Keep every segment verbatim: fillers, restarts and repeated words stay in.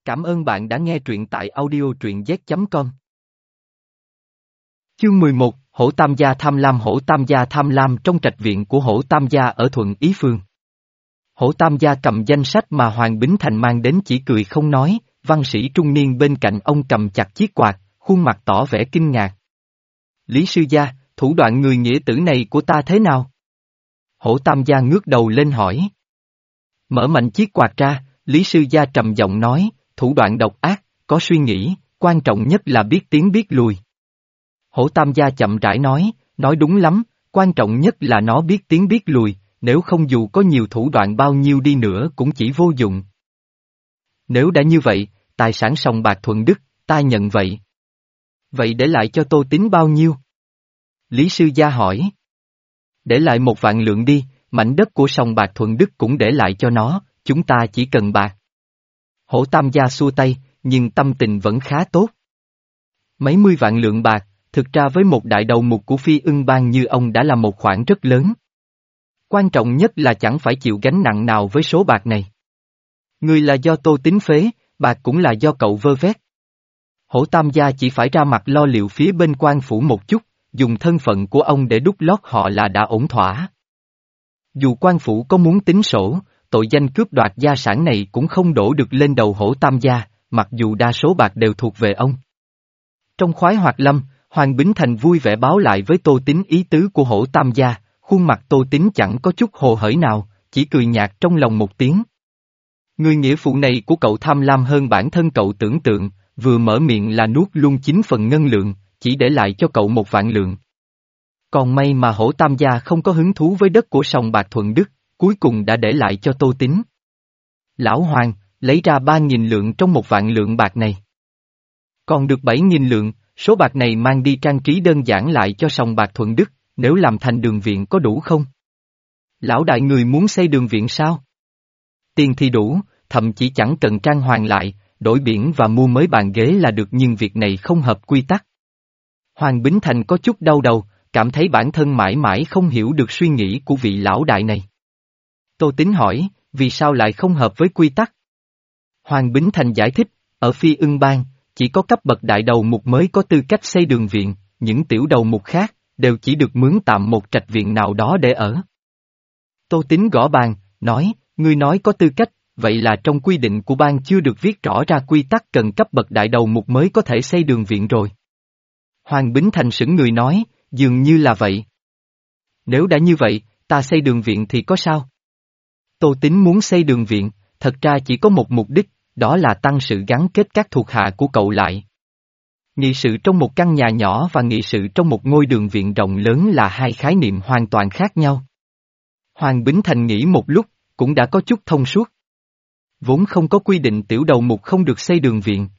Cảm ơn bạn đã nghe truyện tại audio truyện z chấm com. Chương mười một, Hổ Tam Gia tham lam. Hổ Tam Gia tham lam. Trong trạch viện của Hổ Tam Gia ở Thuận Ý Phương. Hổ Tam Gia cầm danh sách mà Hoàng Bính Thành mang đến, chỉ cười không nói. Văn sĩ trung niên bên cạnh ông cầm chặt chiếc quạt, khuôn mặt tỏ vẻ kinh ngạc. Lý sư gia, thủ đoạn người nghĩa tử này của ta thế nào? Hổ Tam Gia ngước đầu lên hỏi. Mở mạnh chiếc quạt ra, Lý sư gia trầm giọng nói, thủ đoạn độc ác, có suy nghĩ, quan trọng nhất là biết tiến biết lùi. Hổ Tam Gia chậm rãi nói, nói đúng lắm, quan trọng nhất là nó biết tiến biết lùi, nếu không dù có nhiều thủ đoạn bao nhiêu đi nữa cũng chỉ vô dụng. Nếu đã như vậy, tài sản sòng bạc Thuận Đức, ta nhận vậy. Vậy để lại cho Tô Tín bao nhiêu? Lý sư gia hỏi. Để lại một vạn lượng đi, mảnh đất của sòng bạc Thuận Đức cũng để lại cho nó, chúng ta chỉ cần bạc. Hổ Tam Gia xua tay, nhưng tâm tình vẫn khá tốt. Mấy mươi vạn lượng bạc, thực ra với một đại đầu mục của Phi Ưng Bang như ông đã là một khoản rất lớn. Quan trọng nhất là chẳng phải chịu gánh nặng nào với số bạc này. Người là do Tô Tín phế, bạc cũng là do cậu vơ vét. Hổ Tam Gia chỉ phải ra mặt lo liệu phía bên quan phủ một chút, dùng thân phận của ông để đút lót họ là đã ổn thỏa. Dù quan phủ có muốn tính sổ, tội danh cướp đoạt gia sản này cũng không đổ được lên đầu Hổ Tam Gia, mặc dù đa số bạc đều thuộc về ông. Trong khoái hoạt lâm, Hoàng Bính Thành vui vẻ báo lại với Tô Tín ý tứ của Hổ Tam Gia, khuôn mặt Tô Tín chẳng có chút hồ hởi nào, chỉ cười nhạt trong lòng một tiếng. Người nghĩa phụ này của cậu tham lam hơn bản thân cậu tưởng tượng, vừa mở miệng là nuốt luôn chín phần ngân lượng, chỉ để lại cho cậu một vạn lượng. Còn may mà Hổ Tam Gia không có hứng thú với đất của sòng bạc Thuận Đức, cuối cùng đã để lại cho Tô Tín. Lão Hoàng, lấy ra ba nghìn lượng trong một vạn lượng bạc này. Còn được bảy nghìn lượng, số bạc này mang đi trang trí đơn giản lại cho sòng bạc Thuận Đức, nếu làm thành đường viện có đủ không? Lão đại người muốn xây đường viện sao? Tiền thì đủ, thậm chí chẳng cần trang hoàng lại, đổi biển và mua mới bàn ghế là được, nhưng việc này không hợp quy tắc. Hoàng Bính Thành có chút đau đầu, cảm thấy bản thân mãi mãi không hiểu được suy nghĩ của vị lão đại này. Tô Tín hỏi, vì sao lại không hợp với quy tắc? Hoàng Bính Thành giải thích, ở Phi Ưng Bang, chỉ có cấp bậc đại đầu mục mới có tư cách xây đường viện, những tiểu đầu mục khác, đều chỉ được mướn tạm một trạch viện nào đó để ở. Tô Tín gõ bàn, nói, ngươi nói có tư cách, vậy là trong quy định của bang chưa được viết rõ ra quy tắc cần cấp bậc đại đầu mục mới có thể xây đường viện rồi. Hoàng Bính Thành sững người nói, dường như là vậy. Nếu đã như vậy, ta xây đường viện thì có sao? Tô Tín muốn xây đường viện, thật ra chỉ có một mục đích, đó là tăng sự gắn kết các thuộc hạ của cậu lại. Nghị sự trong một căn nhà nhỏ và nghị sự trong một ngôi đường viện rộng lớn là hai khái niệm hoàn toàn khác nhau. Hoàng Bính Thành nghĩ một lúc, cũng đã có chút thông suốt. Vốn không có quy định tiểu đầu mục không được xây đường viện,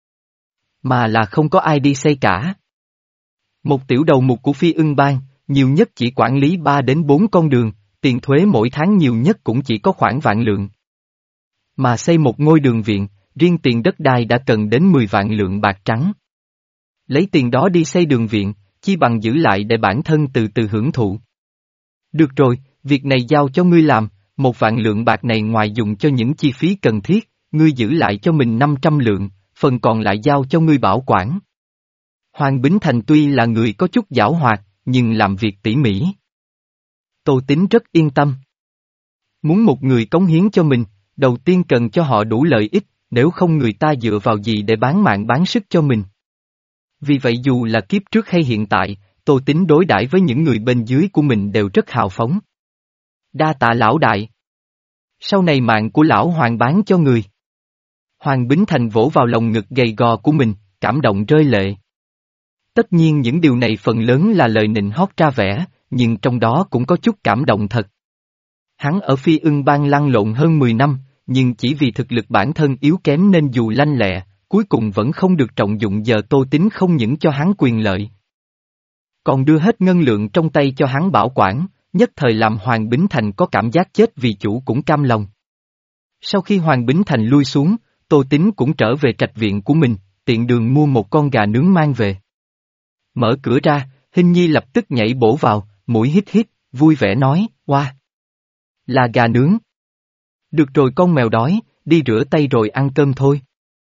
mà là không có ai đi xây cả. Một tiểu đầu mục của Phi Ưng Bang, nhiều nhất chỉ quản lý ba đến bốn con đường, tiền thuế mỗi tháng nhiều nhất cũng chỉ có khoảng vạn lượng. Mà xây một ngôi đường viện, riêng tiền đất đai đã cần đến mười vạn lượng bạc trắng. Lấy tiền đó đi xây đường viện, chi bằng giữ lại để bản thân từ từ hưởng thụ. Được rồi, việc này giao cho ngươi làm, một vạn lượng bạc này ngoài dùng cho những chi phí cần thiết, ngươi giữ lại cho mình năm trăm lượng, phần còn lại giao cho ngươi bảo quản. Hoàng Bính Thành tuy là người có chút giảo hoạt, nhưng làm việc tỉ mỉ. Tô Tín rất yên tâm. Muốn một người cống hiến cho mình, đầu tiên cần cho họ đủ lợi ích, nếu không người ta dựa vào gì để bán mạng bán sức cho mình. Vì vậy dù là kiếp trước hay hiện tại, Tô Tín đối đãi với những người bên dưới của mình đều rất hào phóng. Đa tạ lão đại. Sau này mạng của lão Hoàng bán cho người. Hoàng Bính Thành vỗ vào lồng ngực gầy gò của mình, cảm động rơi lệ. Tất nhiên những điều này phần lớn là lời nịnh hót ra vẻ, nhưng trong đó cũng có chút cảm động thật. Hắn ở Phi Ưng Bang lăn lộn hơn mười năm, nhưng chỉ vì thực lực bản thân yếu kém nên dù lanh lẹ, cuối cùng vẫn không được trọng dụng, giờ Tô Tín không những cho hắn quyền lợi, còn đưa hết ngân lượng trong tay cho hắn bảo quản, nhất thời làm Hoàng Bính Thành có cảm giác chết vì chủ cũng cam lòng. Sau khi Hoàng Bính Thành lui xuống, Tô Tín cũng trở về trạch viện của mình, tiện đường mua một con gà nướng mang về. Mở cửa ra, Hình Nhi lập tức nhảy bổ vào, mũi hít hít, vui vẻ nói, oa, là gà nướng. Được rồi con mèo đói, đi rửa tay rồi ăn cơm thôi.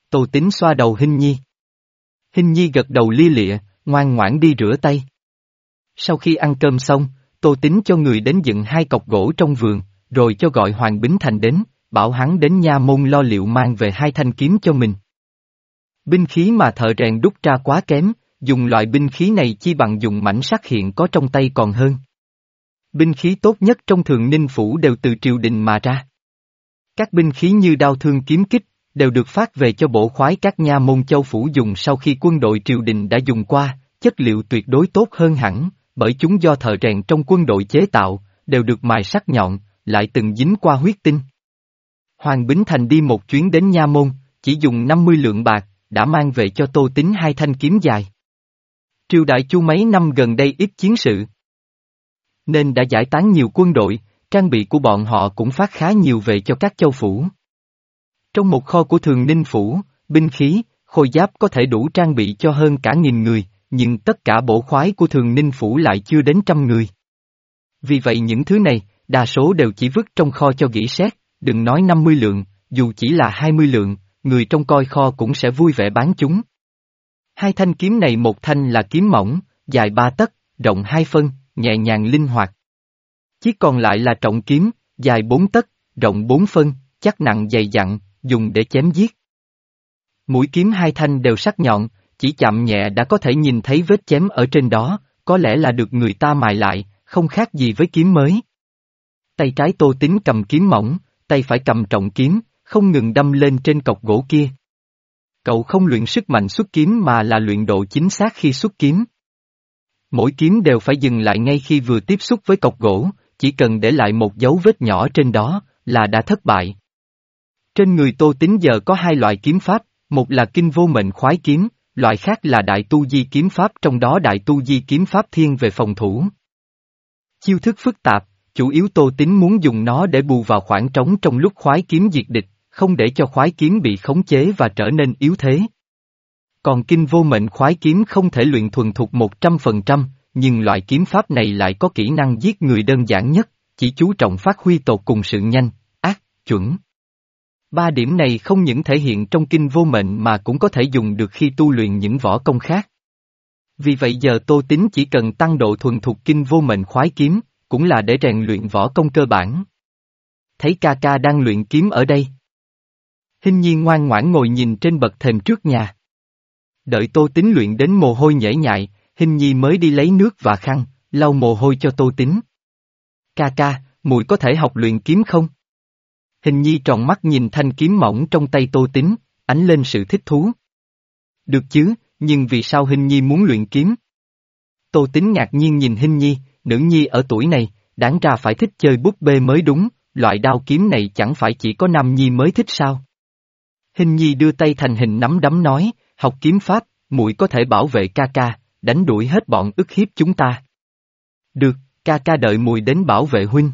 Tô Tín xoa đầu Hinh Nhi. Hinh Nhi gật đầu lia lịa, ngoan ngoãn đi rửa tay. Sau khi ăn cơm xong, Tô Tín cho người đến dựng hai cọc gỗ trong vườn, rồi cho gọi Hoàng Bính Thành đến, bảo hắn đến nha môn lo liệu mang về hai thanh kiếm cho mình. Binh khí mà thợ rèn đúc ra quá kém, dùng loại binh khí này chi bằng dùng mảnh sắt hiện có trong tay còn hơn. Binh khí tốt nhất trong Thường Ninh Phủ đều từ triều đình mà ra. Các binh khí như đao thương kiếm kích, đều được phát về cho bổ khoái các nha môn châu phủ dùng sau khi quân đội triều đình đã dùng qua, chất liệu tuyệt đối tốt hơn hẳn, bởi chúng do thợ rèn trong quân đội chế tạo, đều được mài sắc nhọn, lại từng dính qua huyết tinh. Hoàng Bính Thành đi một chuyến đến nha môn, chỉ dùng năm mươi lượng bạc, đã mang về cho Tô Tín hai thanh kiếm dài. Triều đại Chu mấy năm gần đây ít chiến sự, nên đã giải tán nhiều quân đội, trang bị của bọn họ cũng phát khá nhiều về cho các châu phủ. Trong một kho của Thường Ninh Phủ, binh khí, khôi giáp có thể đủ trang bị cho hơn cả nghìn người, nhưng tất cả bổ khoái của Thường Ninh Phủ lại chưa đến trăm người. Vì vậy những thứ này, đa số đều chỉ vứt trong kho cho nghỉ sét, đừng nói năm mươi lượng, dù chỉ là hai mươi lượng, người trong coi kho cũng sẽ vui vẻ bán chúng. Hai thanh kiếm này một thanh là kiếm mỏng, dài ba tấc, rộng hai phân, nhẹ nhàng linh hoạt. Chiếc còn lại là trọng kiếm, dài bốn tấc, rộng bốn phân, chắc nặng dày dặn, dùng để chém giết. Mũi kiếm hai thanh đều sắc nhọn, chỉ chạm nhẹ đã có thể nhìn thấy vết chém ở trên đó, có lẽ là được người ta mài lại, không khác gì với kiếm mới. Tay trái Tô Tín cầm kiếm mỏng, tay phải cầm trọng kiếm, không ngừng đâm lên trên cọc gỗ kia. Cậu không luyện sức mạnh xuất kiếm mà là luyện độ chính xác khi xuất kiếm. Mỗi kiếm đều phải dừng lại ngay khi vừa tiếp xúc với cọc gỗ, chỉ cần để lại một dấu vết nhỏ trên đó, là đã thất bại. Trên người Tô Tín giờ có hai loại kiếm pháp, một là kinh vô mệnh khoái kiếm, loại khác là đại tu di kiếm pháp, trong đó đại tu di kiếm pháp thiên về phòng thủ. Chiêu thức phức tạp, chủ yếu Tô Tín muốn dùng nó để bù vào khoảng trống trong lúc khoái kiếm diệt địch, không để cho khoái kiếm bị khống chế và trở nên yếu thế. Còn kinh vô mệnh khoái kiếm không thể luyện thuần thục một trăm phần trăm, nhưng loại kiếm pháp này lại có kỹ năng giết người đơn giản nhất, chỉ chú trọng phát huy tột cùng sự nhanh, ác, chuẩn. Ba điểm này không những thể hiện trong kinh vô mệnh mà cũng có thể dùng được khi tu luyện những võ công khác. Vì vậy giờ Tô Tín chỉ cần tăng độ thuần thục kinh vô mệnh khoái kiếm, cũng là để rèn luyện võ công cơ bản. Thấy ca ca đang luyện kiếm ở đây. Hinh Nhi ngoan ngoãn ngồi nhìn trên bậc thềm trước nhà. Đợi Tô Tín luyện đến mồ hôi nhễ nhại, Hinh Nhi mới đi lấy nước và khăn, lau mồ hôi cho Tô Tín. Ca ca, muội có thể học luyện kiếm không? Hình Nhi tròn mắt nhìn thanh kiếm mỏng trong tay Tô Tín, ánh lên sự thích thú. Được chứ, nhưng vì sao Hình Nhi muốn luyện kiếm? Tô Tín ngạc nhiên nhìn Hình Nhi, nữ nhi ở tuổi này, đáng ra phải thích chơi búp bê mới đúng, loại đao kiếm này chẳng phải chỉ có nam nhi mới thích sao? Hình Nhi đưa tay thành hình nắm đấm nói, học kiếm pháp, muội có thể bảo vệ ca ca, đánh đuổi hết bọn ức hiếp chúng ta. Được, ca ca đợi muội đến bảo vệ huynh.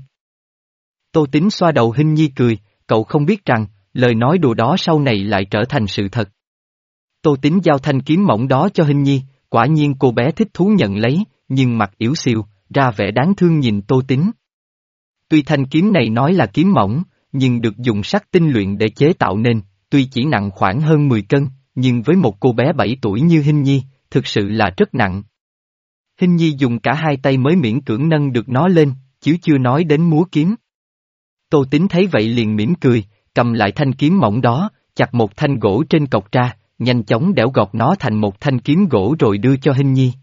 Tô Tín xoa đầu Hình Nhi cười, cậu không biết rằng, lời nói đùa đó sau này lại trở thành sự thật. Tô Tín giao thanh kiếm mỏng đó cho Hình Nhi, quả nhiên cô bé thích thú nhận lấy, nhưng mặt yếu xìu, ra vẻ đáng thương nhìn Tô Tín. Tuy thanh kiếm này nói là kiếm mỏng, nhưng được dùng sắt tinh luyện để chế tạo nên, tuy chỉ nặng khoảng hơn mười cân, nhưng với một cô bé bảy tuổi như Hình Nhi, thực sự là rất nặng. Hình Nhi dùng cả hai tay mới miễn cưỡng nâng được nó lên, chứ chưa nói đến múa kiếm. Tô Tín thấy vậy liền mỉm cười, cầm lại thanh kiếm mỏng đó, chặt một thanh gỗ trên cọc ra, nhanh chóng đẽo gọt nó thành một thanh kiếm gỗ rồi đưa cho Hình Nhi.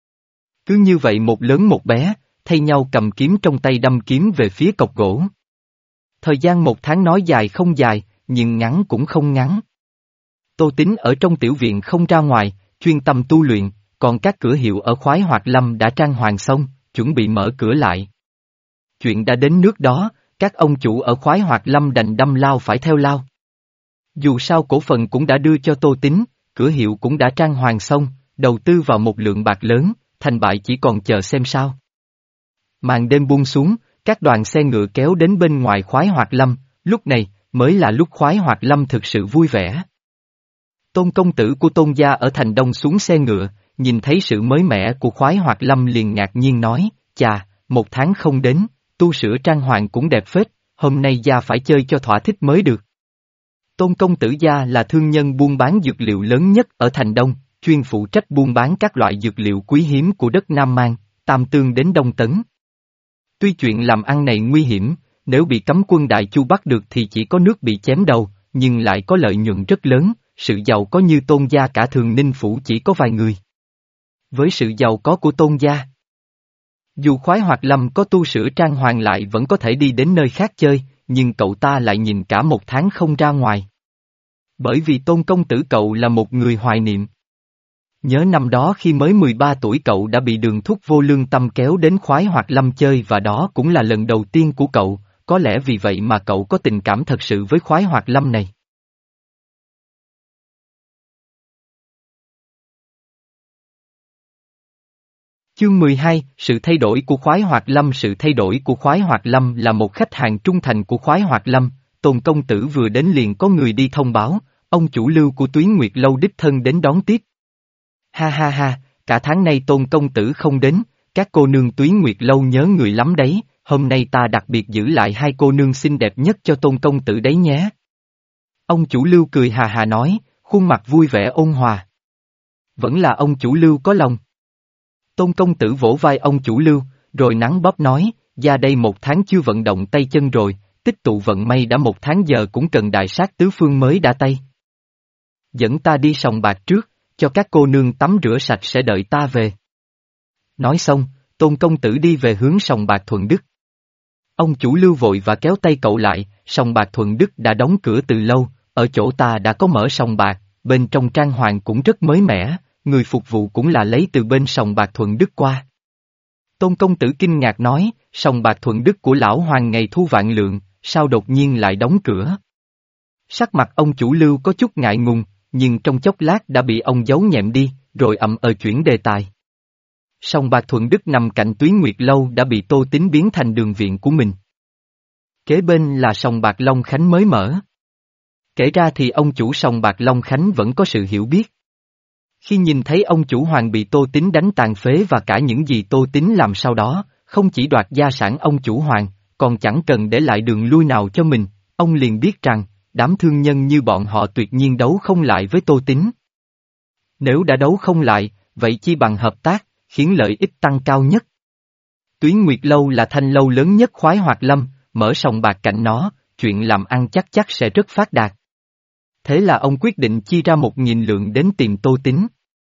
Cứ như vậy một lớn một bé, thay nhau cầm kiếm trong tay đâm kiếm về phía cọc gỗ. Thời gian một tháng nói dài không dài, nhưng ngắn cũng không ngắn. Tô Tín ở trong tiểu viện không ra ngoài, chuyên tâm tu luyện, còn các cửa hiệu ở Khoái Hoạt Lâm đã trang hoàng xong, chuẩn bị mở cửa lại. Chuyện đã đến nước đó, các ông chủ ở Khoái Hoạt Lâm đành đâm lao phải theo lao. Dù sao cổ phần cũng đã đưa cho Tô Tín, cửa hiệu cũng đã trang hoàng xong, đầu tư vào một lượng bạc lớn, thành bại chỉ còn chờ xem sao. Màn đêm buông xuống, các đoàn xe ngựa kéo đến bên ngoài Khoái Hoạt Lâm, lúc này, mới là lúc Khoái Hoạt Lâm thực sự vui vẻ. Tôn công tử của Tôn gia ở thành Đông xuống xe ngựa, nhìn thấy sự mới mẻ của Khoái Hoạt Lâm liền ngạc nhiên nói, chà, một tháng không đến, tu sửa trang hoàng cũng đẹp phết, hôm nay gia phải chơi cho thỏa thích mới được. Tôn công tử gia là thương nhân buôn bán dược liệu lớn nhất ở thành Đông, chuyên phụ trách buôn bán các loại dược liệu quý hiếm của đất Nam Mang, Tam Tương đến Đông Tấn. Tuy chuyện làm ăn này nguy hiểm, nếu bị cấm quân Đại Chu bắt được thì chỉ có nước bị chém đầu, nhưng lại có lợi nhuận rất lớn, sự giàu có như Tôn gia cả Thường Ninh Phủ chỉ có vài người. Với sự giàu có của Tôn gia, dù Khoái Hoạt Lâm có tu sửa trang hoàng lại vẫn có thể đi đến nơi khác chơi, nhưng cậu ta lại nhìn cả một tháng không ra ngoài. Bởi vì Tôn công tử cậu là một người hoài niệm. Nhớ năm đó khi mới mười ba tuổi cậu đã bị Đường Thúc vô lương tâm kéo đến Khoái Hoạt Lâm chơi và đó cũng là lần đầu tiên của cậu, có lẽ vì vậy mà cậu có tình cảm thật sự với Khoái Hoạt Lâm này. Chương mười hai, sự thay đổi của Khoái Hoạt Lâm. Sự thay đổi của Khoái Hoạt Lâm là một khách hàng trung thành của Khoái Hoạt Lâm, Tôn công tử vừa đến liền có người đi thông báo, ông chủ Lưu của Tuyến Nguyệt Lâu đích thân đến đón tiếp. Ha ha ha, cả tháng nay Tôn công tử không đến, các cô nương Tuyến Nguyệt Lâu nhớ người lắm đấy, hôm nay ta đặc biệt giữ lại hai cô nương xinh đẹp nhất cho Tôn công tử đấy nhé. Ông chủ Lưu cười hà hà nói, khuôn mặt vui vẻ ôn hòa. Vẫn là ông chủ Lưu có lòng. Tôn công tử vỗ vai ông chủ Lưu, rồi nắng bóp nói, ra đây một tháng chưa vận động tay chân rồi, tích tụ vận may đã một tháng giờ cũng cần đại sát tứ phương mới đã tay. Dẫn ta đi sòng bạc trước, cho các cô nương tắm rửa sạch sẽ đợi ta về. Nói xong, Tôn công tử đi về hướng sòng bạc Thuận Đức. Ông chủ Lưu vội và kéo tay cậu lại, sòng bạc Thuận Đức đã đóng cửa từ lâu, ở chỗ ta đã có mở sòng bạc, bên trong trang hoàng cũng rất mới mẻ, người phục vụ cũng là lấy từ bên sòng bạc Thuận Đức qua. Tôn công tử kinh ngạc nói, sòng bạc Thuận Đức của lão hoàng ngày thu vạn lượng, sao đột nhiên lại đóng cửa? Sắc mặt ông chủ Lưu có chút ngại ngùng, nhưng trong chốc lát đã bị ông giấu nhẹm đi, rồi ậm ờ chuyển đề tài. Sòng bạc Thuận Đức nằm cạnh Tuyến Nguyệt Lâu đã bị Tô Tín biến thành đường viện của mình. Kế bên là sòng bạc Long Khánh mới mở. Kể ra thì ông chủ sòng bạc Long Khánh vẫn có sự hiểu biết. Khi nhìn thấy ông chủ Hoàng bị Tô Tín đánh tàn phế và cả những gì Tô Tín làm sau đó, không chỉ đoạt gia sản ông chủ Hoàng, còn chẳng cần để lại đường lui nào cho mình, ông liền biết rằng, đám thương nhân như bọn họ tuyệt nhiên đấu không lại với Tô Tín. Nếu đã đấu không lại, vậy chi bằng hợp tác, khiến lợi ích tăng cao nhất. Tuyến Nguyệt Lâu là thanh lâu lớn nhất Khoái Hoạt Lâm, mở sòng bạc cạnh nó, chuyện làm ăn chắc chắc sẽ rất phát đạt. Thế là ông quyết định chi ra một nghìn lượng đến tìm Tô Tín.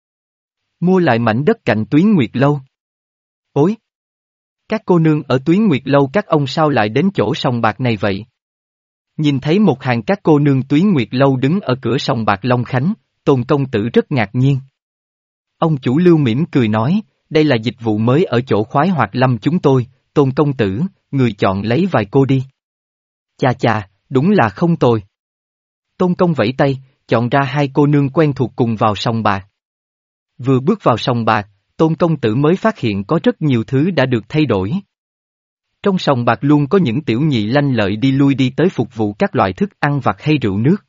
Mua lại mảnh đất cạnh Tuyến Nguyệt Lâu. Ôi! Các cô nương ở Tuyến Nguyệt Lâu các ông sao lại đến chỗ sòng bạc này vậy? Nhìn thấy một hàng các cô nương Tuyến Nguyệt Lâu đứng ở cửa sòng bạc Long Khánh, Tôn công tử rất ngạc nhiên. Ông chủ Lưu mỉm cười nói, đây là dịch vụ mới ở chỗ Khoái Hoạt Lâm chúng tôi, Tôn công tử, người chọn lấy vài cô đi. Chà chà, đúng là không tồi. Tôn công vẫy tay, chọn ra hai cô nương quen thuộc cùng vào sòng bạc. Vừa bước vào sòng bạc, Tôn công tử mới phát hiện có rất nhiều thứ đã được thay đổi. Trong sòng bạc luôn có những tiểu nhị lanh lợi đi lui đi tới phục vụ các loại thức ăn vặt hay rượu nước.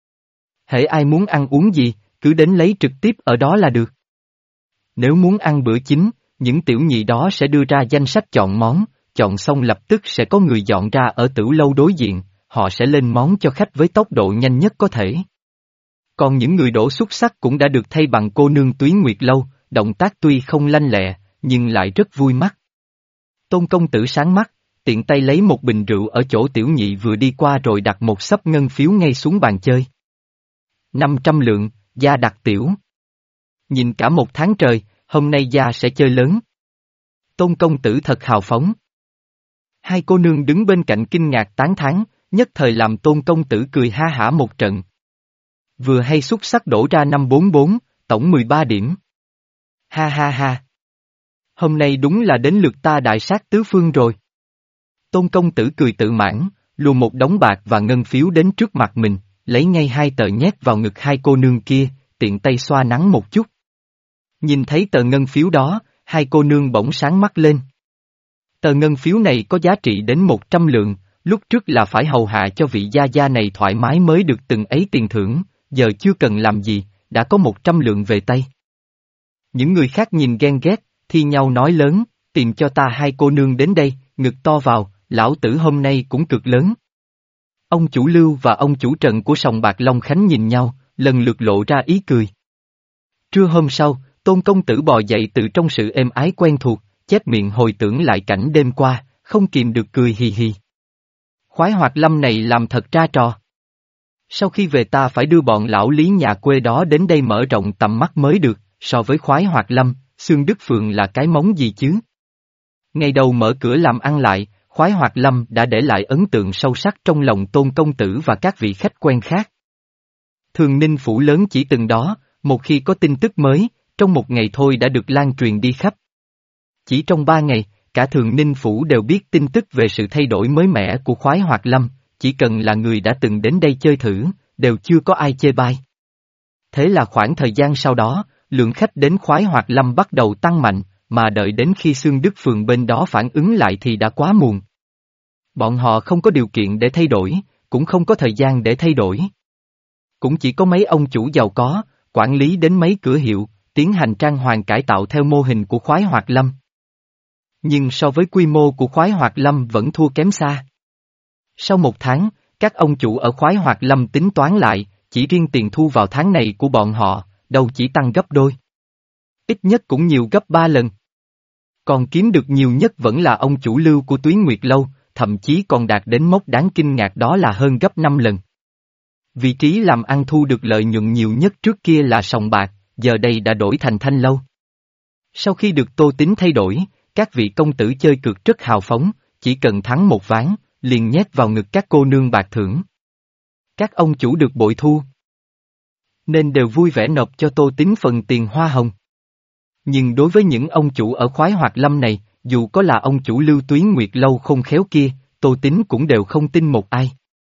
Hễ ai muốn ăn uống gì, cứ đến lấy trực tiếp ở đó là được. Nếu muốn ăn bữa chính, những tiểu nhị đó sẽ đưa ra danh sách chọn món, chọn xong lập tức sẽ có người dọn ra ở tửu lâu đối diện, họ sẽ lên món cho khách với tốc độ nhanh nhất có thể. Còn những người đổ xuất sắc cũng đã được thay bằng cô nương Tuyến Nguyệt Lâu, động tác tuy không lanh lẹ, nhưng lại rất vui mắt. Tôn công tử sáng mắt, tiện tay lấy một bình rượu ở chỗ tiểu nhị vừa đi qua rồi đặt một xấp ngân phiếu ngay xuống bàn chơi. năm trăm lượng, gia đặt tiểu. Nhìn cả một tháng trời, hôm nay gia sẽ chơi lớn. Tôn công tử thật hào phóng. Hai cô nương đứng bên cạnh kinh ngạc tán thán, nhất thời làm Tôn công tử cười ha hả một trận. Vừa hay xúc sắc đổ ra năm bốn bốn, tổng mười ba điểm. Ha ha ha. Hôm nay đúng là đến lượt ta đại sát tứ phương rồi. Tôn công tử cười tự mãn, lùa một đống bạc và ngân phiếu đến trước mặt mình, lấy ngay hai tờ nhét vào ngực hai cô nương kia, tiện tay xoa nắng một chút. Nhìn thấy tờ ngân phiếu đó, hai cô nương bỗng sáng mắt lên. Tờ ngân phiếu này có giá trị đến một trăm lượng, lúc trước là phải hầu hạ cho vị gia gia này thoải mái mới được từng ấy tiền thưởng, giờ chưa cần làm gì, đã có một trăm lượng về tay. Những người khác nhìn ghen ghét, thi nhau nói lớn, tìm cho ta hai cô nương đến đây, ngực to vào, lão tử hôm nay cũng cực lớn. Ông chủ Lưu và ông chủ Trần của sòng bạc Long Khánh nhìn nhau, lần lượt lộ ra ý cười. Trưa hôm sau, Tôn công tử bò dậy từ trong sự êm ái quen thuộc, chép miệng hồi tưởng lại cảnh đêm qua, không kìm được cười hì hì. Khoái Hoạt Lâm này làm thật ra trò. Sau khi về ta phải đưa bọn lão lý nhà quê đó đến đây mở rộng tầm mắt mới được, so với Khoái Hoạt Lâm, Xương Đức Phường là cái móng gì chứ? Ngày đầu mở cửa làm ăn lại, Khoái Hoạt Lâm đã để lại ấn tượng sâu sắc trong lòng Tôn công tử và các vị khách quen khác. Thường Ninh Phủ lớn chỉ từng đó, một khi có tin tức mới, trong một ngày thôi đã được lan truyền đi khắp. Chỉ trong ba ngày, cả Thường Ninh Phủ đều biết tin tức về sự thay đổi mới mẻ của Khoái Hoạt Lâm, chỉ cần là người đã từng đến đây chơi thử, đều chưa có ai chê bai. Thế là khoảng thời gian sau đó, lượng khách đến Khoái Hoạt Lâm bắt đầu tăng mạnh, mà đợi đến khi Xương Đức Phường bên đó phản ứng lại thì đã quá muộn. Bọn họ không có điều kiện để thay đổi, cũng không có thời gian để thay đổi. Cũng chỉ có mấy ông chủ giàu có, quản lý đến mấy cửa hiệu, tiến hành trang hoàng cải tạo theo mô hình của Khoái Hoạt Lâm. Nhưng so với quy mô của Khoái Hoạt Lâm vẫn thua kém xa. Sau một tháng, các ông chủ ở Khoái Hoạt Lâm tính toán lại, chỉ riêng tiền thu vào tháng này của bọn họ, đâu chỉ tăng gấp đôi. Ít nhất cũng nhiều gấp ba lần. Còn kiếm được nhiều nhất vẫn là ông chủ Lưu của Tuyến Nguyệt Lâu, thậm chí còn đạt đến mốc đáng kinh ngạc đó là hơn gấp năm lần. Vị trí làm ăn thu được lợi nhuận nhiều nhất trước kia là sòng bạc, giờ đây đã đổi thành Thanh Lâu. Sau khi được Tô Tín thay đổi, các vị công tử chơi cược rất hào phóng, chỉ cần thắng một ván, liền nhét vào ngực các cô nương bạc thưởng. Các ông chủ được bội thu, nên đều vui vẻ nộp cho Tô Tín phần tiền hoa hồng. Nhưng đối với những ông chủ ở Khoái Hoạt Lâm này, dù có là ông chủ Lưu Tuyến Nguyệt Lâu không khéo kia, Tô Tín cũng đều không tin một ai.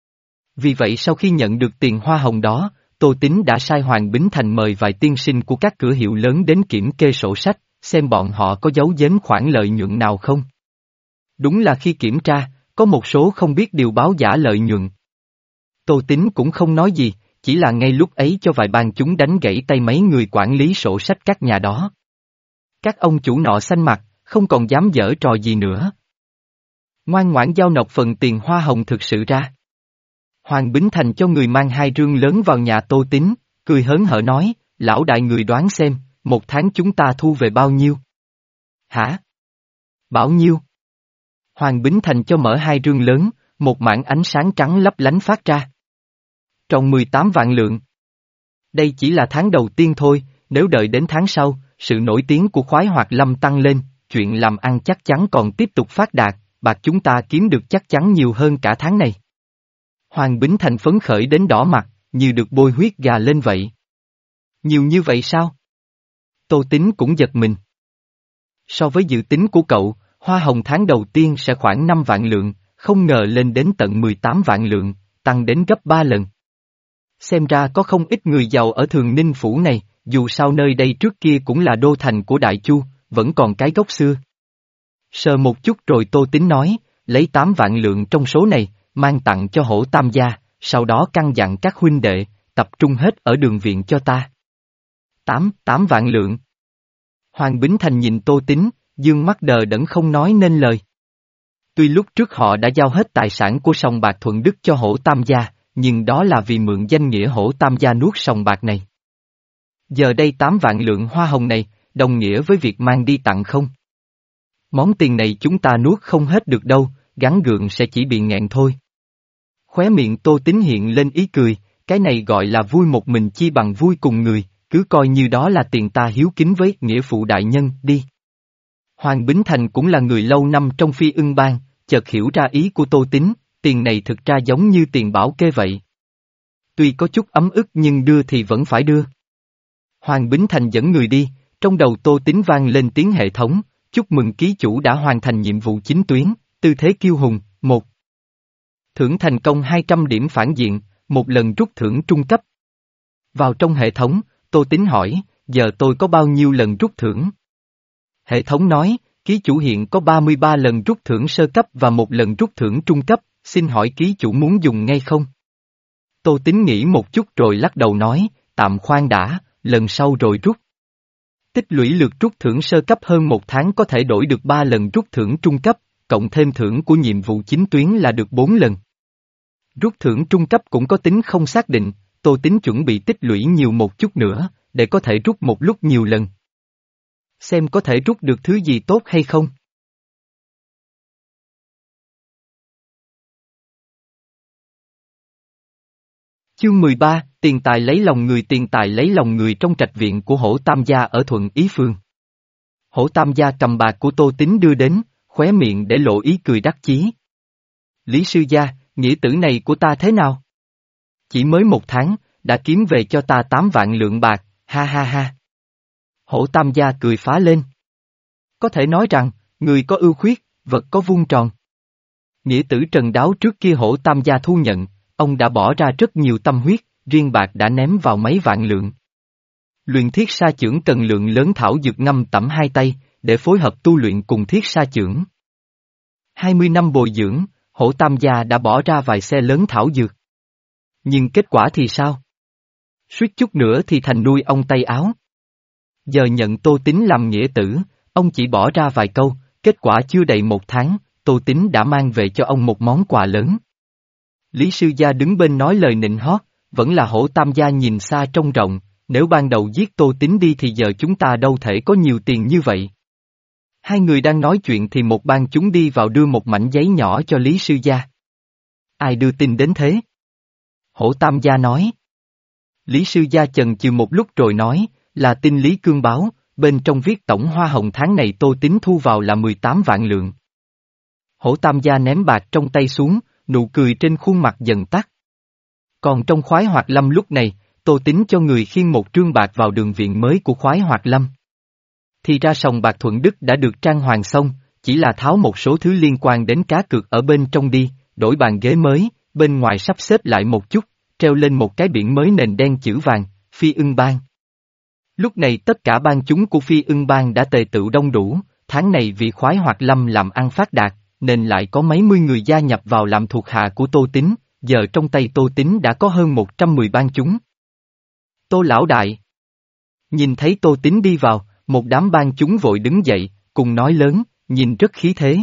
Vì vậy sau khi nhận được tiền hoa hồng đó, Tô Tín đã sai Hoàng Bính Thành mời vài tiên sinh của các cửa hiệu lớn đến kiểm kê sổ sách, xem bọn họ có giấu giếm khoản lợi nhuận nào không. Đúng là khi kiểm tra, có một số không biết điều báo giả lợi nhuận. Tô Tín cũng không nói gì, chỉ là ngay lúc ấy cho vài bang chúng đánh gãy tay mấy người quản lý sổ sách các nhà đó. Các ông chủ nọ xanh mặt, không còn dám giở trò gì nữa. Ngoan ngoãn giao nộp phần tiền hoa hồng thực sự ra. Hoàng Bính Thành cho người mang hai rương lớn vào nhà Tô Tín, cười hớn hở nói, lão đại người đoán xem, một tháng chúng ta thu về bao nhiêu? Hả? Bao nhiêu? Hoàng Bính Thành cho mở hai rương lớn, một mảng ánh sáng trắng lấp lánh phát ra. Tròn mười tám vạn lượng. Đây chỉ là tháng đầu tiên thôi, nếu đợi đến tháng sau, sự nổi tiếng của Khoái Hoạt Lâm tăng lên, chuyện làm ăn chắc chắn còn tiếp tục phát đạt, bạc chúng ta kiếm được chắc chắn nhiều hơn cả tháng này. Hoàng Bính Thành phấn khởi đến đỏ mặt, như được bôi huyết gà lên vậy. Nhiều như vậy sao? Tô Tín cũng giật mình. So với dự tính của cậu, hoa hồng tháng đầu tiên sẽ khoảng năm vạn lượng, không ngờ lên đến tận mười tám vạn lượng, tăng đến gấp ba lần. Xem ra có không ít người giàu ở Thường Ninh Phủ này, dù sao nơi đây trước kia cũng là đô thành của Đại Chu, vẫn còn cái gốc xưa. Sờ một chút rồi Tô Tín nói, lấy tám vạn lượng trong số này, mang tặng cho Hổ Tam gia, sau đó căn dặn các huynh đệ, tập trung hết ở đường viện cho ta. Tám, tám vạn lượng. Hoàng Bính Thành nhìn Tô Tín, dương mắt đờ đẫn không nói nên lời. Tuy lúc trước họ đã giao hết tài sản của sòng bạc Thuận Đức cho Hổ Tam gia, nhưng đó là vì mượn danh nghĩa Hổ Tam gia nuốt sòng bạc này. Giờ đây tám vạn lượng hoa hồng này, đồng nghĩa với việc mang đi tặng không? Món tiền này chúng ta nuốt không hết được đâu, gắn gượng sẽ chỉ bị nghẹn thôi. Khóe miệng Tô Tín hiện lên ý cười, cái này gọi là vui một mình chi bằng vui cùng người, cứ coi như đó là tiền ta hiếu kính với nghĩa phụ đại nhân, đi. Hoàng Bính Thành cũng là người lâu năm trong Phi Ưng Bang, chợt hiểu ra ý của Tô Tín, tiền này thực ra giống như tiền bảo kê vậy. Tuy có chút ấm ức nhưng đưa thì vẫn phải đưa. Hoàng Bính Thành dẫn người đi, trong đầu Tô Tín vang lên tiếng hệ thống, chúc mừng ký chủ đã hoàn thành nhiệm vụ chính tuyến, tư thế kiêu hùng, một. Thưởng thành công hai trăm điểm phản diện, một lần rút thưởng trung cấp. Vào trong hệ thống, Tô Tín hỏi, giờ tôi có bao nhiêu lần rút thưởng? Hệ thống nói, ký chủ hiện có ba mươi ba lần rút thưởng sơ cấp và một lần rút thưởng trung cấp, xin hỏi ký chủ muốn dùng ngay không? Tô Tín nghĩ một chút rồi lắc đầu nói, tạm khoan đã, lần sau rồi rút. Tích lũy lượt rút thưởng sơ cấp hơn một tháng có thể đổi được ba lần rút thưởng trung cấp, cộng thêm thưởng của nhiệm vụ chính tuyến là được bốn lần. Rút thưởng trung cấp cũng có tính không xác định, Tô Tín chuẩn bị tích lũy nhiều một chút nữa, để có thể rút một lúc nhiều lần. Xem có thể rút được thứ gì tốt hay không. Chương mười ba, tiền tài lấy lòng người. Tiền tài lấy lòng người. Trong trạch viện của Hổ Tam gia ở Thuận Ý Phương. Hổ Tam gia cầm bạc của Tô Tín đưa đến, khóe miệng để lộ ý cười đắc chí. Lý sư gia, nghĩa tử này của ta thế nào? Chỉ mới một tháng, đã kiếm về cho ta tám vạn lượng bạc, ha ha ha. Hổ Tam gia cười phá lên. Có thể nói rằng, người có ưu khuyết, vật có vuông tròn. Nghĩa tử Trần Đáo trước kia Hổ Tam gia thu nhận, ông đã bỏ ra rất nhiều tâm huyết, riêng bạc đã ném vào mấy vạn lượng. Luyện thiết sa chưởng cần lượng lớn thảo dược ngâm tẩm hai tay, để phối hợp tu luyện cùng thiết sa chưởng. hai mươi năm bồi dưỡng, Hổ Tam gia đã bỏ ra vài xe lớn thảo dược. Nhưng kết quả thì sao? Suýt chút nữa thì thành nuôi ông tay áo. Giờ nhận Tô Tín làm nghĩa tử, ông chỉ bỏ ra vài câu, kết quả chưa đầy một tháng, Tô Tín đã mang về cho ông một món quà lớn. Lý sư gia đứng bên nói lời nịnh hót, vẫn là Hổ Tam gia nhìn xa trông rộng, nếu ban đầu giết Tô Tín đi thì giờ chúng ta đâu thể có nhiều tiền như vậy. Hai người đang nói chuyện thì một ban chúng đi vào đưa một mảnh giấy nhỏ cho Lý sư gia. Ai đưa tin đến thế? Hổ Tam gia nói. Lý sư gia chần chừ một lúc rồi nói, là tin Lý Cương báo, bên trong viết tổng hoa hồng tháng này Tô Tín thu vào là mười tám vạn lượng. Hổ Tam gia ném bạc trong tay xuống, nụ cười trên khuôn mặt dần tắt. Còn trong khoái hoạt lâm lúc này, Tô Tín cho người khiêng một trương bạc vào đường viện mới của khoái hoạt lâm. Thì ra sòng bạc Thuận Đức đã được trang hoàng xong, chỉ là tháo một số thứ liên quan đến cá cược ở bên trong đi, đổi bàn ghế mới, bên ngoài sắp xếp lại một chút, treo lên một cái biển mới nền đen chữ vàng, Phi Ưng Bang. Lúc này tất cả bang chúng của Phi Ưng Bang đã tề tựu đông đủ, tháng này vì khoái hoạt lâm làm ăn phát đạt, nên lại có mấy mươi người gia nhập vào làm thuộc hạ của Tô Tín, giờ trong tay Tô Tín đã có hơn một trăm mười bang chúng. Tô lão đại. Nhìn thấy Tô Tín đi vào, một đám bang chúng vội đứng dậy, cùng nói lớn, nhìn rất khí thế.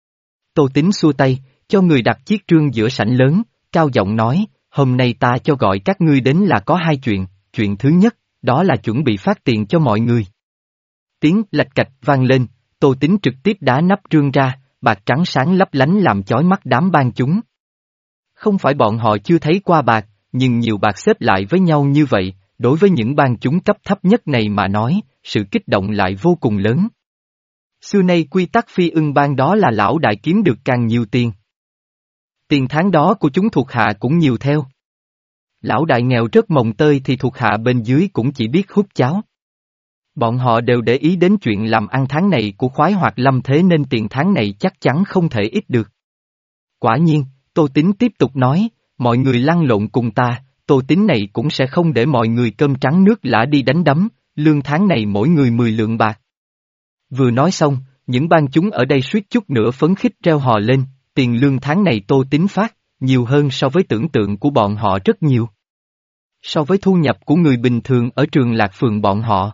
Tô Tín xua tay, cho người đặt chiếc trương giữa sảnh lớn, cao giọng nói, hôm nay ta cho gọi các ngươi đến là có hai chuyện, chuyện thứ nhất, đó là chuẩn bị phát tiền cho mọi người. Tiếng lạch cạch vang lên, Tô Tín trực tiếp đá nắp trương ra, bạc trắng sáng lấp lánh làm chói mắt đám bang chúng. Không phải bọn họ chưa thấy qua bạc, nhưng nhiều bạc xếp lại với nhau như vậy, đối với những bang chúng cấp thấp nhất này mà nói, sự kích động lại vô cùng lớn. Xưa nay quy tắc Phi Ưng Bang đó là lão đại kiếm được càng nhiều tiền. Tiền tháng đó của chúng thuộc hạ cũng nhiều theo. Lão đại nghèo rất mồng tơi thì thuộc hạ bên dưới cũng chỉ biết hút cháo. Bọn họ đều để ý đến chuyện làm ăn tháng này của khoái hoạt lâm thế nên tiền tháng này chắc chắn không thể ít được. Quả nhiên, Tô Tín tiếp tục nói, mọi người lăn lộn cùng ta, Tô Tín này cũng sẽ không để mọi người cơm trắng nước lã đi đánh đấm, lương tháng này mỗi người mười lượng bạc. Vừa nói xong, những bang chúng ở đây suýt chút nữa phấn khích reo hò lên, tiền lương tháng này Tô Tín phát, nhiều hơn so với tưởng tượng của bọn họ rất nhiều. So với thu nhập của người bình thường ở trường Lạc Phường bọn họ.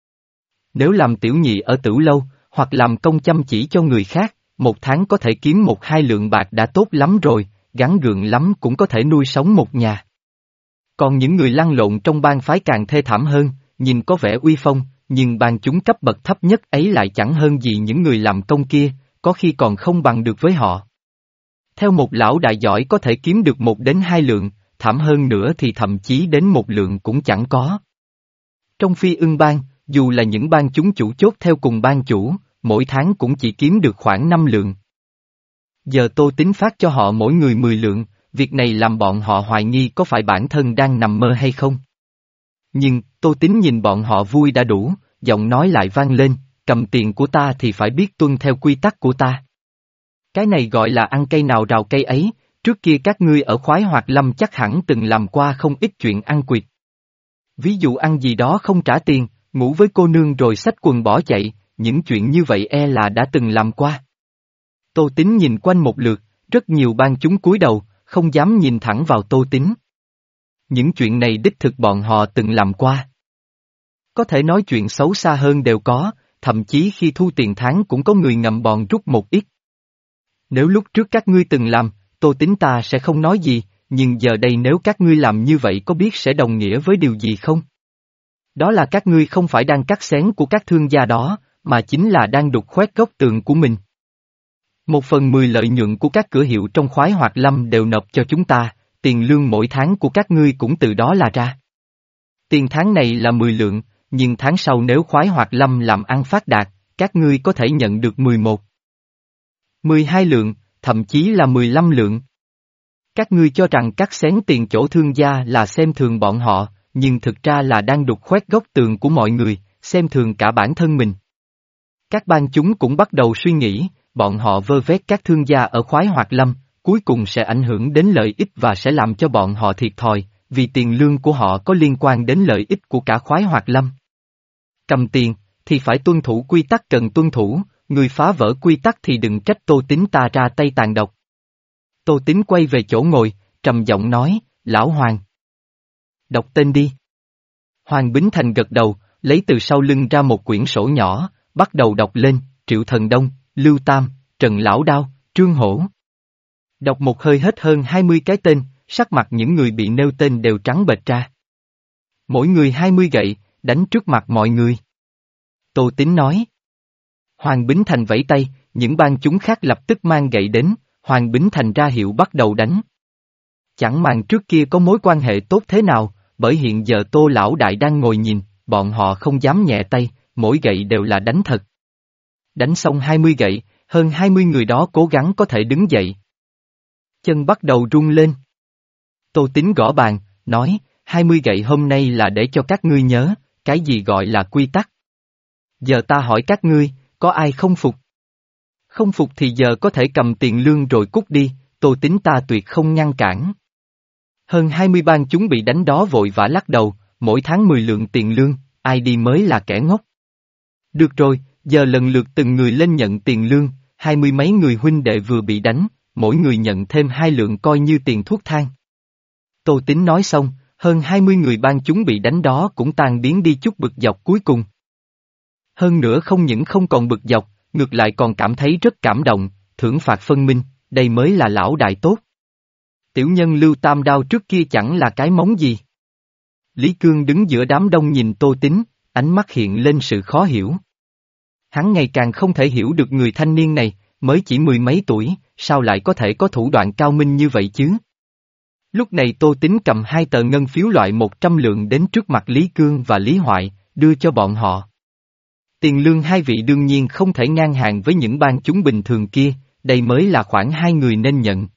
Nếu làm tiểu nhị ở Tửu Lâu, hoặc làm công chăm chỉ cho người khác, một tháng có thể kiếm một hai lượng bạc đã tốt lắm rồi, gắn gượng lắm cũng có thể nuôi sống một nhà. Còn những người lăn lộn trong bang phái càng thê thảm hơn, nhìn có vẻ uy phong, nhưng bang chúng cấp bậc thấp nhất ấy lại chẳng hơn gì những người làm công kia, có khi còn không bằng được với họ. Theo một lão đại giỏi có thể kiếm được một đến hai lượng, thảm hơn nữa thì thậm chí đến một lượng cũng chẳng có. Trong Phi Ưng Bang, dù là những bang chúng chủ chốt theo cùng bang chủ, mỗi tháng cũng chỉ kiếm được khoảng năm lượng. Giờ Tô Tín phát cho họ mỗi người mười lượng, việc này làm bọn họ hoài nghi có phải bản thân đang nằm mơ hay không. Nhưng, Tô Tín nhìn bọn họ vui đã đủ, giọng nói lại vang lên, cầm tiền của ta thì phải biết tuân theo quy tắc của ta. Cái này gọi là ăn cây nào rào cây ấy, trước kia các ngươi ở khoái hoạt lâm chắc hẳn từng làm qua không ít chuyện ăn quỵt. Ví dụ ăn gì đó không trả tiền, ngủ với cô nương rồi xách quần bỏ chạy, những chuyện như vậy e là đã từng làm qua. Tô Tín nhìn quanh một lượt, rất nhiều bang chúng cúi đầu, không dám nhìn thẳng vào Tô Tín. Những chuyện này đích thực bọn họ từng làm qua. Có thể nói chuyện xấu xa hơn đều có, thậm chí khi thu tiền tháng cũng có người ngậm bòn rút một ít. Nếu lúc trước các ngươi từng làm, Tô Tín ta sẽ không nói gì, nhưng giờ đây nếu các ngươi làm như vậy có biết sẽ đồng nghĩa với điều gì không? Đó là các ngươi không phải đang cắt xén của các thương gia đó, mà chính là đang đục khoét góc tường của mình. Một phần mười lợi nhuận của các cửa hiệu trong Khoái Hoạt Lâm đều nộp cho chúng ta, tiền lương mỗi tháng của các ngươi cũng từ đó là ra. Tiền tháng này là mười lượng, nhưng tháng sau nếu Khoái Hoạt Lâm làm ăn phát đạt, các ngươi có thể nhận được mười một, mười hai lượng, thậm chí là mười lăm lượng. Các ngươi cho rằng cắt xén tiền chỗ thương gia là xem thường bọn họ, nhưng thực ra là đang đục khoét góc tường của mọi người, xem thường cả bản thân mình. Các bang chúng cũng bắt đầu suy nghĩ, bọn họ vơ vét các thương gia ở Khoái Hoạt Lâm, cuối cùng sẽ ảnh hưởng đến lợi ích và sẽ làm cho bọn họ thiệt thòi, vì tiền lương của họ có liên quan đến lợi ích của cả Khoái Hoạt Lâm. Cầm tiền, thì phải tuân thủ quy tắc cần tuân thủ, người phá vỡ quy tắc thì đừng trách Tô Tín ta ra tay tàn độc. Tô Tín quay về chỗ ngồi, trầm giọng nói, Lão Hoàng. Đọc tên đi. Hoàng Bính Thành gật đầu, lấy từ sau lưng ra một quyển sổ nhỏ, bắt đầu đọc lên, Triệu Thần Đông, Lưu Tam, Trần Lão Đao, Trương Hổ. Đọc một hơi hết hơn hai mươi cái tên, sắc mặt những người bị nêu tên đều trắng bệch ra. Mỗi người hai mươi gậy, đánh trước mặt mọi người. Tô Tín nói. Hoàng Bính Thành vẫy tay, những bang chúng khác lập tức mang gậy đến, Hoàng Bính Thành ra hiệu bắt đầu đánh. Chẳng màng trước kia có mối quan hệ tốt thế nào, bởi hiện giờ Tô Lão Đại đang ngồi nhìn, bọn họ không dám nhẹ tay, mỗi gậy đều là đánh thật. Đánh xong hai mươi gậy, hơn hai mươi người đó cố gắng có thể đứng dậy. Chân bắt đầu rung lên. Tô Tín gõ bàn, nói, hai mươi gậy hôm nay là để cho các ngươi nhớ, cái gì gọi là quy tắc. Giờ ta hỏi các ngươi, có ai không phục? Không phục thì giờ có thể cầm tiền lương rồi cút đi, Tô Tín ta tuyệt không ngăn cản. Hơn hai mươi bang chúng bị đánh đó vội vã lắc đầu, mỗi tháng mười lượng tiền lương, ai đi mới là kẻ ngốc. Được rồi, giờ lần lượt từng người lên nhận tiền lương, hai mươi mấy người huynh đệ vừa bị đánh, mỗi người nhận thêm hai lượng coi như tiền thuốc thang. Tô Tín nói xong, hơn hai mươi người bang chúng bị đánh đó cũng tan biến đi chút bực dọc cuối cùng. Hơn nữa không những không còn bực dọc, ngược lại còn cảm thấy rất cảm động, thưởng phạt phân minh, đây mới là lão đại tốt. Tiểu nhân Lưu Tam Đao trước kia chẳng là cái móng gì. Lý Cương đứng giữa đám đông nhìn Tô Tín, ánh mắt hiện lên sự khó hiểu. Hắn ngày càng không thể hiểu được người thanh niên này, mới chỉ mười mấy tuổi, sao lại có thể có thủ đoạn cao minh như vậy chứ? Lúc này Tô Tín cầm hai tờ ngân phiếu loại một trăm lượng đến trước mặt Lý Cương và Lý Hoại, đưa cho bọn họ. Tiền lương hai vị đương nhiên không thể ngang hàng với những bang chúng bình thường kia, đây mới là khoản hai người nên nhận.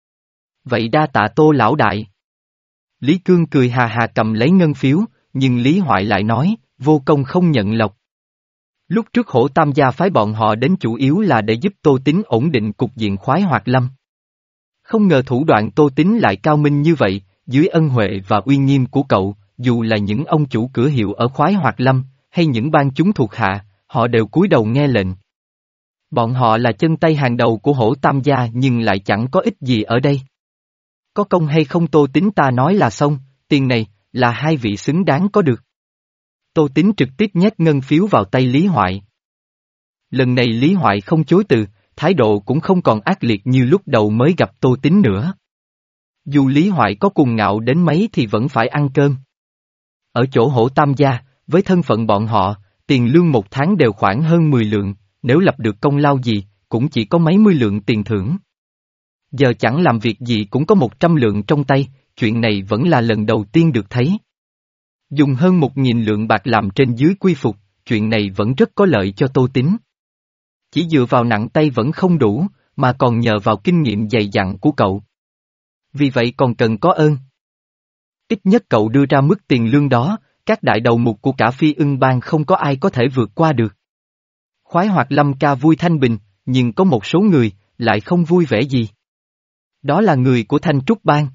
Vậy đa tạ Tô lão đại. Lý Cương cười hà hà cầm lấy ngân phiếu, nhưng Lý Hoại lại nói, vô công không nhận lộc. Lúc trước Hổ Tam gia phái bọn họ đến chủ yếu là để giúp Tô Tín ổn định cục diện Khoái Hoạt Lâm. Không ngờ thủ đoạn Tô Tín lại cao minh như vậy, dưới ân huệ và uy nghiêm của cậu, dù là những ông chủ cửa hiệu ở Khoái Hoạt Lâm, hay những bang chúng thuộc hạ, họ đều cúi đầu nghe lệnh. Bọn họ là chân tay hàng đầu của Hổ Tam gia nhưng lại chẳng có ích gì ở đây. Có công hay không Tô Tín ta nói là xong, tiền này, là hai vị xứng đáng có được. Tô Tín trực tiếp nhét ngân phiếu vào tay Lý Hoại. Lần này Lý Hoại không chối từ, thái độ cũng không còn ác liệt như lúc đầu mới gặp Tô Tín nữa. Dù Lý Hoại có cuồng ngạo đến mấy thì vẫn phải ăn cơm. Ở chỗ Hổ Tam gia, với thân phận bọn họ, tiền lương một tháng đều khoảng hơn mười lượng, nếu lập được công lao gì, cũng chỉ có mấy mươi lượng tiền thưởng. Giờ chẳng làm việc gì cũng có một trăm lượng trong tay, chuyện này vẫn là lần đầu tiên được thấy. Dùng hơn một nghìn lượng bạc làm trên dưới quy phục, chuyện này vẫn rất có lợi cho Tô Tín. Chỉ dựa vào nặng tay vẫn không đủ, mà còn nhờ vào kinh nghiệm dày dặn của cậu. Vì vậy còn cần có ơn. Ít nhất cậu đưa ra mức tiền lương đó, các đại đầu mục của cả Phi Ưng Bang không có ai có thể vượt qua được. Khoái Hoạt Lâm ca vui thanh bình, nhưng có một số người, lại không vui vẻ gì. Đó là người của Thanh Trúc Bang.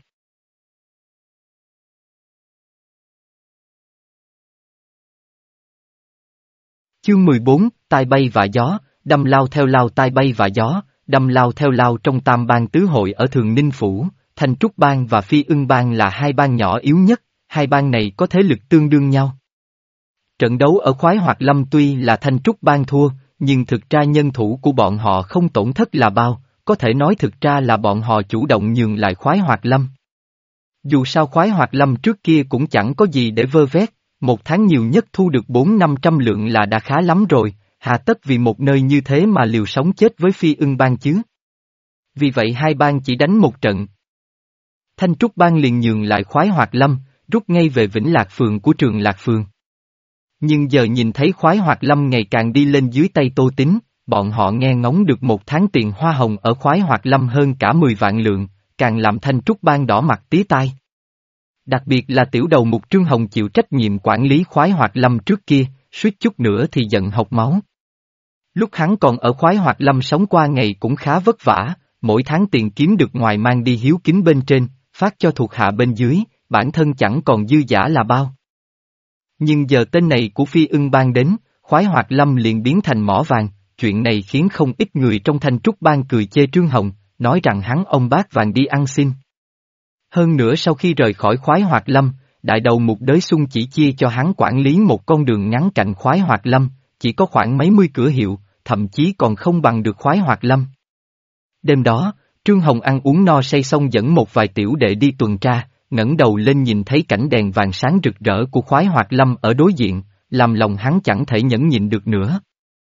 Chương mười bốn, tai bay và gió, đâm lao theo lao tai bay và gió, đâm lao theo lao trong tam bang tứ hội ở Thường Ninh Phủ, Thanh Trúc Bang và Phi Ưng Bang là hai bang nhỏ yếu nhất, hai bang này có thế lực tương đương nhau. Trận đấu ở Khoái Hoạt Lâm tuy là Thanh Trúc Bang thua, nhưng thực ra nhân thủ của bọn họ không tổn thất là bao, có thể nói thực ra là bọn họ chủ động nhường lại Khoái Hoạt Lâm. Dù sao khoái hoạt lâm trước kia cũng chẳng có gì để vơ vét, một tháng nhiều nhất thu được bốn năm trăm lượng là đã khá lắm rồi, hà tất vì một nơi như thế mà liều sống chết với Phi Ưng Bang chứ. Vì vậy hai bang chỉ đánh một trận. Thanh Trúc Bang liền nhường lại khoái hoạt lâm, rút ngay về Vĩnh Lạc Phường của Trường Lạc Phường. Nhưng giờ nhìn thấy khoái hoạt lâm ngày càng đi lên dưới tay Tô Tín, bọn họ nghe ngóng được một tháng tiền hoa hồng ở khoái hoạt lâm hơn cả mười vạn lượng, càng làm Thanh Trúc Bang đỏ mặt tía tai. Đặc biệt là tiểu đầu mục Trương Hồng chịu trách nhiệm quản lý khoái hoạt lâm trước kia, suýt chút nữa thì giận hộc máu. Lúc hắn còn ở khoái hoạt lâm sống qua ngày cũng khá vất vả, mỗi tháng tiền kiếm được ngoài mang đi hiếu kính bên trên, phát cho thuộc hạ bên dưới, bản thân chẳng còn dư giả là bao. Nhưng giờ tên này của Phi Ưng Bang đến, khoái hoạt lâm liền biến thành mỏ vàng, chuyện này khiến không ít người trong Thanh Trúc Bang cười chê Trương Hồng, nói rằng hắn ông bác vàng đi ăn xin. Hơn nữa sau khi rời khỏi khoái hoạt lâm, đại đầu mục Đới Xuân chỉ chia cho hắn quản lý một con đường ngắn cạnh khoái hoạt lâm, chỉ có khoảng mấy mươi cửa hiệu, thậm chí còn không bằng được khoái hoạt lâm. Đêm đó, Trương Hồng ăn uống no say xong dẫn một vài tiểu đệ đi tuần tra, ngẩng đầu lên nhìn thấy cảnh đèn vàng sáng rực rỡ của khoái hoạt lâm ở đối diện, làm lòng hắn chẳng thể nhẫn nhịn được nữa.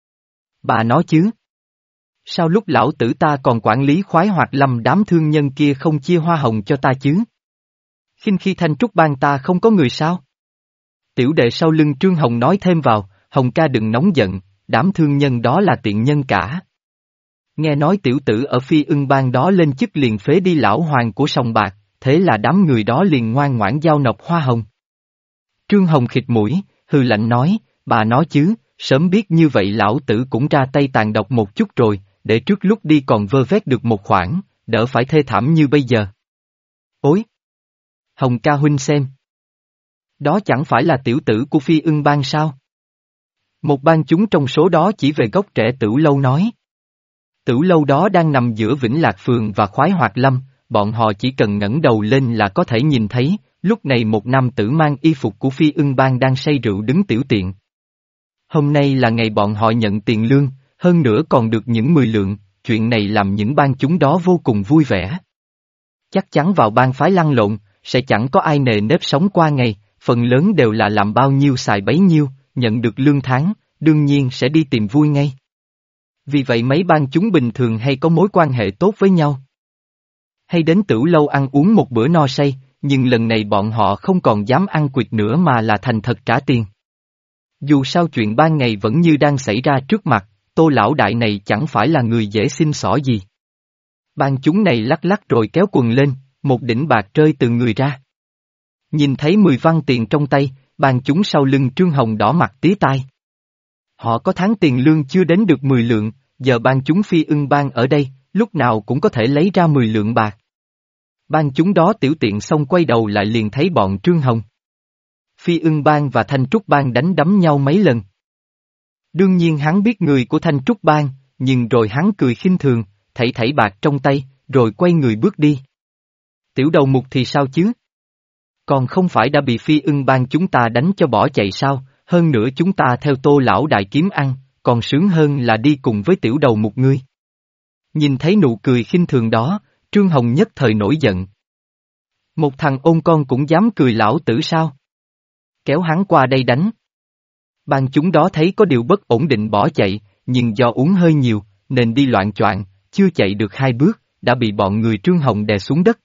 Bà nói chứ? Sao lúc lão tử ta còn quản lý khoái hoạt lâm đám thương nhân kia không chia hoa hồng cho ta chứ? Khinh khi Thanh Trúc Bang ta không có người sao? Tiểu đệ sau lưng Trương Hồng nói thêm vào, Hồng ca đừng nóng giận, đám thương nhân đó là tiện nhân cả. Nghe nói tiểu tử ở Phi Ưng Bang đó lên chức liền phế đi lão hoàng của sòng bạc, thế là đám người đó liền ngoan ngoãn giao nộp hoa hồng. Trương Hồng khịt mũi, hừ lạnh nói, bà nói chứ, sớm biết như vậy lão tử cũng ra tay tàn độc một chút rồi, để trước lúc đi còn vơ vét được một khoản, đỡ phải thê thảm như bây giờ. Ôi! Hồng ca huynh xem. Đó chẳng phải là tiểu tử của Phi Ưng Bang sao? Một bang chúng trong số đó chỉ về gốc trẻ Tửu Lâu nói. Tửu Lâu đó đang nằm giữa Vĩnh Lạc Phường và khoái hoạt lâm, bọn họ chỉ cần ngẩng đầu lên là có thể nhìn thấy, lúc này một nam tử mang y phục của Phi Ưng Bang đang say rượu đứng tiểu tiện. Hôm nay là ngày bọn họ nhận tiền lương, hơn nữa còn được những mười lượng, chuyện này làm những bang chúng đó vô cùng vui vẻ. Chắc chắn vào bang phái lăn lộn, sẽ chẳng có ai nề nếp sống qua ngày, phần lớn đều là làm bao nhiêu xài bấy nhiêu, nhận được lương tháng, đương nhiên sẽ đi tìm vui ngay. Vì vậy mấy bang chúng bình thường hay có mối quan hệ tốt với nhau. Hay đến Tửu Lâu ăn uống một bữa no say, nhưng lần này bọn họ không còn dám ăn quỵt nữa mà là thành thật trả tiền. Dù sao chuyện ban ngày vẫn như đang xảy ra trước mặt, Tô lão đại này chẳng phải là người dễ xin xỏ gì. Bang chúng này lắc lắc rồi kéo quần lên, một đỉnh bạc rơi từ người ra. Nhìn thấy mười văn tiền trong tay, bang chúng sau lưng Trương Hồng đỏ mặt tía tai. Họ có tháng tiền lương chưa đến được mười lượng, giờ bang chúng Phi Ưng Bang ở đây, lúc nào cũng có thể lấy ra mười lượng bạc. Bang chúng đó tiểu tiện xong quay đầu lại liền thấy bọn Trương Hồng. Phi Ưng Bang và Thanh Trúc Bang đánh đấm nhau mấy lần. Đương nhiên hắn biết người của Thanh Trúc Bang, nhưng rồi hắn cười khinh thường, thảy thảy bạc trong tay, rồi quay người bước đi. Tiểu đầu mục thì sao chứ? Còn không phải đã bị Phi Ưng Bang chúng ta đánh cho bỏ chạy sao, hơn nữa chúng ta theo Tô lão đại kiếm ăn, còn sướng hơn là đi cùng với tiểu đầu mục ngươi. Nhìn thấy nụ cười khinh thường đó, Trương Hồng nhất thời nổi giận. Một thằng ôn con cũng dám cười lão tử sao? Kéo hắn qua đây đánh. Bang chúng đó thấy có điều bất ổn định bỏ chạy, nhưng do uống hơi nhiều, nên đi loạn choạng, chưa chạy được hai bước, đã bị bọn người Trương Hồng đè xuống đất.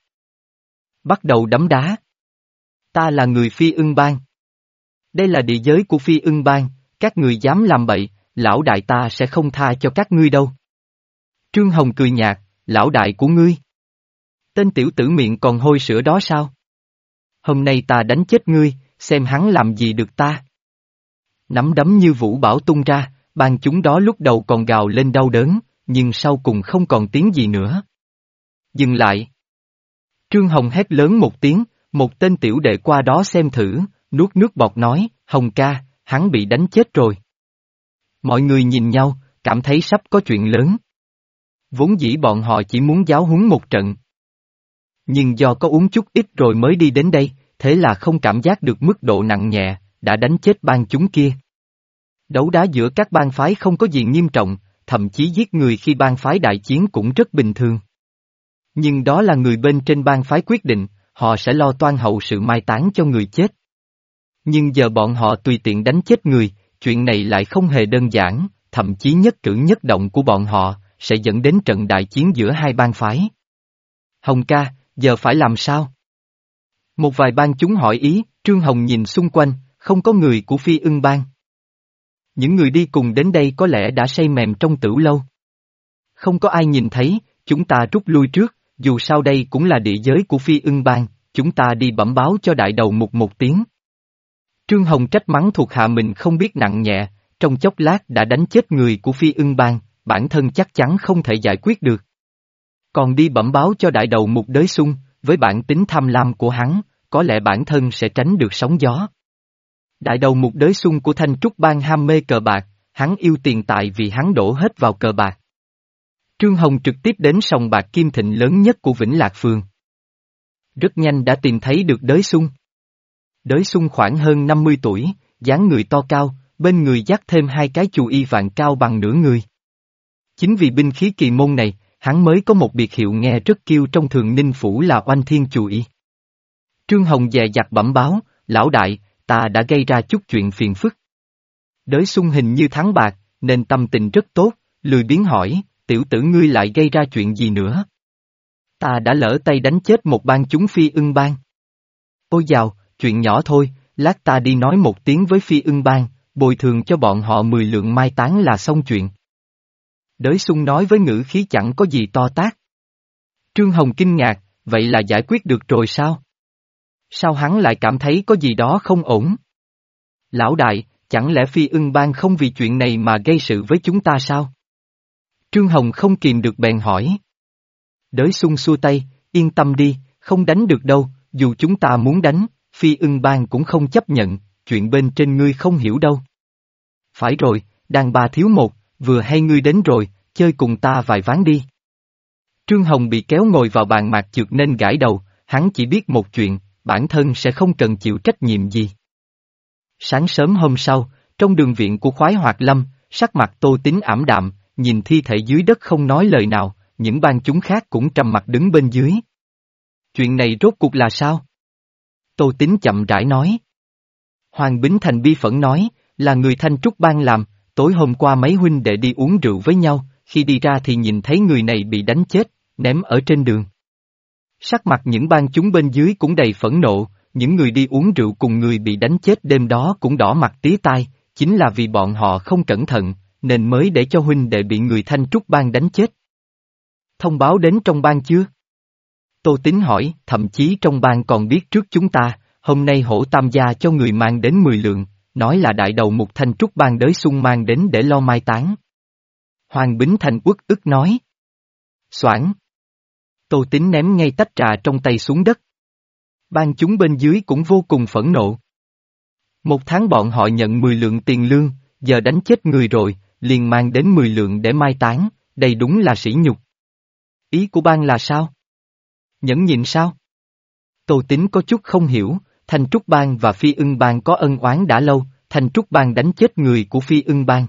Bắt đầu đấm đá. Ta là người Phi Ưng Bang. Đây là địa giới của Phi Ưng Bang, các người dám làm bậy, lão đại ta sẽ không tha cho các ngươi đâu. Trương Hồng cười nhạt, lão đại của ngươi. Tên tiểu tử miệng còn hôi sữa đó sao? Hôm nay ta đánh chết ngươi, xem hắn làm gì được ta. Nắm đấm như vũ bão tung ra, bang chúng đó lúc đầu còn gào lên đau đớn, nhưng sau cùng không còn tiếng gì nữa. Dừng lại. Trương Hồng hét lớn một tiếng, một tên tiểu đệ qua đó xem thử, nuốt nước bọt nói, Hồng ca, hắn bị đánh chết rồi. Mọi người nhìn nhau, cảm thấy sắp có chuyện lớn. Vốn dĩ bọn họ chỉ muốn giáo huấn một trận. Nhưng do có uống chút ít rồi mới đi đến đây, thế là không cảm giác được mức độ nặng nhẹ, đã đánh chết bang chúng kia. Đấu đá giữa các bang phái không có gì nghiêm trọng, thậm chí giết người khi bang phái đại chiến cũng rất bình thường. Nhưng đó là người bên trên bang phái quyết định, họ sẽ lo toan hậu sự mai táng cho người chết. Nhưng giờ bọn họ tùy tiện đánh chết người, chuyện này lại không hề đơn giản, thậm chí nhất cử nhất động của bọn họ, sẽ dẫn đến trận đại chiến giữa hai bang phái. Hồng ca, giờ phải làm sao? Một vài bang chúng hỏi ý, Trương Hồng nhìn xung quanh, không có người của Phi Ưng bang. Những người đi cùng đến đây có lẽ đã say mềm trong tửu lâu. Không có ai nhìn thấy, chúng ta rút lui trước, dù sao đây cũng là địa giới của Phi Ưng bang, chúng ta đi bẩm báo cho đại đầu mục một tiếng. Trương Hồng trách mắng thuộc hạ mình không biết nặng nhẹ, trong chốc lát đã đánh chết người của Phi Ưng bang, bản thân chắc chắn không thể giải quyết được. Còn đi bẩm báo cho đại đầu mục Đới Xung, với bản tính tham lam của hắn, có lẽ bản thân sẽ tránh được sóng gió. Đại đầu mục Đới Xung của Thanh Trúc bang ham mê cờ bạc, hắn yêu tiền tài vì hắn đổ hết vào cờ bạc. Trương Hồng trực tiếp đến sòng bạc Kim Thịnh lớn nhất của Vĩnh Lạc Phường. Rất nhanh đã tìm thấy được Đới Xung. Đới Xung khoảng hơn năm mươi tuổi, dáng người to cao, bên người dắt thêm hai cái chù y vàng cao bằng nửa người. Chính vì binh khí kỳ môn này, hắn mới có một biệt hiệu nghe rất kiêu trong Thường Ninh Phủ là Oanh Thiên Chù Y. Trương Hồng dè dặt bẩm báo, lão đại, ta đã gây ra chút chuyện phiền phức. Đới Xung hình như thắng bạc, nên tâm tình rất tốt, lười biếng hỏi, tiểu tử ngươi lại gây ra chuyện gì nữa? Ta đã lỡ tay đánh chết một bang chúng Phi Ưng bang. Ôi dào, chuyện nhỏ thôi, lát ta đi nói một tiếng với Phi Ưng bang, bồi thường cho bọn họ mười lượng mai táng là xong chuyện. Đới Xung nói với ngữ khí chẳng có gì to tát. Trương Hồng kinh ngạc, vậy là giải quyết được rồi sao? Sao hắn lại cảm thấy có gì đó không ổn? Lão đại, chẳng lẽ Phi Ưng bang không vì chuyện này mà gây sự với chúng ta sao? Trương Hồng không kìm được bèn hỏi. Đới Xung xua tay, yên tâm đi, không đánh được đâu, dù chúng ta muốn đánh, Phi Ưng bang cũng không chấp nhận, chuyện bên trên ngươi không hiểu đâu. Phải rồi, đàn bà thiếu một, vừa hay ngươi đến rồi, chơi cùng ta vài ván đi. Trương Hồng bị kéo ngồi vào bàn mạc trượt nên gãi đầu, hắn chỉ biết một chuyện, bản thân sẽ không cần chịu trách nhiệm gì. Sáng sớm hôm sau, trong đường viện của Khoái Hoạt Lâm, sắc mặt Tô Tín ảm đạm, nhìn thi thể dưới đất không nói lời nào, những bang chúng khác cũng trầm mặt đứng bên dưới. Chuyện này rốt cuộc là sao? Tô Tín chậm rãi nói. Hoàng Bính Thành bi phẫn nói, là người Thanh Trúc bang làm, tối hôm qua mấy huynh đệ đi uống rượu với nhau, khi đi ra thì nhìn thấy người này bị đánh chết, ném ở trên đường. Sắc mặt những bang chúng bên dưới cũng đầy phẫn nộ, những người đi uống rượu cùng người bị đánh chết đêm đó cũng đỏ mặt tía tai, chính là vì bọn họ không cẩn thận, nên mới để cho huynh đệ bị người Thanh Trúc bang đánh chết. Thông báo đến trong bang chưa? Tô Tín hỏi, thậm chí trong bang còn biết trước chúng ta, hôm nay Hổ Tam gia cho người mang đến mười lượng, nói là đại đầu mục Thanh Trúc bang Đới Xung mang đến để lo mai táng. Hoàng Bính Thành uất ức nói. Soảng. Tô Tín ném ngay tách trà trong tay xuống đất. Bang chúng bên dưới cũng vô cùng phẫn nộ. Một tháng bọn họ nhận mười lượng tiền lương, giờ đánh chết người rồi, liền mang đến mười lượng để mai táng, đây đúng là sỉ nhục. Ý của bang là sao? Nhẫn nhịn sao? Tô Tín có chút không hiểu, Thanh Trúc bang và Phi Ưng bang có ân oán đã lâu, Thanh Trúc bang đánh chết người của Phi Ưng bang.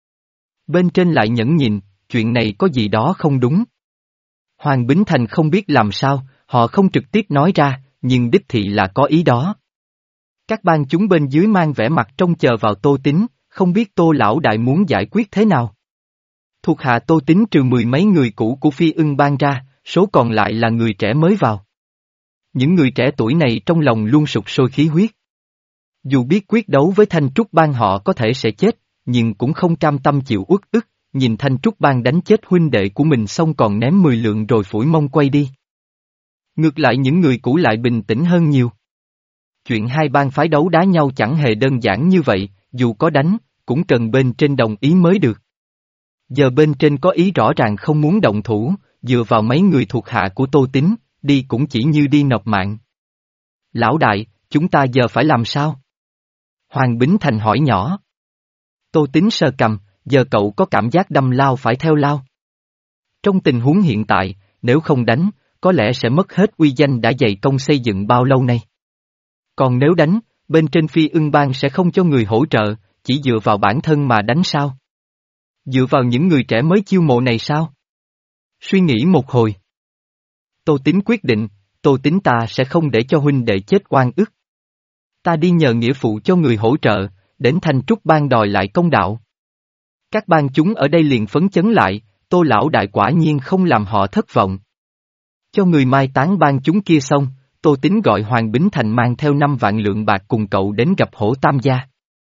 Bên trên lại nhẫn nhịn, chuyện này có gì đó không đúng. Hoàng Bính Thành không biết làm sao, họ không trực tiếp nói ra, nhưng đích thị là có ý đó. Các bang chúng bên dưới mang vẻ mặt trông chờ vào Tô Tín, không biết Tô lão đại muốn giải quyết thế nào. Thuộc hạ Tô Tín trừ mười mấy người cũ của Phi Ưng bang ra, số còn lại là người trẻ mới vào. Những người trẻ tuổi này trong lòng luôn sục sôi khí huyết. Dù biết quyết đấu với Thanh Trúc bang họ có thể sẽ chết, nhưng cũng không cam tâm chịu uất ức, nhìn Thanh Trúc bang đánh chết huynh đệ của mình xong còn ném mười lượng rồi phủi mông quay đi. Ngược lại những người cũ lại bình tĩnh hơn nhiều. Chuyện hai bang phái đấu đá nhau chẳng hề đơn giản như vậy, dù có đánh, cũng cần bên trên đồng ý mới được. Giờ bên trên có ý rõ ràng không muốn động thủ, dựa vào mấy người thuộc hạ của Tô Tín, đi cũng chỉ như đi nộp mạng. Lão đại, chúng ta giờ phải làm sao? Hoàng Bính Thành hỏi nhỏ. Tô Tín sờ cầm, giờ cậu có cảm giác đâm lao phải theo lao. Trong tình huống hiện tại, nếu không đánh, có lẽ sẽ mất hết uy danh đã dày công xây dựng bao lâu nay. Còn nếu đánh, bên trên Phi Ưng bang sẽ không cho người hỗ trợ, chỉ dựa vào bản thân mà đánh sao? Dựa vào những người trẻ mới chiêu mộ này sao? Suy nghĩ một hồi. Tô Tín quyết định, Tô Tính ta sẽ không để cho huynh đệ chết oan ức. Ta đi nhờ nghĩa phụ cho người hỗ trợ, đến Thanh Trúc Bang đòi lại công đạo. Các bang chúng ở đây liền phấn chấn lại, Tô lão đại quả nhiên không làm họ thất vọng. Cho người mai táng bang chúng kia xong, Tô Tính gọi Hoàng Bính Thành mang theo năm vạn lượng bạc cùng cậu đến gặp Hổ Tam gia.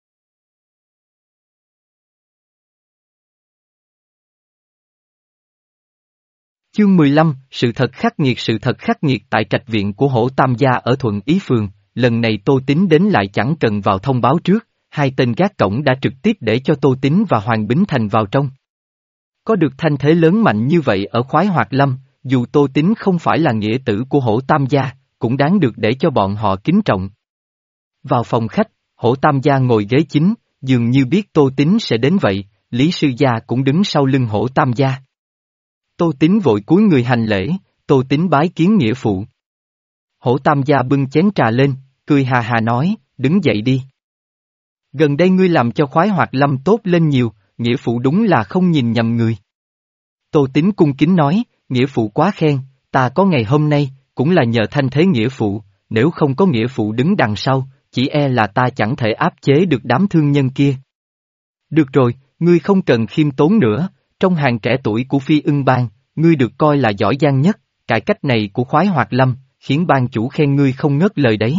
Chương mười lăm, sự thật khắc nghiệt. Sự thật khắc nghiệt tại trạch viện của Hổ Tam gia ở Thuận Ý Phường, lần này Tô Tính đến lại chẳng cần vào thông báo trước, hai tên gác cổng đã trực tiếp để cho Tô Tính và Hoàng Bính Thành vào trong. Có được thanh thế lớn mạnh như vậy ở Khoái Hoạt Lâm, dù Tô Tính không phải là nghĩa tử của Hổ Tam gia, cũng đáng được để cho bọn họ kính trọng. Vào phòng khách, Hổ Tam gia ngồi ghế chính, dường như biết Tô Tính sẽ đến vậy, Lý Sư gia cũng đứng sau lưng Hổ Tam gia. Tô Tính vội cúi người hành lễ, Tô Tính bái kiến nghĩa phụ. Hổ Tam gia bưng chén trà lên, cười hà hà nói, đứng dậy đi. Gần đây ngươi làm cho Khoái Hoạt Lâm tốt lên nhiều, nghĩa phụ đúng là không nhìn nhầm người. Tô Tính cung kính nói, nghĩa phụ quá khen, ta có ngày hôm nay, cũng là nhờ thanh thế nghĩa phụ, nếu không có nghĩa phụ đứng đằng sau, chỉ e là ta chẳng thể áp chế được đám thương nhân kia. Được rồi, ngươi không cần khiêm tốn nữa, trong hàng trẻ tuổi của Phi Ưng Bang, ngươi được coi là giỏi giang nhất, cải cách này của Khoái Hoạt Lâm, khiến bang chủ khen ngươi không ngớt lời đấy.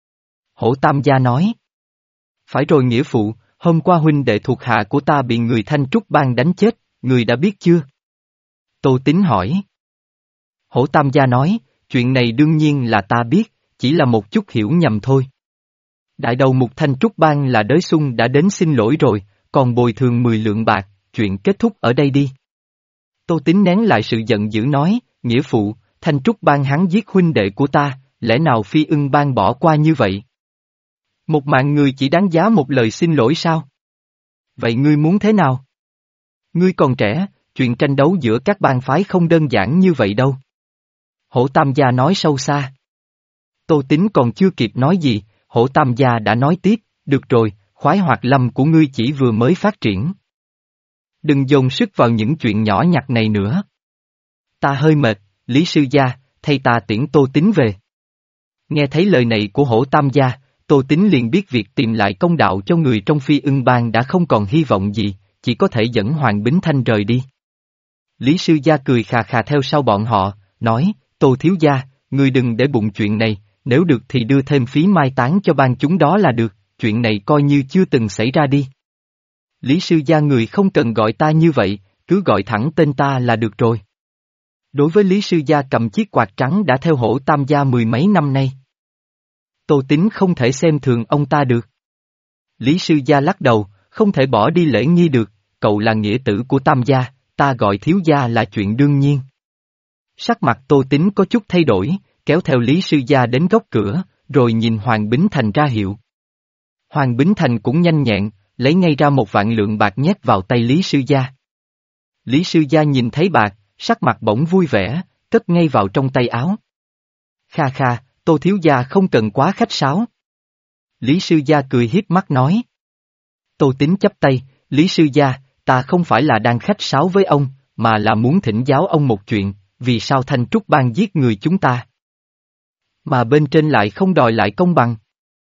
Hổ Tam gia nói. Phải rồi nghĩa phụ, hôm qua huynh đệ thuộc hạ của ta bị người Thanh Trúc Bang đánh chết, người đã biết chưa? Tô Tính hỏi. Hổ Tam gia nói, chuyện này đương nhiên là ta biết, chỉ là một chút hiểu nhầm thôi. Đại đầu mục Thanh Trúc Bang là Đới Xung đã đến xin lỗi rồi, còn bồi thường mười lượng bạc, chuyện kết thúc ở đây đi. Tô Tính nén lại sự giận dữ nói, nghĩa phụ, Thanh Trúc Bang hắn giết huynh đệ của ta, lẽ nào Phi Ưng Bang bỏ qua như vậy? Một mạng người chỉ đáng giá một lời xin lỗi sao? Vậy ngươi muốn thế nào? Ngươi còn trẻ, chuyện tranh đấu giữa các bang phái không đơn giản như vậy đâu. Hổ Tam gia nói sâu xa. Tô Tính còn chưa kịp nói gì, Hổ Tam gia đã nói tiếp, được rồi, Khoái Hoạt Lâm của ngươi chỉ vừa mới phát triển. Đừng dồn sức vào những chuyện nhỏ nhặt này nữa. Ta hơi mệt, Lý Sư gia, thay ta tiễn Tô Tính về. Nghe thấy lời này của Hổ Tam gia, Tô Tính liền biết việc tìm lại công đạo cho người trong Phi Ưng Bang đã không còn hy vọng gì, chỉ có thể dẫn Hoàng Bính Thanh rời đi. Lý Sư gia cười khà khà theo sau bọn họ, nói, Tô thiếu gia, ngươi đừng để bụng chuyện này, nếu được thì đưa thêm phí mai táng cho bang chúng đó là được, chuyện này coi như chưa từng xảy ra đi. Lý Sư gia người không cần gọi ta như vậy, cứ gọi thẳng tên ta là được rồi. Đối với Lý Sư gia cầm chiếc quạt trắng đã theo Hổ Tam gia mười mấy năm nay. Tô Tính không thể xem thường ông ta được. Lý Sư gia lắc đầu, không thể bỏ đi lễ nghi được, cậu là nghĩa tử của Tam gia, ta gọi thiếu gia là chuyện đương nhiên. Sắc mặt Tô Tính có chút thay đổi, kéo theo Lý Sư gia đến góc cửa, rồi nhìn Hoàng Bính Thành ra hiệu. Hoàng Bính Thành cũng nhanh nhẹn, lấy ngay ra một vạn lượng bạc nhét vào tay Lý Sư gia. Lý Sư gia nhìn thấy bạc, sắc mặt bỗng vui vẻ, cất ngay vào trong tay áo. Kha kha, Tô thiếu gia không cần quá khách sáo. Lý Sư gia cười hiếp mắt nói. Tô Tính chắp tay, Lý Sư gia, ta không phải là đang khách sáo với ông, mà là muốn thỉnh giáo ông một chuyện, vì sao Thanh Trúc Bang giết người chúng ta? Mà bên trên lại không đòi lại công bằng.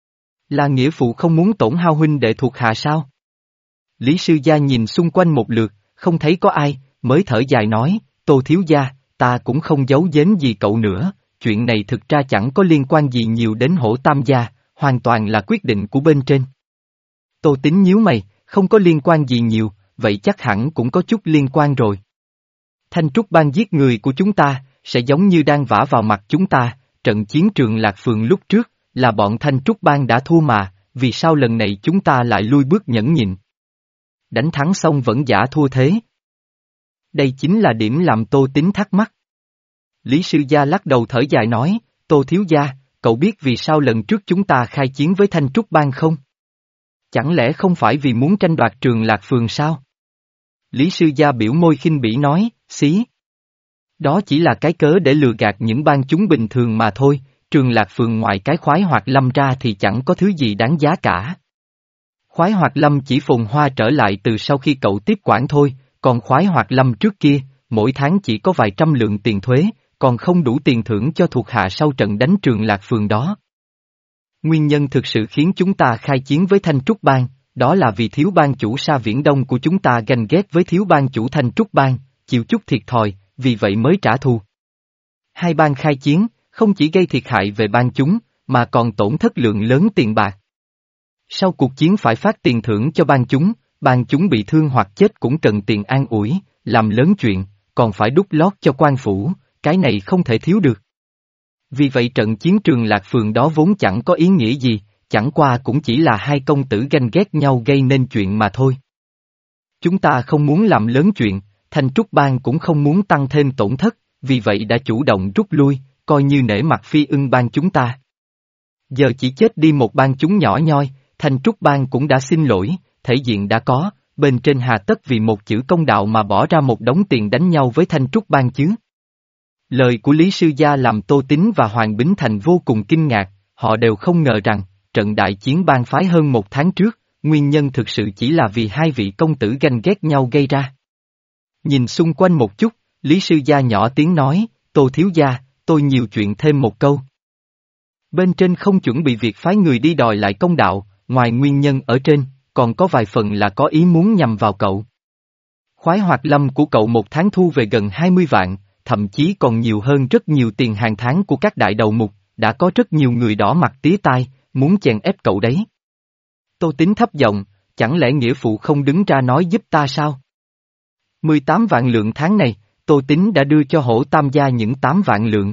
Là nghĩa phụ không muốn tổn hao huynh đệ thuộc hạ sao? Lý Sư gia nhìn xung quanh một lượt, không thấy có ai, mới thở dài nói, Tô thiếu gia, ta cũng không giấu giếm gì cậu nữa, chuyện này thực ra chẳng có liên quan gì nhiều đến Hổ Tam gia, hoàn toàn là quyết định của bên trên. Tô Tính nhíu mày, không có liên quan gì nhiều, vậy chắc hẳn cũng có chút liên quan rồi. Thanh Trúc Bang giết người của chúng ta, sẽ giống như đang vả vào mặt chúng ta, trận chiến trường Lạc Phường lúc trước, là bọn Thanh Trúc Bang đã thua mà, vì sao lần này chúng ta lại lui bước nhẫn nhịn? Đánh thắng xong vẫn giả thua thế. Đây chính là điểm làm Tô Tính thắc mắc. Lý Sư gia lắc đầu thở dài nói, Tô thiếu gia, cậu biết vì sao lần trước chúng ta khai chiến với Thanh Trúc Bang không? Chẳng lẽ không phải vì muốn tranh đoạt trường Lạc Phường sao? Lý Sư gia biểu môi khinh bỉ nói, xí. Đó chỉ là cái cớ để lừa gạt những bang chúng bình thường mà thôi, trường Lạc Phường ngoài cái Khoái Hoạt Lâm ra thì chẳng có thứ gì đáng giá cả. Khoái Hoạt Lâm chỉ phồn hoa trở lại từ sau khi cậu tiếp quản thôi, còn Khoái Hoạt Lâm trước kia, mỗi tháng chỉ có vài trăm lượng tiền thuế, còn không đủ tiền thưởng cho thuộc hạ sau trận đánh Trường Lạc Phường đó. Nguyên nhân thực sự khiến chúng ta khai chiến với Thanh Trúc Bang, đó là vì thiếu bang chủ Sa Viễn Đông của chúng ta ganh ghét với thiếu bang chủ Thanh Trúc Bang, chịu chút thiệt thòi, vì vậy mới trả thù. Hai bang khai chiến, không chỉ gây thiệt hại về bang chúng, mà còn tổn thất lượng lớn tiền bạc. Sau cuộc chiến phải phát tiền thưởng cho bang chúng, bang chúng bị thương hoặc chết cũng cần tiền an ủi, làm lớn chuyện, còn phải đút lót cho quan phủ, cái này không thể thiếu được. Vì vậy trận chiến Trường Lạc Phường đó vốn chẳng có ý nghĩa gì, chẳng qua cũng chỉ là hai công tử ganh ghét nhau gây nên chuyện mà thôi. Chúng ta không muốn làm lớn chuyện, Thanh Trúc Bang cũng không muốn tăng thêm tổn thất, vì vậy đã chủ động rút lui, coi như nể mặt Phi Ưng Bang chúng ta. Giờ chỉ chết đi một bang chúng nhỏ nhoi, Thanh Trúc Bang cũng đã xin lỗi, thể diện đã có, bên trên hà tất vì một chữ công đạo mà bỏ ra một đống tiền đánh nhau với Thanh Trúc Bang chứ. Lời của Lý Sư Gia làm Tô Tín và Hoàng Bính Thành vô cùng kinh ngạc, họ đều không ngờ rằng, trận đại chiến bang phái hơn một tháng trước, nguyên nhân thực sự chỉ là vì hai vị công tử ganh ghét nhau gây ra. Nhìn xung quanh một chút, Lý Sư Gia nhỏ tiếng nói, Tô Thiếu Gia, tôi nhiều chuyện thêm một câu. Bên trên không chuẩn bị việc phái người đi đòi lại công đạo, ngoài nguyên nhân ở trên, còn có vài phần là có ý muốn nhằm vào cậu. Khoái hoạt lâm của cậu một tháng thu về gần hai mươi vạn, thậm chí còn nhiều hơn rất nhiều tiền hàng tháng của các đại đầu mục, đã có rất nhiều người đỏ mặt tía tai, muốn chèn ép cậu đấy. Tô Tín thấp giọng, chẳng lẽ nghĩa phụ không đứng ra nói giúp ta sao? mười tám vạn lượng tháng này, Tô Tín đã đưa cho Hổ Tam gia những tám vạn lượng.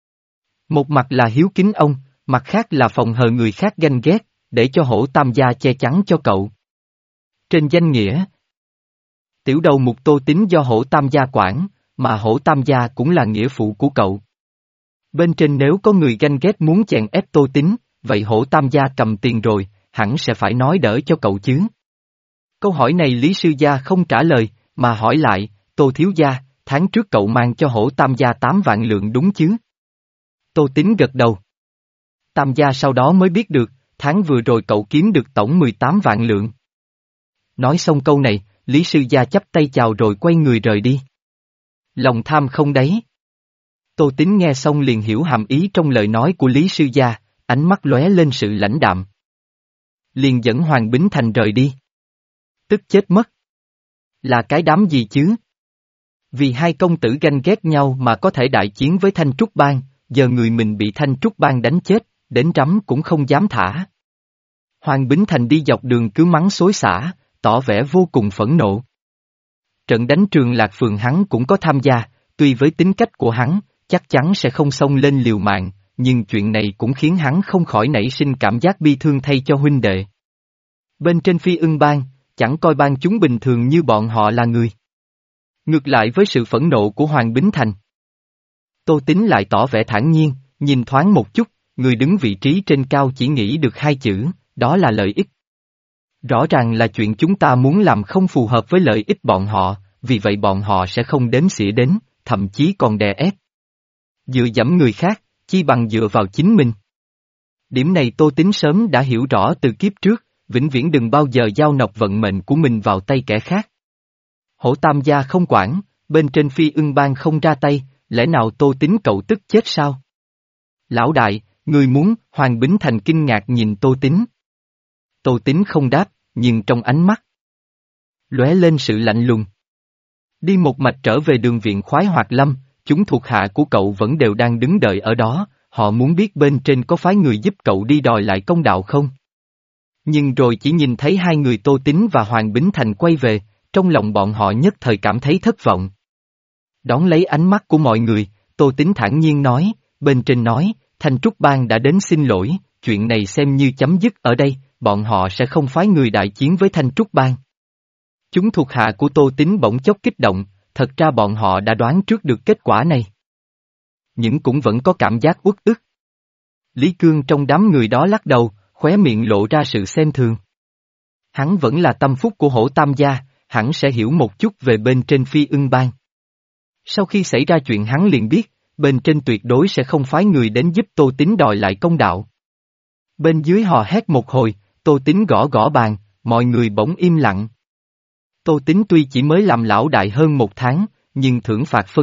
Một mặt là hiếu kính ông, mặt khác là phòng hờ người khác ganh ghét, để cho Hổ Tam gia che chắn cho cậu. Trên danh nghĩa, tiểu đầu mục Tô Tín do Hổ Tam gia quản, mà Hổ Tam gia cũng là nghĩa phụ của cậu. Bên trên nếu có người ganh ghét muốn chèn ép Tô Tín, vậy Hổ Tam gia cầm tiền rồi, hẳn sẽ phải nói đỡ cho cậu chứ. Câu hỏi này Lý Sư Gia không trả lời, mà hỏi lại, Tô Thiếu Gia, tháng trước cậu mang cho Hổ Tam gia tám vạn lượng đúng chứ? Tô Tín gật đầu. Tam gia sau đó mới biết được, tháng vừa rồi cậu kiếm được tổng mười tám vạn lượng. Nói xong câu này, Lý Sư Gia chắp tay chào rồi quay người rời đi. Lòng tham không đấy. Tô Tín nghe xong liền hiểu hàm ý trong lời nói của Lý Sư Gia, ánh mắt lóe lên sự lãnh đạm. Liền dẫn Hoàng Bính Thành rời đi. Tức chết mất. Là cái đám gì chứ? Vì hai công tử ganh ghét nhau mà có thể đại chiến với Thanh Trúc Bang, giờ người mình bị Thanh Trúc Bang đánh chết, đến rắm cũng không dám thả. Hoàng Bính Thành đi dọc đường cứ mắng xối xả, tỏ vẻ vô cùng phẫn nộ. Trận đánh Trường Lạc Phường hắn cũng có tham gia, tuy với tính cách của hắn, chắc chắn sẽ không xông lên liều mạng, nhưng chuyện này cũng khiến hắn không khỏi nảy sinh cảm giác bi thương thay cho huynh đệ. Bên trên Phi Ưng Bang, chẳng coi bang chúng bình thường như bọn họ là người. Ngược lại với sự phẫn nộ của Hoàng Bính Thành, Tô Tín lại tỏ vẻ thản nhiên, nhìn thoáng một chút, người đứng vị trí trên cao chỉ nghĩ được hai chữ, đó là lợi ích. Rõ ràng là chuyện chúng ta muốn làm không phù hợp với lợi ích bọn họ, vì vậy bọn họ sẽ không đếm xỉa đến, thậm chí còn đè ép. Dựa dẫm người khác, chi bằng dựa vào chính mình. Điểm này Tô Tín sớm đã hiểu rõ từ kiếp trước, vĩnh viễn đừng bao giờ giao nộp vận mệnh của mình vào tay kẻ khác. Hổ Tam gia không quản, bên trên Phi Ưng Bang không ra tay, lẽ nào Tô Tín cậu tức chết sao? Lão đại, người muốn, Hoàng Bính Thành kinh ngạc nhìn Tô Tín. Tô Tín không đáp, nhưng trong ánh mắt lóe lên sự lạnh lùng. Đi một mạch trở về đường viện Khoái Hoạt Lâm, chúng thuộc hạ của cậu vẫn đều đang đứng đợi ở đó, họ muốn biết bên trên có phái người giúp cậu đi đòi lại công đạo không? Nhưng rồi chỉ nhìn thấy hai người Tô Tín và Hoàng Bính Thành quay về, trong lòng bọn họ nhất thời cảm thấy thất vọng. Đón lấy ánh mắt của mọi người, Tô Tín thản nhiên nói, bên trên nói, Thanh Trúc Bang đã đến xin lỗi, chuyện này xem như chấm dứt ở đây, bọn họ sẽ không phái người đại chiến với Thanh Trúc Bang. Chúng thuộc hạ của Tô Tín bỗng chốc kích động, thật ra bọn họ đã đoán trước được kết quả này. Nhưng cũng vẫn có cảm giác uất ức. Lý Cương trong đám người đó lắc đầu, khóe miệng lộ ra sự xem thường. Hắn vẫn là tâm phúc của Hổ Tam gia, hẳn sẽ hiểu một chút về bên trên Phi Ưng Bang. Sau khi xảy ra chuyện hắn liền biết, bên trên tuyệt đối sẽ không phái người đến giúp Tô Tín đòi lại công đạo. Bên dưới hò hét một hồi, Tô Tín gõ gõ bàn, mọi người bỗng im lặng. Tô Tín tuy chỉ mới làm lão đại hơn một tháng, nhưng thưởng phạt phân minh,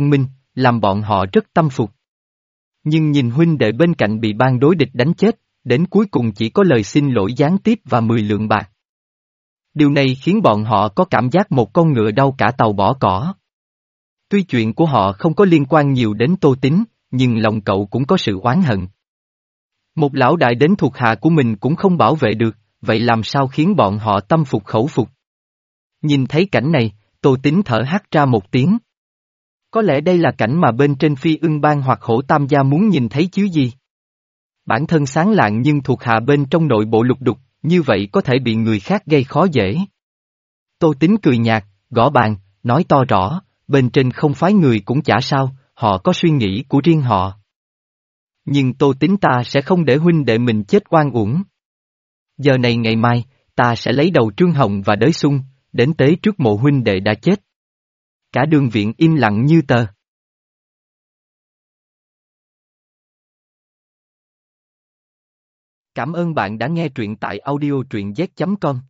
làm bọn họ rất tâm phục. Nhưng nhìn huynh đệ bên cạnh bị ban đối địch đánh chết, đến cuối cùng chỉ có lời xin lỗi gián tiếp và mười lượng bạc. Điều này khiến bọn họ có cảm giác một con ngựa đau cả tàu bỏ cỏ. Tuy chuyện của họ không có liên quan nhiều đến Tô Tín, nhưng lòng cậu cũng có sự oán hận. Một lão đại đến thuộc hạ của mình cũng không bảo vệ được, vậy làm sao khiến bọn họ tâm phục khẩu phục? Nhìn thấy cảnh này, Tô Tín thở hắt ra một tiếng. Có lẽ đây là cảnh mà bên trên Phi Ưng Bang hoặc Hổ Tam gia muốn nhìn thấy chứ gì. Bản thân sáng lạng nhưng thuộc hạ bên trong nội bộ lục đục, như vậy có thể bị người khác gây khó dễ. Tô Tín cười nhạt, gõ bàn, nói to rõ, bên trên không phái người cũng chả sao, họ có suy nghĩ của riêng họ. Nhưng Tô Tín ta sẽ không để huynh đệ mình chết oan uổng. Giờ này ngày mai, ta sẽ lấy đầu Trương Hồng và Đới Xung, đến tế trước mộ huynh đệ đã chết. Cả đường viện im lặng như tờ. Cảm ơn bạn đã nghe truyện tại audio truyện z chấm com.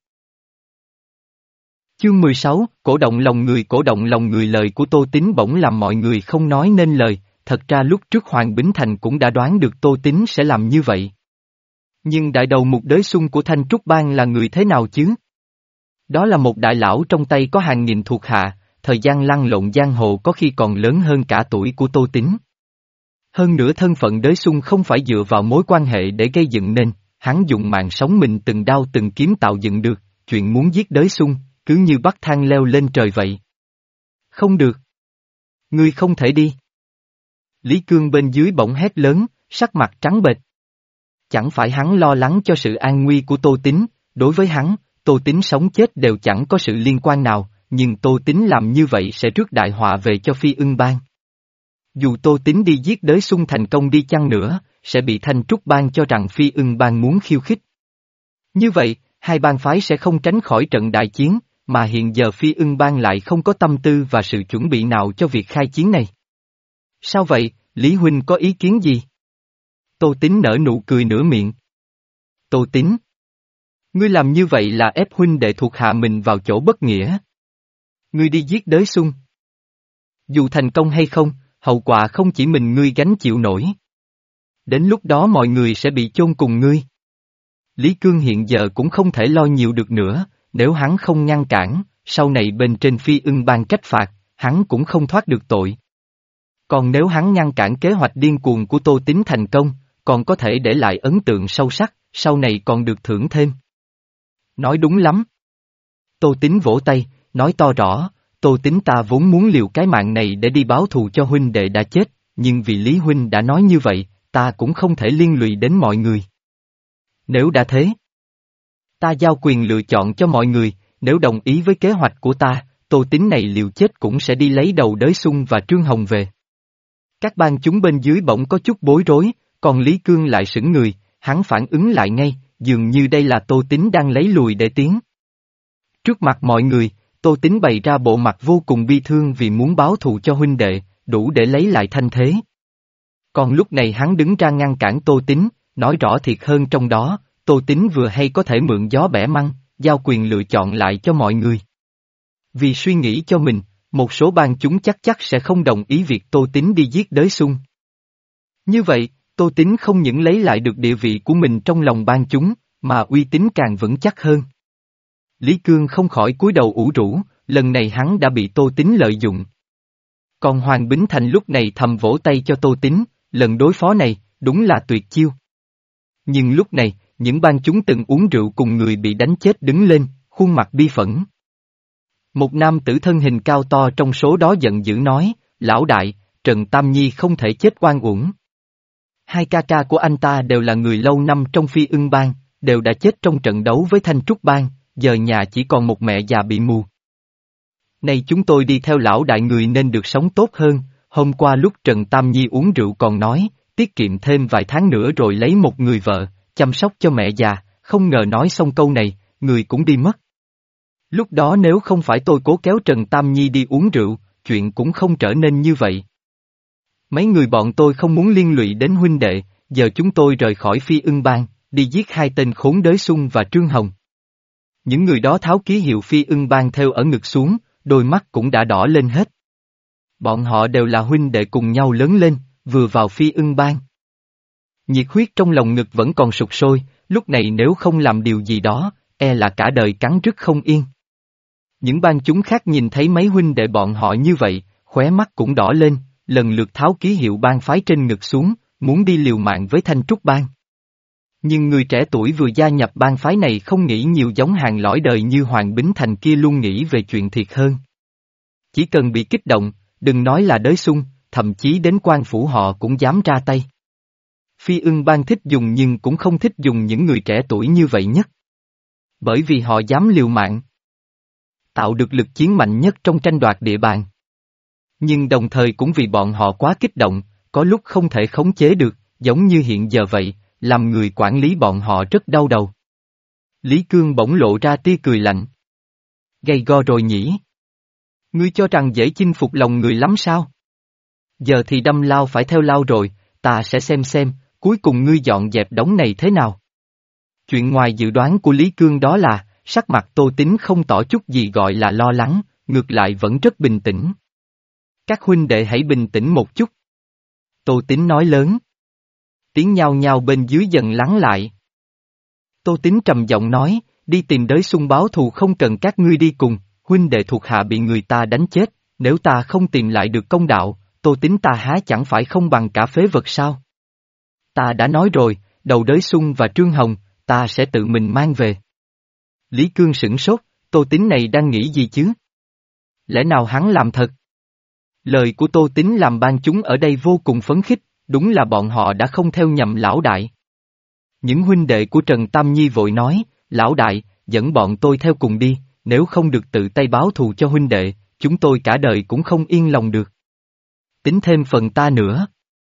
Chương mười sáu, cổ động lòng người cổ động lòng người lời của Tô Tín bỗng làm mọi người không nói nên lời, thật ra lúc trước Hoàng Bính Thành cũng đã đoán được Tô Tín sẽ làm như vậy. Nhưng đại đầu mục Đới Xung của Thanh Trúc Bang là người thế nào chứ? Đó là một đại lão trong tay có hàng nghìn thuộc hạ, thời gian lăn lộn giang hồ có khi còn lớn hơn cả tuổi của Tô Tín. Hơn nữa thân phận Đới Xung không phải dựa vào mối quan hệ để gây dựng nên, hắn dùng mạng sống mình từng đao từng kiếm tạo dựng được, chuyện muốn giết Đới Xung, cứ như bắt thang leo lên trời vậy. Không được. Ngươi không thể đi. Lý Cương bên dưới bỗng hét lớn, sắc mặt trắng bệch. Chẳng phải hắn lo lắng cho sự an nguy của Tô Tín, đối với hắn, Tô Tín sống chết đều chẳng có sự liên quan nào, nhưng Tô Tín làm như vậy sẽ rước đại họa về cho Phi Ưng Bang. Dù Tô Tín đi giết Đới Xung thành công đi chăng nữa, sẽ bị Thanh Trúc Bang cho rằng Phi Ưng Bang muốn khiêu khích. Như vậy, hai bang phái sẽ không tránh khỏi trận đại chiến, mà hiện giờ Phi Ưng Bang lại không có tâm tư và sự chuẩn bị nào cho việc khai chiến này. Sao vậy, Lý Huynh có ý kiến gì? Tô Tín nở nụ cười nửa miệng. Tô Tín, ngươi làm như vậy là ép huynh đệ thuộc hạ mình vào chỗ bất nghĩa. Ngươi đi giết Đới Xung. Dù thành công hay không, hậu quả không chỉ mình ngươi gánh chịu nổi. Đến lúc đó mọi người sẽ bị chôn cùng ngươi. Lý Cương hiện giờ cũng không thể lo nhiều được nữa, nếu hắn không ngăn cản, sau này bên trên Phi Ưng Bang trách phạt, hắn cũng không thoát được tội. Còn nếu hắn ngăn cản kế hoạch điên cuồng của Tô Tín thành công, còn có thể để lại ấn tượng sâu sắc, sau này còn được thưởng thêm. Nói đúng lắm. Tô Tín vỗ tay, nói to rõ, Tô Tín ta vốn muốn liều cái mạng này để đi báo thù cho huynh đệ đã chết, nhưng vì Lý Huynh đã nói như vậy, ta cũng không thể liên lụy đến mọi người. Nếu đã thế, ta giao quyền lựa chọn cho mọi người, nếu đồng ý với kế hoạch của ta, Tô Tín này liều chết cũng sẽ đi lấy đầu Đới Xung và Trương Hồng về. Các bang chúng bên dưới bỗng có chút bối rối, còn Lý Cương lại sững người, hắn phản ứng lại ngay, dường như đây là Tô Tín đang lấy lùi để tiến. Trước mặt mọi người, Tô Tín bày ra bộ mặt vô cùng bi thương vì muốn báo thù cho huynh đệ, đủ để lấy lại thanh thế. Còn lúc này hắn đứng ra ngăn cản Tô Tín, nói rõ thiệt hơn trong đó, Tô Tín vừa hay có thể mượn gió bẻ măng, giao quyền lựa chọn lại cho mọi người. Vì suy nghĩ cho mình, một số bang chúng chắc chắc sẽ không đồng ý việc Tô Tín đi giết Đới Xung. Như vậy, Tô Tín không những lấy lại được địa vị của mình trong lòng bang chúng, mà uy tín càng vững chắc hơn. Lý Cương không khỏi cúi đầu ủ rũ, lần này hắn đã bị Tô Tín lợi dụng. Còn Hoàng Bính Thành lúc này thầm vỗ tay cho Tô Tín, lần đối phó này, đúng là tuyệt chiêu. Nhưng lúc này, những bang chúng từng uống rượu cùng người bị đánh chết đứng lên, khuôn mặt bi phẫn. Một nam tử thân hình cao to trong số đó giận dữ nói, lão đại, Trần Tam Nhi không thể chết oan uổng. Hai ca ca của anh ta đều là người lâu năm trong Phi Ưng Bang, đều đã chết trong trận đấu với Thanh Trúc Bang, giờ nhà chỉ còn một mẹ già bị mù. Nay chúng tôi đi theo lão đại người nên được sống tốt hơn, hôm qua lúc Trần Tam Nhi uống rượu còn nói, tiết kiệm thêm vài tháng nữa rồi lấy một người vợ, chăm sóc cho mẹ già, không ngờ nói xong câu này, người cũng đi mất. Lúc đó nếu không phải tôi cố kéo Trần Tam Nhi đi uống rượu, chuyện cũng không trở nên như vậy. Mấy người bọn tôi không muốn liên lụy đến huynh đệ, giờ chúng tôi rời khỏi Phi Ưng Bang, đi giết hai tên khốn Đới Xung và Trương Hồng. Những người đó tháo ký hiệu Phi Ưng Bang theo ở ngực xuống, đôi mắt cũng đã đỏ lên hết. Bọn họ đều là huynh đệ cùng nhau lớn lên, vừa vào Phi Ưng Bang. Nhiệt huyết trong lòng ngực vẫn còn sục sôi, lúc này nếu không làm điều gì đó, e là cả đời cắn rứt không yên. Những bang chúng khác nhìn thấy mấy huynh đệ bọn họ như vậy, khóe mắt cũng đỏ lên, lần lượt tháo ký hiệu bang phái trên ngực xuống, muốn đi liều mạng với Thanh Trúc Bang. Nhưng người trẻ tuổi vừa gia nhập bang phái này không nghĩ nhiều giống hàng lõi đời như Hoàng Bính Thành kia luôn nghĩ về chuyện thiệt hơn. Chỉ cần bị kích động, đừng nói là đới xung, thậm chí đến quan phủ họ cũng dám ra tay. Phi Ưng Bang thích dùng nhưng cũng không thích dùng những người trẻ tuổi như vậy nhất. Bởi vì họ dám liều mạng, tạo được lực chiến mạnh nhất trong tranh đoạt địa bàn. Nhưng đồng thời cũng vì bọn họ quá kích động, có lúc không thể khống chế được, giống như hiện giờ vậy, làm người quản lý bọn họ rất đau đầu. Lý Cương bỗng lộ ra tia cười lạnh. Gay go rồi nhỉ? Ngươi cho rằng dễ chinh phục lòng người lắm sao? Giờ thì đâm lao phải theo lao rồi, ta sẽ xem xem, cuối cùng ngươi dọn dẹp đống này thế nào. Chuyện ngoài dự đoán của Lý Cương đó là, sắc mặt Tô Tín không tỏ chút gì gọi là lo lắng, ngược lại vẫn rất bình tĩnh. Các huynh đệ hãy bình tĩnh một chút. Tô Tín nói lớn. Tiếng nhao nhao bên dưới dần lắng lại. Tô Tín trầm giọng nói, đi tìm đới xung báo thù không cần các ngươi đi cùng, huynh đệ thuộc hạ bị người ta đánh chết, nếu ta không tìm lại được công đạo, Tô Tín ta há chẳng phải không bằng cả phế vật sao? Ta đã nói rồi, đầu đới xung và Trương Hồng, ta sẽ tự mình mang về. Lý Cương sửng sốt, Tô Tín này đang nghĩ gì chứ? Lẽ nào hắn làm thật? Lời của Tô Tín làm ban chúng ở đây vô cùng phấn khích, đúng là bọn họ đã không theo nhầm lão đại. Những huynh đệ của Trần Tam Nhi vội nói, lão đại, dẫn bọn tôi theo cùng đi, nếu không được tự tay báo thù cho huynh đệ, chúng tôi cả đời cũng không yên lòng được. Tính thêm phần ta nữa.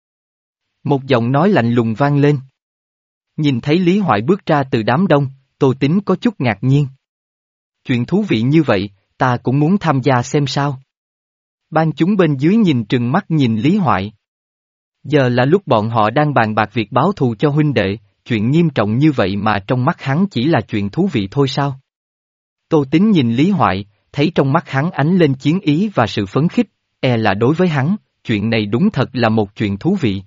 Một giọng nói lạnh lùng vang lên. Nhìn thấy Lý Hoại bước ra từ đám đông, Tô Tín có chút ngạc nhiên. Chuyện thú vị như vậy, ta cũng muốn tham gia xem sao. Ban chúng bên dưới nhìn trừng mắt nhìn Lý Hoại. Giờ là lúc bọn họ đang bàn bạc việc báo thù cho huynh đệ, chuyện nghiêm trọng như vậy mà trong mắt hắn chỉ là chuyện thú vị thôi sao? Tô Tín nhìn Lý Hoại, thấy trong mắt hắn ánh lên chiến ý và sự phấn khích, e là đối với hắn, chuyện này đúng thật là một chuyện thú vị.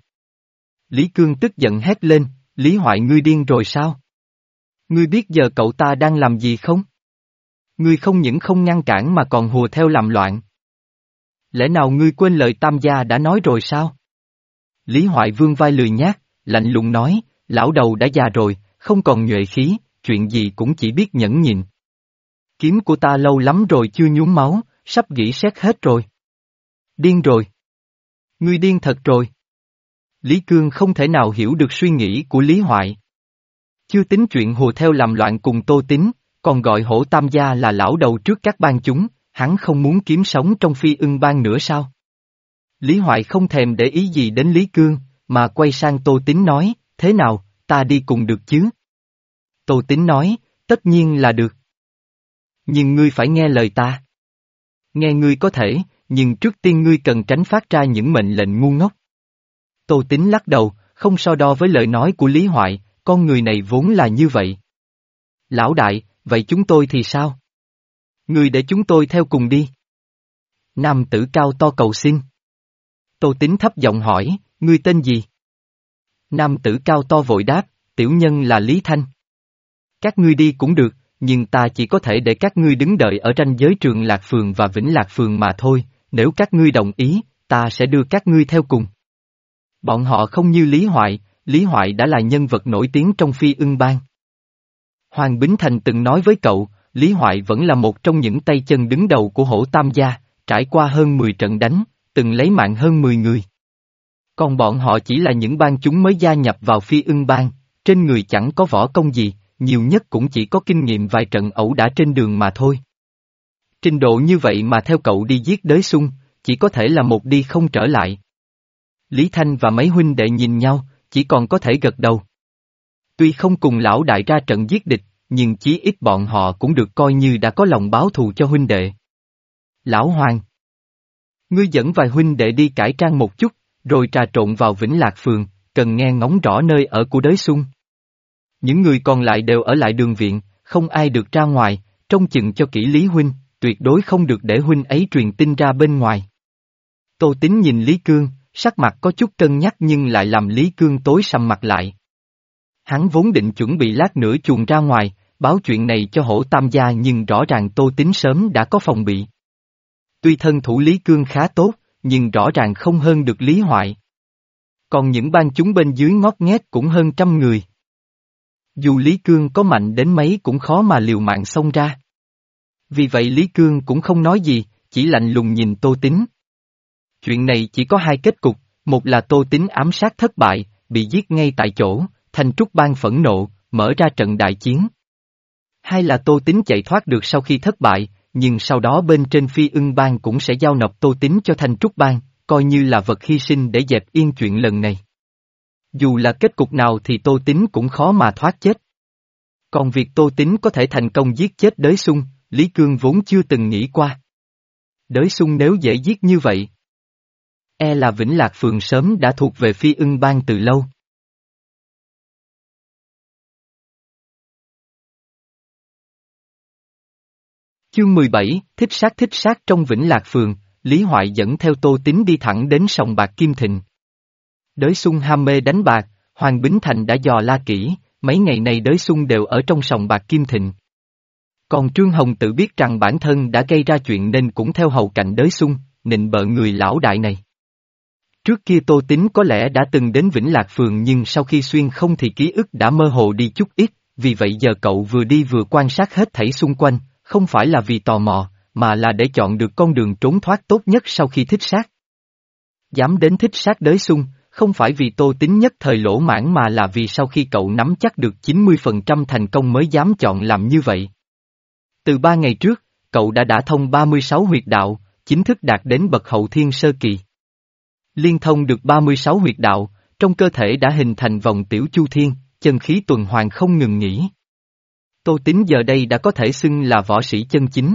Lý Cương tức giận hét lên, Lý Hoại ngươi điên rồi sao? Ngươi biết giờ cậu ta đang làm gì không? Ngươi không những không ngăn cản mà còn hùa theo làm loạn. Lẽ nào ngươi quên lời Tam gia đã nói rồi sao? Lý Hoại vương vai lười nhác, lạnh lùng nói, lão đầu đã già rồi, không còn nhuệ khí, chuyện gì cũng chỉ biết nhẫn nhịn. Kiếm của ta lâu lắm rồi chưa nhuốm máu, sắp gỉ sét hết rồi. Điên rồi. Ngươi điên thật rồi. Lý Cương không thể nào hiểu được suy nghĩ của Lý Hoại. Chưa tính chuyện hùa theo làm loạn cùng Tô Tín, còn gọi Hổ Tam gia là lão đầu trước các bang chúng, hắn không muốn kiếm sống trong Phi Ưng Bang nữa sao? Lý Hoại không thèm để ý gì đến Lý Cương, mà quay sang Tô Tín nói, thế nào, ta đi cùng được chứ? Tô Tín nói, tất nhiên là được. Nhưng ngươi phải nghe lời ta. Nghe ngươi có thể, nhưng trước tiên ngươi cần tránh phát ra những mệnh lệnh ngu ngốc. Tô Tín lắc đầu, không so đo với lời nói của Lý Hoại, con người này vốn là như vậy. Lão đại, vậy chúng tôi thì sao? Ngươi để chúng tôi theo cùng đi. Nam tử cao to cầu xin. Tô Tín thấp giọng hỏi, ngươi tên gì? Nam tử cao to vội đáp, tiểu nhân là Lý Thanh. Các ngươi đi cũng được, nhưng ta chỉ có thể để các ngươi đứng đợi ở ranh giới Trường Lạc Phường và Vĩnh Lạc Phường mà thôi, nếu các ngươi đồng ý, ta sẽ đưa các ngươi theo cùng. Bọn họ không như Lý Hoại, Lý Hoại đã là nhân vật nổi tiếng trong Phi Ưng Bang. Hoàng Bính Thành từng nói với cậu, Lý Hoại vẫn là một trong những tay chân đứng đầu của Hổ Tam gia, trải qua hơn mười trận đánh, từng lấy mạng hơn mười người. Còn bọn họ chỉ là những bang chúng mới gia nhập vào Phi Ưng Bang, trên người chẳng có võ công gì, nhiều nhất cũng chỉ có kinh nghiệm vài trận ẩu đả trên đường mà thôi. Trình độ như vậy mà theo cậu đi giết đới xung, chỉ có thể là một đi không trở lại. Lý Thanh và mấy huynh đệ nhìn nhau, chỉ còn có thể gật đầu. Tuy không cùng lão đại ra trận giết địch, nhưng chí ít bọn họ cũng được coi như đã có lòng báo thù cho huynh đệ. Lão Hoàng, ngươi dẫn vài huynh đệ đi cải trang một chút, rồi trà trộn vào Vĩnh Lạc Phường, cần nghe ngóng rõ nơi ở của đới xung. Những người còn lại đều ở lại đường viện, không ai được ra ngoài, trông chừng cho kỹ Lý huynh, tuyệt đối không được để huynh ấy truyền tin ra bên ngoài. Tô Tín nhìn Lý Cương, sắc mặt có chút cân nhắc nhưng lại làm Lý Cương tối sầm mặt lại. Hắn vốn định chuẩn bị lát nữa chuồn ra ngoài, báo chuyện này cho Hổ Tam gia nhưng rõ ràng Tô Tín sớm đã có phòng bị. Tuy thân thủ Lý Cương khá tốt, nhưng rõ ràng không hơn được Lý Hoại. Còn những bang chúng bên dưới ngót nghét cũng hơn trăm người. Dù Lý Cương có mạnh đến mấy cũng khó mà liều mạng xông ra. Vì vậy Lý Cương cũng không nói gì, chỉ lạnh lùng nhìn Tô Tín. Chuyện này chỉ có hai kết cục, một là Tô Tín ám sát thất bại, bị giết ngay tại chỗ, Thanh Trúc Bang phẫn nộ, mở ra trận đại chiến. Hai là Tô Tín chạy thoát được sau khi thất bại, nhưng sau đó bên trên Phi Ưng Bang cũng sẽ giao nộp Tô Tín cho Thanh Trúc Bang, coi như là vật hy sinh để dẹp yên chuyện lần này. Dù là kết cục nào thì Tô Tín cũng khó mà thoát chết. Còn việc Tô Tín có thể thành công giết chết Đới Xung, Lý Cương vốn chưa từng nghĩ qua. Đới Xung nếu dễ giết như vậy, e là Vĩnh Lạc Phường sớm đã thuộc về Phi Ưng Bang từ lâu. Chương mười bảy, thích sát thích sát trong Vĩnh Lạc Phường, Lý Hoại dẫn theo Tô Tín đi thẳng đến sòng bạc Kim Thịnh. Đới Xung ham mê đánh bạc, Hoàng Bính Thành đã dò la kỹ, mấy ngày nay Đới Xung đều ở trong sòng bạc Kim Thịnh. Còn Trương Hồng tự biết rằng bản thân đã gây ra chuyện nên cũng theo hầu cạnh Đới Xung, nịnh bợ người lão đại này. Trước kia Tô Tín có lẽ đã từng đến Vĩnh Lạc Phường nhưng sau khi xuyên không thì ký ức đã mơ hồ đi chút ít, vì vậy giờ cậu vừa đi vừa quan sát hết thảy xung quanh, không phải là vì tò mò, mà là để chọn được con đường trốn thoát tốt nhất sau khi thích sát. Dám đến thích sát Đới Xung, không phải vì Tô Tín nhất thời lỗ mãn mà là vì sau khi cậu nắm chắc được chín mươi phần trăm thành công mới dám chọn làm như vậy. Từ ba ngày trước, cậu đã đả thông ba mươi sáu huyệt đạo, chính thức đạt đến bậc hậu thiên sơ kỳ. Liên thông được ba mươi sáu huyệt đạo, trong cơ thể đã hình thành vòng tiểu chu thiên, chân khí tuần hoàn không ngừng nghỉ. Tô Tín giờ đây đã có thể xưng là võ sĩ chân chính.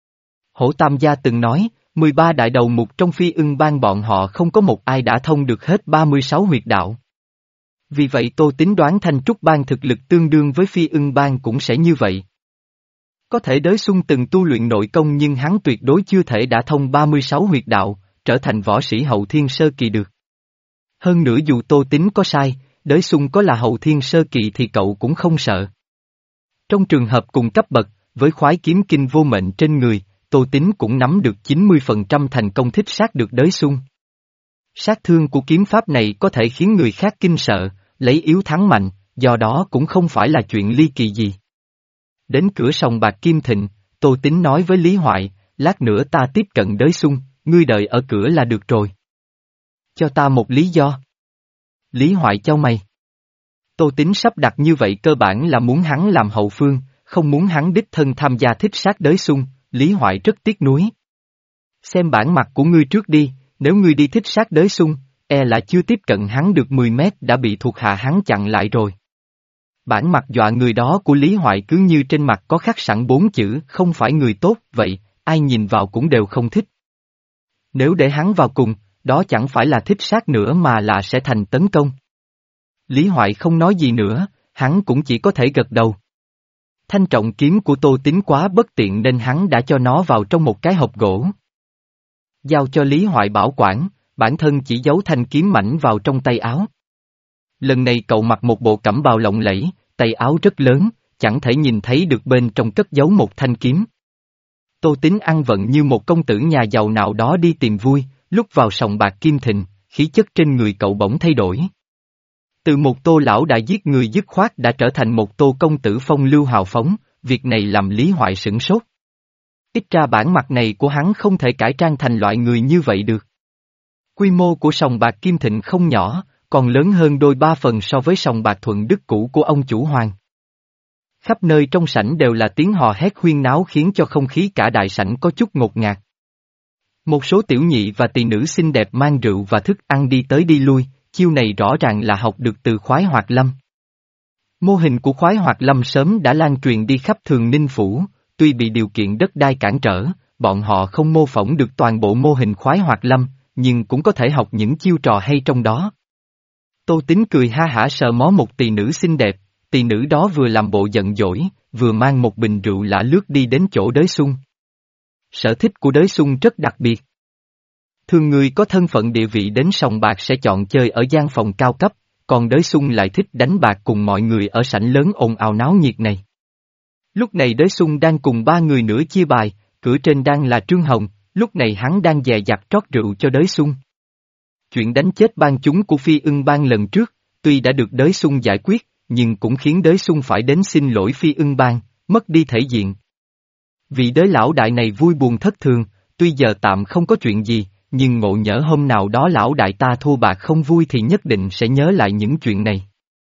Hổ Tam gia từng nói, mười ba đại đầu mục trong Phi Ưng Bang bọn họ không có một ai đã thông được hết ba mươi sáu huyệt đạo. Vì vậy Tô Tín đoán Thanh Trúc Bang thực lực tương đương với Phi Ưng Bang cũng sẽ như vậy. Có thể Đới Xung từng tu luyện nội công nhưng hắn tuyệt đối chưa thể đã thông ba mươi sáu huyệt đạo, trở thành võ sĩ hậu thiên sơ kỳ được. Hơn nữa dù Tô Tín có sai, Đới Xung có là hậu thiên sơ kỳ thì cậu cũng không sợ. Trong trường hợp cùng cấp bậc, với khoái kiếm kinh vô mệnh trên người, Tô Tín cũng nắm được chín mươi phần trăm thành công thích sát được Đới Xung. Sát thương của kiếm pháp này có thể khiến người khác kinh sợ, lấy yếu thắng mạnh, do đó cũng không phải là chuyện ly kỳ gì. Đến cửa sòng bạc Kim Thịnh, Tô Tín nói với Lý Hoại, lát nữa ta tiếp cận Đới Xung, ngươi đợi ở cửa là được rồi. Cho ta một lý do. Lý Hoại chau mày. Tô Tín sắp đặt như vậy cơ bản là muốn hắn làm hậu phương, không muốn hắn đích thân tham gia thích sát Đới Xung, Lý Hoại rất tiếc nuối. Xem bản mặt của ngươi trước đi, nếu ngươi đi thích sát Đới Xung, e là chưa tiếp cận hắn được mười mét đã bị thuộc hạ hắn chặn lại rồi. Bản mặt dọa người đó của Lý Hoại cứ như trên mặt có khắc sẵn bốn chữ không phải người tốt vậy, ai nhìn vào cũng đều không thích. Nếu để hắn vào cùng, đó chẳng phải là thích sát nữa mà là sẽ thành tấn công. Lý Hoại không nói gì nữa, hắn cũng chỉ có thể gật đầu. Thanh trọng kiếm của Tô Tín quá bất tiện nên hắn đã cho nó vào trong một cái hộp gỗ. Giao cho Lý Hoại bảo quản, bản thân chỉ giấu thanh kiếm mảnh vào trong tay áo. Lần này cậu mặc một bộ cẩm bào lộng lẫy, tay áo rất lớn, chẳng thể nhìn thấy được bên trong cất giấu một thanh kiếm. Tô Tín ăn vận như một công tử nhà giàu nào đó đi tìm vui, lúc vào sòng bạc Kim Thịnh, khí chất trên người cậu bỗng thay đổi. Từ một Tô lão đã giết người dứt khoát đã trở thành một Tô công tử phong lưu hào phóng, việc này làm Lý Hoại sửng sốt. Ít ra bản mặt này của hắn không thể cải trang thành loại người như vậy được. Quy mô của sòng bạc Kim Thịnh không nhỏ, còn lớn hơn đôi ba phần so với sòng bạc Thuận Đức cũ của ông chủ Hoàng. Khắp nơi trong sảnh đều là tiếng hò hét huyên náo khiến cho không khí cả đại sảnh có chút ngột ngạt. Một số tiểu nhị và tỳ nữ xinh đẹp mang rượu và thức ăn đi tới đi lui, chiêu này rõ ràng là học được từ Khoái Hoạt Lâm. Mô hình của Khoái Hoạt Lâm sớm đã lan truyền đi khắp Thường Ninh Phủ, tuy bị điều kiện đất đai cản trở, bọn họ không mô phỏng được toàn bộ mô hình Khoái Hoạt Lâm, nhưng cũng có thể học những chiêu trò hay trong đó. Tô Tín cười ha hả sờ mó một tỳ nữ xinh đẹp, tỳ nữ đó vừa làm bộ giận dỗi, vừa mang một bình rượu lả lướt đi đến chỗ Đới Xung. Sở thích của Đới Xung rất đặc biệt. Thường người có thân phận địa vị đến sòng bạc sẽ chọn chơi ở gian phòng cao cấp, còn Đới Xuân lại thích đánh bạc cùng mọi người ở sảnh lớn ồn ào náo nhiệt này. Lúc này Đới Xuân đang cùng ba người nữa chia bài, cửa trên đang là Trương Hồng, lúc này hắn đang dè dặt trót rượu cho Đới Xuân. Chuyện đánh chết bang chúng của Phi Ưng Bang lần trước, tuy đã được Đới Xuân giải quyết, nhưng cũng khiến Đới Xuân phải đến xin lỗi Phi Ưng Bang, mất đi thể diện. Vị Đới lão đại này vui buồn thất thường, tuy giờ tạm không có chuyện gì, nhưng ngộ nhỡ hôm nào đó lão đại ta thua bạc không vui thì nhất định sẽ nhớ lại những chuyện này.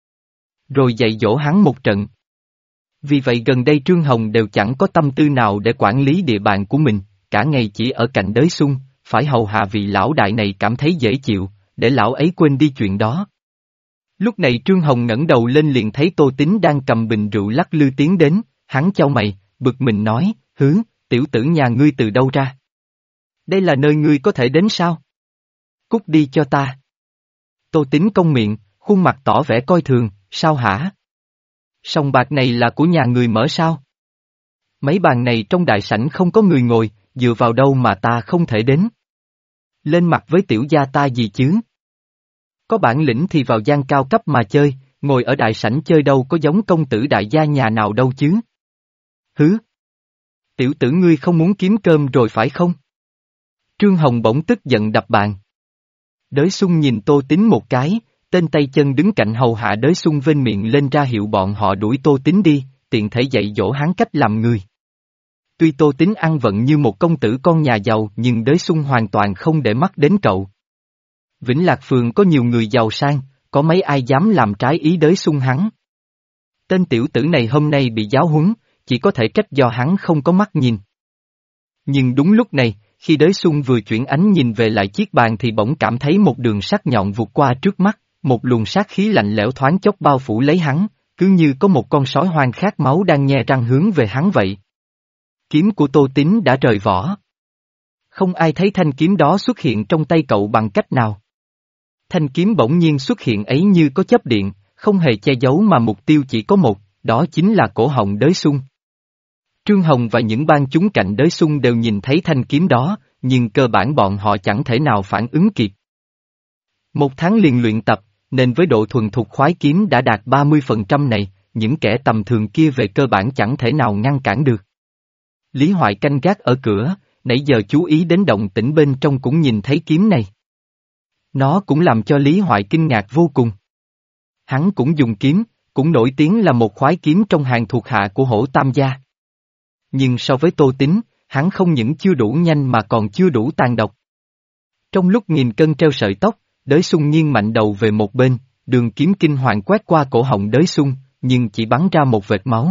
Rồi dạy dỗ hắn một trận. Vì vậy gần đây Trương Hồng đều chẳng có tâm tư nào để quản lý địa bàn của mình, cả ngày chỉ ở cạnh Đới Xuân, phải hầu hạ vị lão đại này cảm thấy dễ chịu, để lão ấy quên đi chuyện đó. Lúc này Trương Hồng ngẩng đầu lên liền thấy Tô Tín đang cầm bình rượu lắc lư tiến đến, hắn chau mày, bực mình nói, hứ, tiểu tử nhà ngươi từ đâu ra? Đây là nơi ngươi có thể đến sao? Cút đi cho ta. Tô Tín cong miệng, khuôn mặt tỏ vẻ coi thường, sao hả? Sòng bạc này là của nhà người mở sao? Mấy bàn này trong đại sảnh không có người ngồi, dựa vào đâu mà ta không thể đến? Lên mặt với tiểu gia ta gì chứ? Có bản lĩnh thì vào gian cao cấp mà chơi, ngồi ở đại sảnh chơi đâu có giống công tử đại gia nhà nào đâu chứ? Hứ! Tiểu tử ngươi không muốn kiếm cơm rồi phải không? Trương Hồng bỗng tức giận đập bàn. Đới Xuân nhìn Tô Tín một cái, tên tay chân đứng cạnh hầu hạ Đới Xuân vênh miệng lên ra hiệu bọn họ đuổi Tô Tín đi, tiện thể dạy dỗ hắn cách làm người. Tuy Tô Tín ăn vận như một công tử con nhà giàu nhưng Đới Xuân hoàn toàn không để mắt đến cậu. Vĩnh Lạc Phường có nhiều người giàu sang, có mấy ai dám làm trái ý Đới Xuân hắn. Tên tiểu tử này hôm nay bị giáo huấn, chỉ có thể trách do hắn không có mắt nhìn. Nhưng đúng lúc này, khi Đới Xuân vừa chuyển ánh nhìn về lại chiếc bàn thì bỗng cảm thấy một đường sắc nhọn vụt qua trước mắt, một luồng sát khí lạnh lẽo thoáng chốc bao phủ lấy hắn, cứ như có một con sói hoang khát máu đang nhe răng hướng về hắn vậy. Kiếm của Tô Tín đã rời vỏ. Không ai thấy thanh kiếm đó xuất hiện trong tay cậu bằng cách nào. Thanh kiếm bỗng nhiên xuất hiện ấy như có chớp điện, không hề che giấu mà mục tiêu chỉ có một, đó chính là cổ họng Đới Xuân. Trương Hồng và những bang chúng cạnh Đới Xuân đều nhìn thấy thanh kiếm đó, nhưng cơ bản bọn họ chẳng thể nào phản ứng kịp. Một tháng liền luyện tập, nên với độ thuần thục khoái kiếm đã đạt ba mươi phần trăm này, những kẻ tầm thường kia về cơ bản chẳng thể nào ngăn cản được. Lý Hoài canh gác ở cửa, nãy giờ chú ý đến động tĩnh bên trong cũng nhìn thấy kiếm này. Nó cũng làm cho Lý Hoài kinh ngạc vô cùng. Hắn cũng dùng kiếm, cũng nổi tiếng là một khoái kiếm trong hàng thuộc hạ của Hổ Tam gia. Nhưng so với Tô Tín, hắn không những chưa đủ nhanh mà còn chưa đủ tàn độc. Trong lúc nghìn cân treo sợi tóc, Đới Xuân nghiêng mạnh đầu về một bên, đường kiếm kinh hoàng quét qua cổ họng Đới Xuân, nhưng chỉ bắn ra một vệt máu.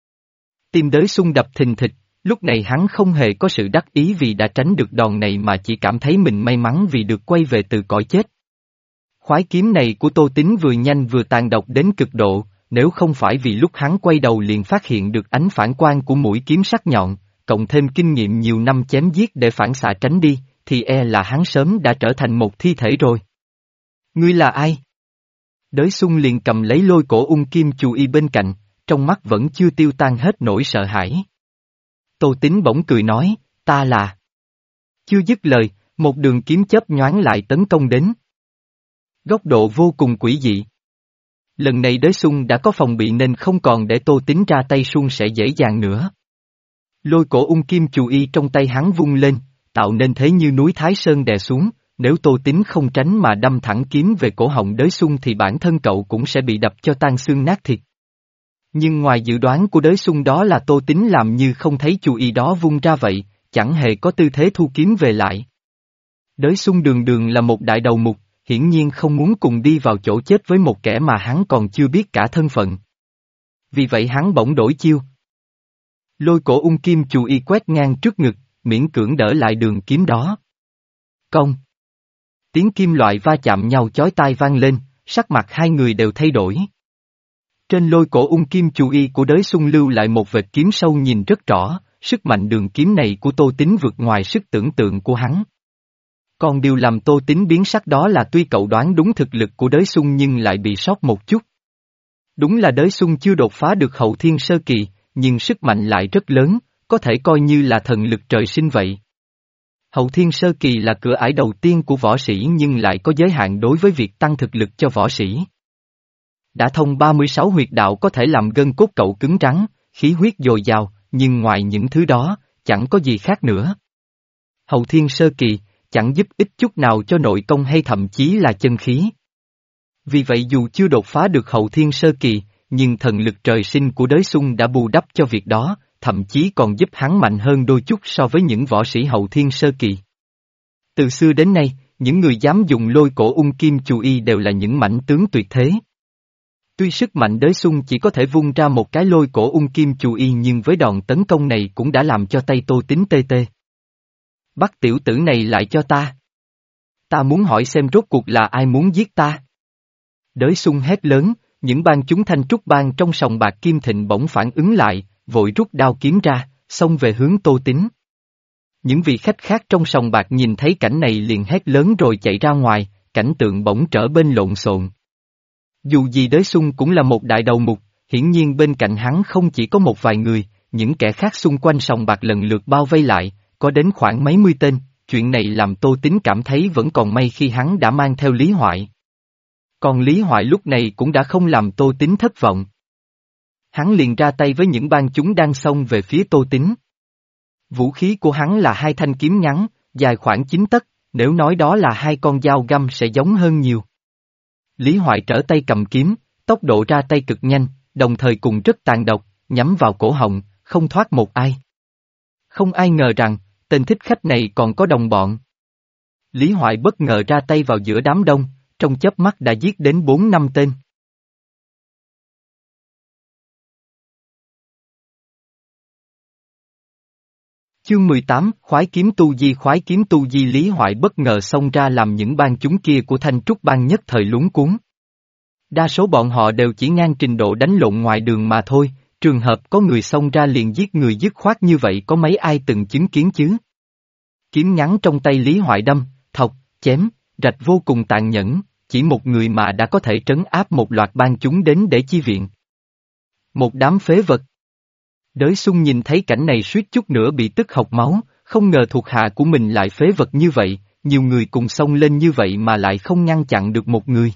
Tim Đới Xuân đập thình thịch, lúc này hắn không hề có sự đắc ý vì đã tránh được đòn này mà chỉ cảm thấy mình may mắn vì được quay về từ cõi chết. Khoái kiếm này của Tô Tín vừa nhanh vừa tàn độc đến cực độ, nếu không phải vì lúc hắn quay đầu liền phát hiện được ánh phản quang của mũi kiếm sắc nhọn, cộng thêm kinh nghiệm nhiều năm chém giết để phản xạ tránh đi, thì e là hắn sớm đã trở thành một thi thể rồi. Ngươi là ai? Đới Xuân liền cầm lấy lôi cổ ung kim chù y bên cạnh, trong mắt vẫn chưa tiêu tan hết nỗi sợ hãi. Tô Tín bỗng cười nói, ta là... Chưa dứt lời, một đường kiếm chớp nhoáng lại tấn công đến. Góc độ vô cùng quỷ dị. Lần này Đới Xuân đã có phòng bị nên không còn để Tô Tín ra tay suôn sẻ dễ dàng nữa. Lôi cổ ung kim chù y trong tay hắn vung lên, tạo nên thế như núi Thái Sơn đè xuống, nếu Tô Tín không tránh mà đâm thẳng kiếm về cổ họng Đới Xuân thì bản thân cậu cũng sẽ bị đập cho tan xương nát thịt. Nhưng ngoài dự đoán của Đới Xuân đó là Tô Tín làm như không thấy chù y đó vung ra vậy, chẳng hề có tư thế thu kiếm về lại. Đới Xuân đường đường là một đại đầu mục, hiển nhiên không muốn cùng đi vào chỗ chết với một kẻ mà hắn còn chưa biết cả thân phận. Vì vậy hắn bỗng đổi chiêu. Lôi cổ ung kim chù y quét ngang trước ngực, miễn cưỡng đỡ lại đường kiếm đó. Cong. Tiếng kim loại va chạm nhau chói tai vang lên, sắc mặt hai người đều thay đổi. Trên lôi cổ ung kim chù y của Đới Xuân lưu lại một vệt kiếm sâu nhìn rất rõ, sức mạnh đường kiếm này của Tô Tín vượt ngoài sức tưởng tượng của hắn. Còn điều làm Tô Tín biến sắc đó là tuy cậu đoán đúng thực lực của Đới Xuân nhưng lại bị sót một chút. Đúng là Đới Xuân chưa đột phá được hậu thiên sơ kỳ, nhưng sức mạnh lại rất lớn, có thể coi như là thần lực trời sinh vậy. Hậu thiên sơ kỳ là cửa ải đầu tiên của võ sĩ nhưng lại có giới hạn đối với việc tăng thực lực cho võ sĩ. Đã thông ba mươi sáu huyệt đạo có thể làm gân cốt cậu cứng rắn, khí huyết dồi dào, nhưng ngoài những thứ đó, chẳng có gì khác nữa. Hậu thiên sơ kỳ, chẳng giúp ích chút nào cho nội công hay thậm chí là chân khí. Vì vậy dù chưa đột phá được hậu thiên sơ kỳ, nhưng thần lực trời sinh của Đới Xung đã bù đắp cho việc đó, thậm chí còn giúp hắn mạnh hơn đôi chút so với những võ sĩ hậu thiên sơ kỳ. Từ xưa đến nay, những người dám dùng lôi cổ ung kim chù y đều là những mãnh tướng tuyệt thế. Tuy sức mạnh Đới Xung chỉ có thể vung ra một cái lôi cổ ung kim chù y nhưng với đòn tấn công này cũng đã làm cho tay Tô Tín tê tê. Bắt tiểu tử này lại cho ta. Ta muốn hỏi xem rốt cuộc là ai muốn giết ta. Đới Xung hét lớn, những bang chúng thanh trúc bang trong sòng bạc Kim Thịnh bỗng phản ứng lại, vội rút đao kiếm ra, xông về hướng Tô Tín. Những vị khách khác trong sòng bạc nhìn thấy cảnh này liền hét lớn rồi chạy ra ngoài, cảnh tượng bỗng trở bên lộn xộn. Dù gì Đới Xung cũng là một đại đầu mục, hiển nhiên bên cạnh hắn không chỉ có một vài người, những kẻ khác xung quanh sòng bạc lần lượt bao vây lại, có đến khoảng mấy mươi tên, chuyện này làm Tô Tín cảm thấy vẫn còn may khi hắn đã mang theo Lý Hoại. Còn Lý Hoại lúc này cũng đã không làm Tô Tín thất vọng. Hắn liền ra tay với những bang chúng đang xông về phía Tô Tín. Vũ khí của hắn là hai thanh kiếm ngắn, dài khoảng chín tấc, nếu nói đó là hai con dao găm sẽ giống hơn nhiều. Lý Hoại trở tay cầm kiếm, tốc độ ra tay cực nhanh, đồng thời cùng rất tàn độc, nhắm vào cổ họng, không thoát một ai. Không ai ngờ rằng, tên thích khách này còn có đồng bọn. Lý Hoại bất ngờ ra tay vào giữa đám đông, trong chớp mắt đã giết đến bốn năm tên. Chương mười tám, Khoái kiếm tu di. Khoái kiếm tu di. Lý Hoại bất ngờ xông ra làm những bang chúng kia của Thanh Trúc bang nhất thời luống cuống. Đa số bọn họ đều chỉ ngang trình độ đánh lộn ngoài đường mà thôi, trường hợp có người xông ra liền giết người dứt khoát như vậy có mấy ai từng chứng kiến chứ? Kiếm ngắn trong tay Lý Hoại đâm, thọc, chém, rạch vô cùng tàn nhẫn, chỉ một người mà đã có thể trấn áp một loạt bang chúng đến để chi viện. Một đám phế vật. Đới Xung nhìn thấy cảnh này suýt chút nữa bị tức hộc máu, không ngờ thuộc hạ của mình lại phế vật như vậy, nhiều người cùng xông lên như vậy mà lại không ngăn chặn được một người.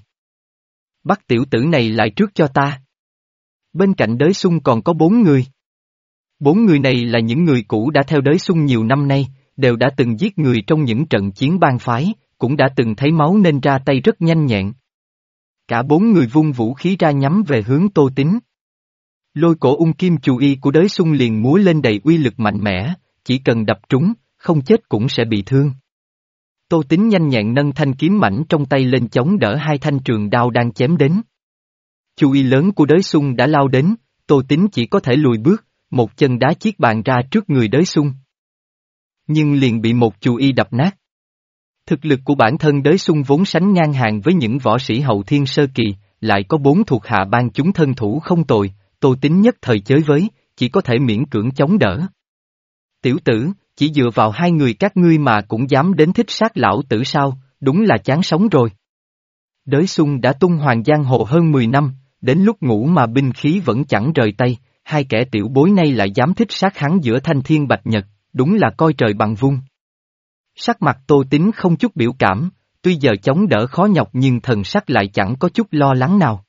Bắt tiểu tử này lại trước cho ta. Bên cạnh Đới Xung còn có bốn người. Bốn người này là những người cũ đã theo Đới Xung nhiều năm nay, đều đã từng giết người trong những trận chiến bang phái, cũng đã từng thấy máu nên ra tay rất nhanh nhẹn. Cả bốn người vung vũ khí ra nhắm về hướng Tô Tín. Lôi cổ ung kim chù y của Đới Xung liền múa lên đầy uy lực mạnh mẽ, chỉ cần đập trúng, không chết cũng sẽ bị thương. Tô Tín nhanh nhẹn nâng thanh kiếm mảnh trong tay lên chống đỡ hai thanh trường đao đang chém đến. Chù y lớn của Đới Xung đã lao đến, Tô Tín chỉ có thể lùi bước, một chân đá chiếc bàn ra trước người Đới Xung. Nhưng liền bị một chù y đập nát. Thực lực của bản thân Đới Xung vốn sánh ngang hàng với những võ sĩ hậu thiên sơ kỳ, lại có bốn thuộc hạ bang chúng thân thủ không tồi, Tô Tín nhất thời chới với, chỉ có thể miễn cưỡng chống đỡ. Tiểu tử, chỉ dựa vào hai người các ngươi mà cũng dám đến thích sát lão tử sao, đúng là chán sống rồi. Đới Xung đã tung hoành giang hồ hơn mười năm, đến lúc ngủ mà binh khí vẫn chẳng rời tay, hai kẻ tiểu bối nay lại dám thích sát hắn giữa thanh thiên bạch nhật, đúng là coi trời bằng vung. Sắc mặt Tô Tín không chút biểu cảm, tuy giờ chống đỡ khó nhọc nhưng thần sắc lại chẳng có chút lo lắng nào.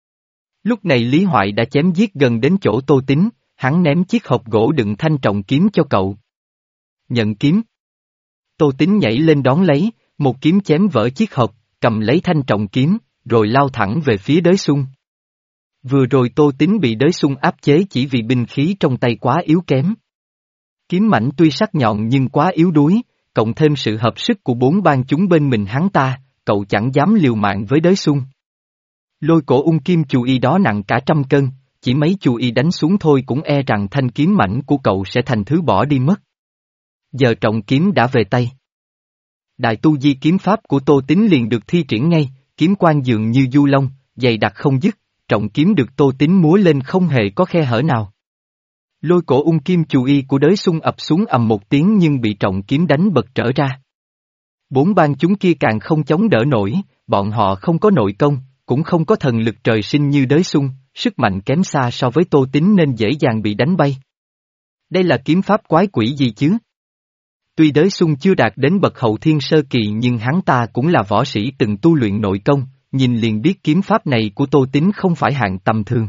Lúc này Lý Hoại đã chém giết gần đến chỗ Tô Tín, hắn ném chiếc hộp gỗ đựng thanh trọng kiếm cho cậu. Nhận kiếm. Tô Tín nhảy lên đón lấy, một kiếm chém vỡ chiếc hộp, cầm lấy thanh trọng kiếm, rồi lao thẳng về phía Đới Xung. Vừa rồi Tô Tín bị Đới Xung áp chế chỉ vì binh khí trong tay quá yếu kém. Kiếm mảnh tuy sắc nhọn nhưng quá yếu đuối, cộng thêm sự hợp sức của bốn bang chúng bên mình hắn ta, cậu chẳng dám liều mạng với Đới Xung. Lôi cổ ung kim chù y đó nặng cả trăm cân, chỉ mấy chù y đánh xuống thôi cũng e rằng thanh kiếm mảnh của cậu sẽ thành thứ bỏ đi mất. Giờ trọng kiếm đã về tay. Đại tu di kiếm pháp của Tô Tín liền được thi triển ngay, kiếm quang dường như du long, dày đặc không dứt, trọng kiếm được Tô Tín múa lên không hề có khe hở nào. Lôi cổ ung kim chù y của Đới Xung ập xuống ầm một tiếng nhưng bị trọng kiếm đánh bật trở ra. Bốn bang chúng kia càng không chống đỡ nổi, bọn họ không có nội công, cũng không có thần lực trời sinh như Đới Xung, sức mạnh kém xa so với Tô Tín nên dễ dàng bị đánh bay. Đây là kiếm pháp quái quỷ gì chứ? Tuy Đới Xung chưa đạt đến bậc hậu thiên sơ kỳ nhưng hắn ta cũng là võ sĩ từng tu luyện nội công, nhìn liền biết kiếm pháp này của Tô Tín không phải hạng tầm thường.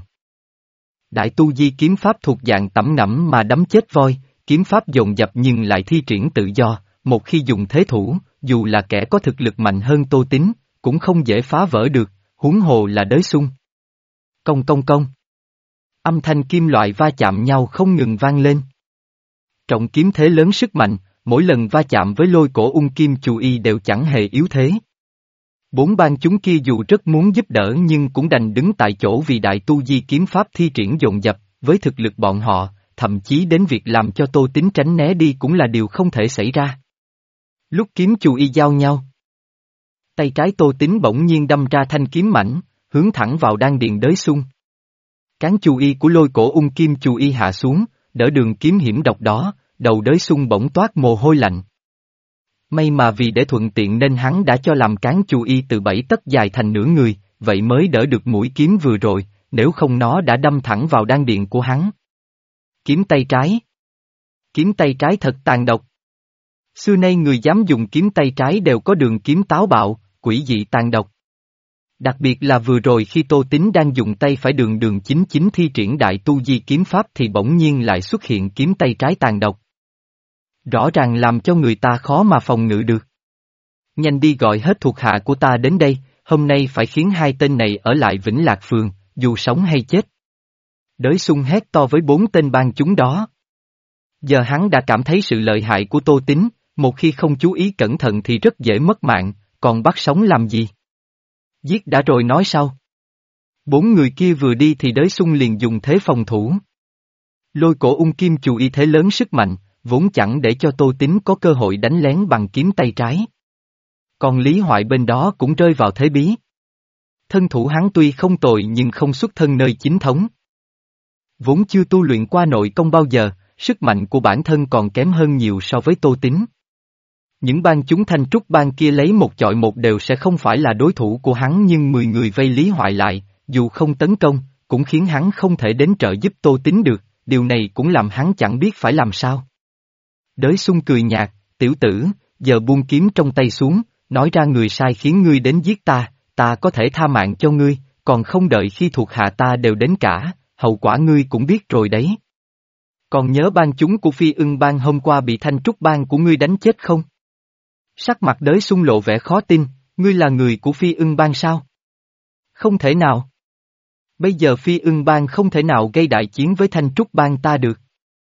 Đại tu di kiếm pháp thuộc dạng tẩm ngẫm mà đấm chết voi, kiếm pháp dồn dập nhưng lại thi triển tự do, một khi dùng thế thủ, dù là kẻ có thực lực mạnh hơn Tô Tín, cũng không dễ phá vỡ được, huống hồ là Đới Xung. Công công công. Âm thanh kim loại va chạm nhau không ngừng vang lên. Trọng kiếm thế lớn sức mạnh, mỗi lần va chạm với lôi cổ ung kim chù y đều chẳng hề yếu thế. Bốn bang chúng kia dù rất muốn giúp đỡ nhưng cũng đành đứng tại chỗ vì đại tu di kiếm pháp thi triển dồn dập, với thực lực bọn họ, thậm chí đến việc làm cho Tô Tín tránh né đi cũng là điều không thể xảy ra. Lúc kiếm chù y giao nhau, tay trái Tô Tín bỗng nhiên đâm ra thanh kiếm mảnh, hướng thẳng vào đan điền Đới Xung. Cán chù y của lôi cổ ung kim chù y hạ xuống, đỡ đường kiếm hiểm độc đó, đầu Đới Xung bỗng toát mồ hôi lạnh. May mà vì để thuận tiện nên hắn đã cho làm cán chù y từ bảy tấc dài thành nửa người, vậy mới đỡ được mũi kiếm vừa rồi, nếu không nó đã đâm thẳng vào đan điền của hắn. Kiếm tay trái. Kiếm tay trái thật tàn độc. Xưa nay người dám dùng kiếm tay trái đều có đường kiếm táo bạo, quỷ dị tàn độc. Đặc biệt là vừa rồi khi Tô Tín đang dùng tay phải đường đường chính chính thi triển đại tu di kiếm pháp thì bỗng nhiên lại xuất hiện kiếm tay trái tàn độc. Rõ ràng làm cho người ta khó mà phòng ngự được. Nhanh đi gọi hết thuộc hạ của ta đến đây, hôm nay phải khiến hai tên này ở lại Vĩnh Lạc Phường, dù sống hay chết. Đới Xung hét to với bốn tên bang chúng đó. Giờ hắn đã cảm thấy sự lợi hại của Tô Tín, một khi không chú ý cẩn thận thì rất dễ mất mạng, còn bắt sống làm gì? Giết đã rồi nói sau. Bốn người kia vừa đi thì Đới Xung liền dùng thế phòng thủ. Lôi cổ ung kim chù y thế lớn sức mạnh, vốn chẳng để cho Tô Tín có cơ hội đánh lén bằng kiếm tay trái. Còn Lý Hoại bên đó cũng rơi vào thế bí. Thân thủ hắn tuy không tồi nhưng không xuất thân nơi chính thống. Vốn chưa tu luyện qua nội công bao giờ, sức mạnh của bản thân còn kém hơn nhiều so với Tô Tín. Những bang chúng Thanh Trúc bang kia lấy một chọi một đều sẽ không phải là đối thủ của hắn nhưng mười người vây Lý Hoại lại, dù không tấn công, cũng khiến hắn không thể đến trợ giúp Tô Tín được, điều này cũng làm hắn chẳng biết phải làm sao. Đới Xung cười nhạt, tiểu tử, giờ buông kiếm trong tay xuống, nói ra người sai khiến ngươi đến giết ta, ta có thể tha mạng cho ngươi, còn không đợi khi thuộc hạ ta đều đến cả, hậu quả ngươi cũng biết rồi đấy. Còn nhớ bang chúng của Phi Ưng bang hôm qua bị Thanh Trúc bang của ngươi đánh chết không? Sắc mặt Đới Xung lộ vẻ khó tin, ngươi là người của Phi Ưng bang sao? Không thể nào. Bây giờ Phi Ưng bang không thể nào gây đại chiến với Thanh Trúc bang ta được.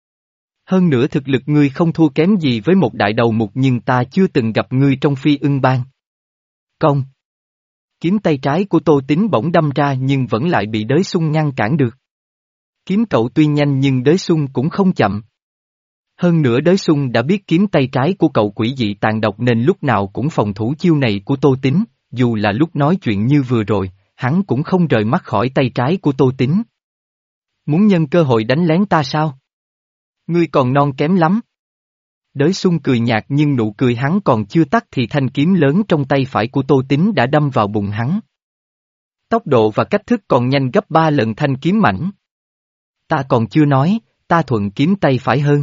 Hơn nữa thực lực ngươi không thua kém gì với một đại đầu mục nhưng ta chưa từng gặp ngươi trong Phi Ưng bang. Công. Kiếm tay trái của Tô Tín bỗng đâm ra nhưng vẫn lại bị Đới Xung ngăn cản được. Kiếm cậu tuy nhanh nhưng Đới Xung cũng không chậm. Hơn nữa Đới Xung đã biết kiếm tay trái của cậu quỷ dị tàn độc nên lúc nào cũng phòng thủ chiêu này của Tô Tín, dù là lúc nói chuyện như vừa rồi, hắn cũng không rời mắt khỏi tay trái của Tô Tín. Muốn nhân cơ hội đánh lén ta sao? Ngươi còn non kém lắm. Đới Xung cười nhạt nhưng nụ cười hắn còn chưa tắt thì thanh kiếm lớn trong tay phải của Tô Tín đã đâm vào bụng hắn. Tốc độ và cách thức còn nhanh gấp ba lần thanh kiếm mảnh. Ta còn chưa nói, ta thuận kiếm tay phải hơn.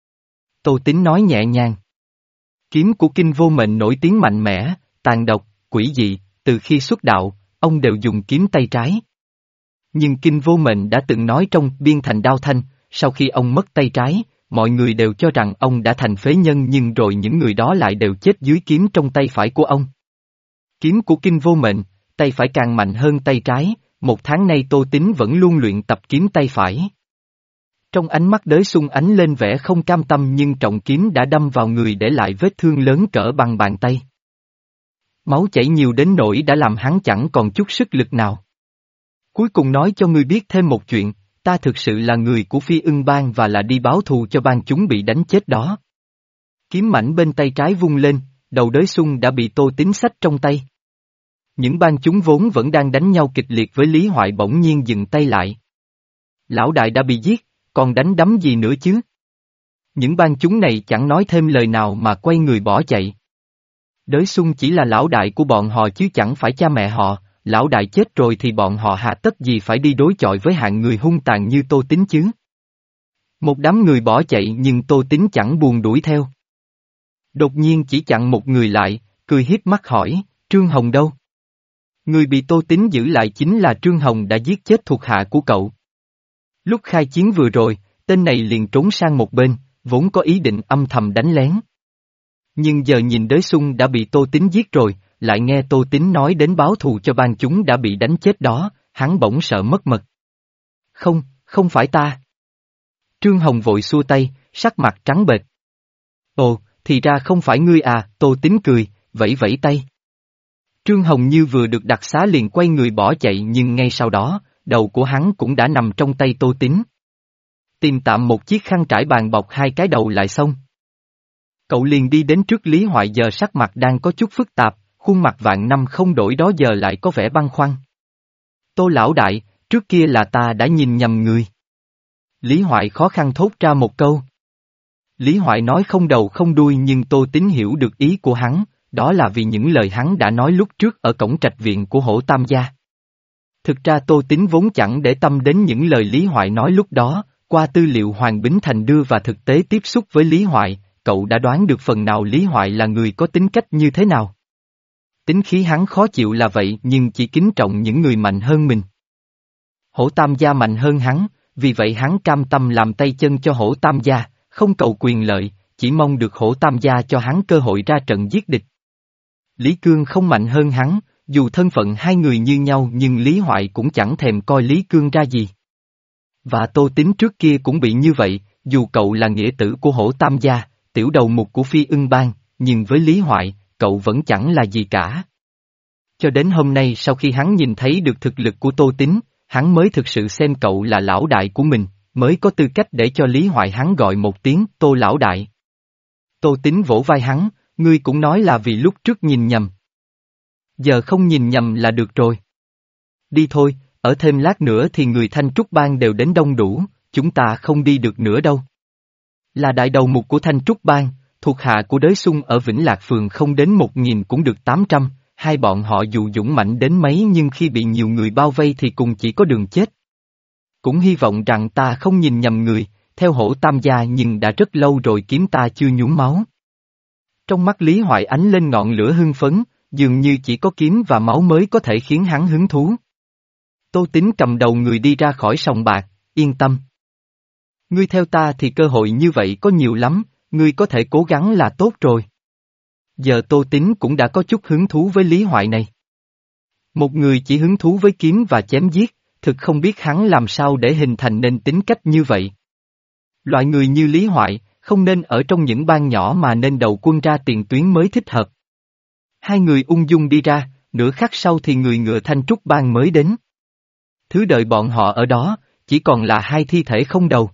Tô Tín nói nhẹ nhàng. Kiếm của Kinh Vô Mệnh nổi tiếng mạnh mẽ, tàn độc, quỷ dị, từ khi xuất đạo, ông đều dùng kiếm tay trái. Nhưng Kinh Vô Mệnh đã từng nói trong Biên Thành Đao Thanh, sau khi ông mất tay trái, mọi người đều cho rằng ông đã thành phế nhân nhưng rồi những người đó lại đều chết dưới kiếm trong tay phải của ông. Kiếm của Kinh Vô Mệnh, tay phải càng mạnh hơn tay trái, một tháng nay Tô Tín vẫn luôn luyện tập kiếm tay phải. Trong ánh mắt Đới Xung ánh lên vẻ không cam tâm nhưng trọng kiếm đã đâm vào người để lại vết thương lớn cỡ bằng bàn tay. Máu chảy nhiều đến nỗi đã làm hắn chẳng còn chút sức lực nào. Cuối cùng nói cho ngươi biết thêm một chuyện, ta thực sự là người của Phi Ưng bang và là đi báo thù cho bang chúng bị đánh chết đó. Kiếm mảnh bên tay trái vung lên, đầu Đới Xung đã bị Tô Tín xách trong tay. Những bang chúng vốn vẫn đang đánh nhau kịch liệt với Lý Hoại bỗng nhiên dừng tay lại. Lão đại đã bị giết, còn đánh đấm gì nữa chứ? Những bang chúng này chẳng nói thêm lời nào mà quay người bỏ chạy. Đới Xung chỉ là lão đại của bọn họ chứ chẳng phải cha mẹ họ, lão đại chết rồi thì bọn họ hạ tất gì phải đi đối chọi với hạng người hung tàn như Tô Tín chứ. Một đám người bỏ chạy nhưng Tô Tín chẳng buồn đuổi theo. Đột nhiên chỉ chặn một người lại, cười hiếp mắt hỏi, Trương Hồng đâu? Người bị Tô Tín giữ lại chính là Trương Hồng đã giết chết thuộc hạ của cậu. Lúc khai chiến vừa rồi, tên này liền trốn sang một bên, vốn có ý định âm thầm đánh lén. Nhưng giờ nhìn Đới Xung đã bị Tô Tín giết rồi, lại nghe Tô Tín nói đến báo thù cho bang chúng đã bị đánh chết đó, hắn bỗng sợ mất mật. Không, không phải ta. Trương Hồng vội xua tay, sắc mặt trắng bệch. Ồ, thì ra không phải ngươi à, Tô Tín cười, vẫy vẫy tay. Trương Hồng như vừa được đặc xá liền quay người bỏ chạy nhưng ngay sau đó, đầu của hắn cũng đã nằm trong tay Tô Tín. Tìm tạm một chiếc khăn trải bàn bọc hai cái đầu lại xong. Cậu liền đi đến trước Lý Hoại giờ sắc mặt đang có chút phức tạp, khuôn mặt vạn năm không đổi đó giờ lại có vẻ băn khoăn. Tô lão đại, trước kia là ta đã nhìn nhầm người. Lý Hoại khó khăn thốt ra một câu. Lý Hoại nói không đầu không đuôi nhưng Tô Tín hiểu được ý của hắn, đó là vì những lời hắn đã nói lúc trước ở cổng trạch viện của Hổ Tam gia. Thực ra Tô Tín vốn chẳng để tâm đến những lời Lý Hoại nói lúc đó, qua tư liệu Hoàng Bính Thành đưa và thực tế tiếp xúc với Lý Hoại, cậu đã đoán được phần nào Lý Hoại là người có tính cách như thế nào. Tính khí hắn khó chịu là vậy nhưng chỉ kính trọng những người mạnh hơn mình. Hổ Tam gia mạnh hơn hắn, vì vậy hắn cam tâm làm tay chân cho Hổ Tam gia, không cầu quyền lợi, chỉ mong được Hổ Tam gia cho hắn cơ hội ra trận giết địch. Lý Cương không mạnh hơn hắn, dù thân phận hai người như nhau nhưng Lý Hoại cũng chẳng thèm coi Lý Cương ra gì. Và Tô Tín trước kia cũng bị như vậy, dù cậu là nghĩa tử của Hổ Tam gia, tiểu đầu mục của Phi Ưng Bang, nhưng với Lý Hoại, cậu vẫn chẳng là gì cả. Cho đến hôm nay sau khi hắn nhìn thấy được thực lực của Tô Tín, hắn mới thực sự xem cậu là lão đại của mình, mới có tư cách để cho Lý Hoại hắn gọi một tiếng Tô lão đại. Tô Tín vỗ vai hắn, ngươi cũng nói là vì lúc trước nhìn nhầm. Giờ không nhìn nhầm là được rồi. Đi thôi, ở thêm lát nữa thì người Thanh Trúc Bang đều đến đông đủ, chúng ta không đi được nữa đâu. Là đại đầu mục của Thanh Trúc Bang, thuộc hạ của Đới Xung ở Vĩnh Lạc Phường không đến một nghìn cũng được tám trăm, hai bọn họ dù dũng mạnh đến mấy nhưng khi bị nhiều người bao vây thì cùng chỉ có đường chết. Cũng hy vọng rằng ta không nhìn nhầm người, theo Hổ Tam gia nhưng đã rất lâu rồi kiếm ta chưa nhuốm máu. Trong mắt Lý Hoại ánh lên ngọn lửa hưng phấn, dường như chỉ có kiếm và máu mới có thể khiến hắn hứng thú. Tô Tín cầm đầu người đi ra khỏi sòng bạc, yên tâm. Ngươi theo ta thì cơ hội như vậy có nhiều lắm, ngươi có thể cố gắng là tốt rồi. Giờ Tô Tín cũng đã có chút hứng thú với Lý Hoại này. Một người chỉ hứng thú với kiếm và chém giết, thực không biết hắn làm sao để hình thành nên tính cách như vậy. Loại người như Lý Hoại, không nên ở trong những bang nhỏ mà nên đầu quân ra tiền tuyến mới thích hợp. Hai người ung dung đi ra, nửa khắc sau thì người ngựa Thanh Trúc Bang mới đến. Thứ đợi bọn họ ở đó, chỉ còn là hai thi thể không đầu.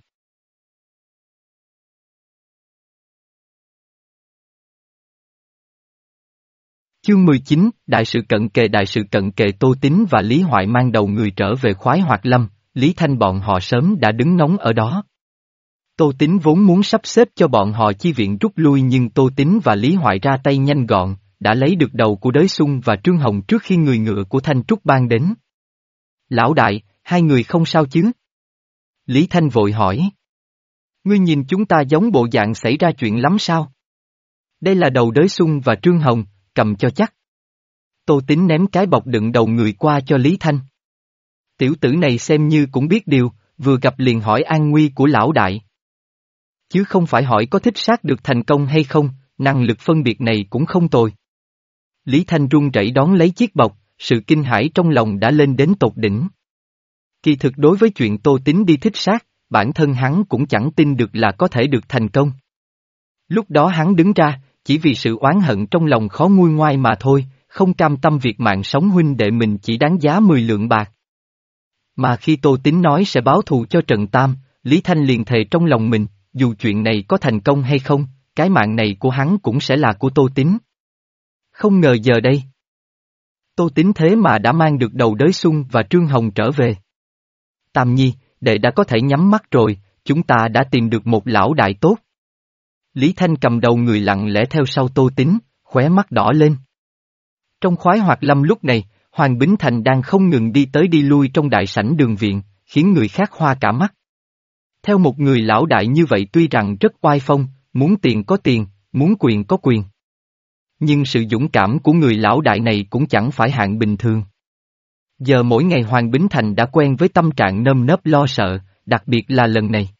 Chương mười chín, Đại sự cận kề Đại sự cận kề Tô Tín và Lý Hoại mang đầu người trở về Khoái Hoạt Lâm, Lý Thanh bọn họ sớm đã đứng ngóng ở đó. Tô Tín vốn muốn sắp xếp cho bọn họ chi viện rút lui nhưng Tô Tín và Lý Hoại ra tay nhanh gọn, đã lấy được đầu của Đới Xung và Trương Hồng trước khi người ngựa của Thanh Trúc Bang đến. Lão đại, hai người không sao chứ? Lý Thanh vội hỏi. Ngươi nhìn chúng ta giống bộ dạng xảy ra chuyện lắm sao? Đây là đầu Đới Xung và Trương Hồng, cầm cho chắc. Tô Tín ném cái bọc đựng đầu người qua cho Lý Thanh. Tiểu tử này xem như cũng biết điều, vừa gặp liền hỏi an nguy của lão đại. Chứ không phải hỏi có thích sát được thành công hay không, năng lực phân biệt này cũng không tồi. Lý Thanh run rẩy đón lấy chiếc bọc, sự kinh hãi trong lòng đã lên đến tột đỉnh. Kỳ thực đối với chuyện Tô Tín đi thích sát, bản thân hắn cũng chẳng tin được là có thể được thành công. Lúc đó hắn đứng ra, chỉ vì sự oán hận trong lòng khó nguôi ngoai mà thôi, không cam tâm việc mạng sống huynh đệ mình chỉ đáng giá mười lượng bạc. Mà khi Tô Tín nói sẽ báo thù cho Trần Tam, Lý Thanh liền thề trong lòng mình, dù chuyện này có thành công hay không, cái mạng này của hắn cũng sẽ là của Tô Tín. Không ngờ giờ đây, Tô Tín thế mà đã mang được đầu Đới Xung và Trương Hồng trở về. Tam Nhi, đệ đã có thể nhắm mắt rồi, chúng ta đã tìm được một lão đại tốt. Lý Thanh cầm đầu người lặng lẽ theo sau Tô Tín, khóe mắt đỏ lên. Trong Khoái Hoạt Lâm lúc này, Hoàng Bính Thành đang không ngừng đi tới đi lui trong đại sảnh đường viện, khiến người khác hoa cả mắt. Theo một người lão đại như vậy tuy rằng rất oai phong, muốn tiền có tiền, muốn quyền có quyền. Nhưng sự dũng cảm của người lão đại này cũng chẳng phải hạng bình thường. Giờ mỗi ngày Hoàng Bính Thành đã quen với tâm trạng nơm nớp lo sợ, đặc biệt là lần này.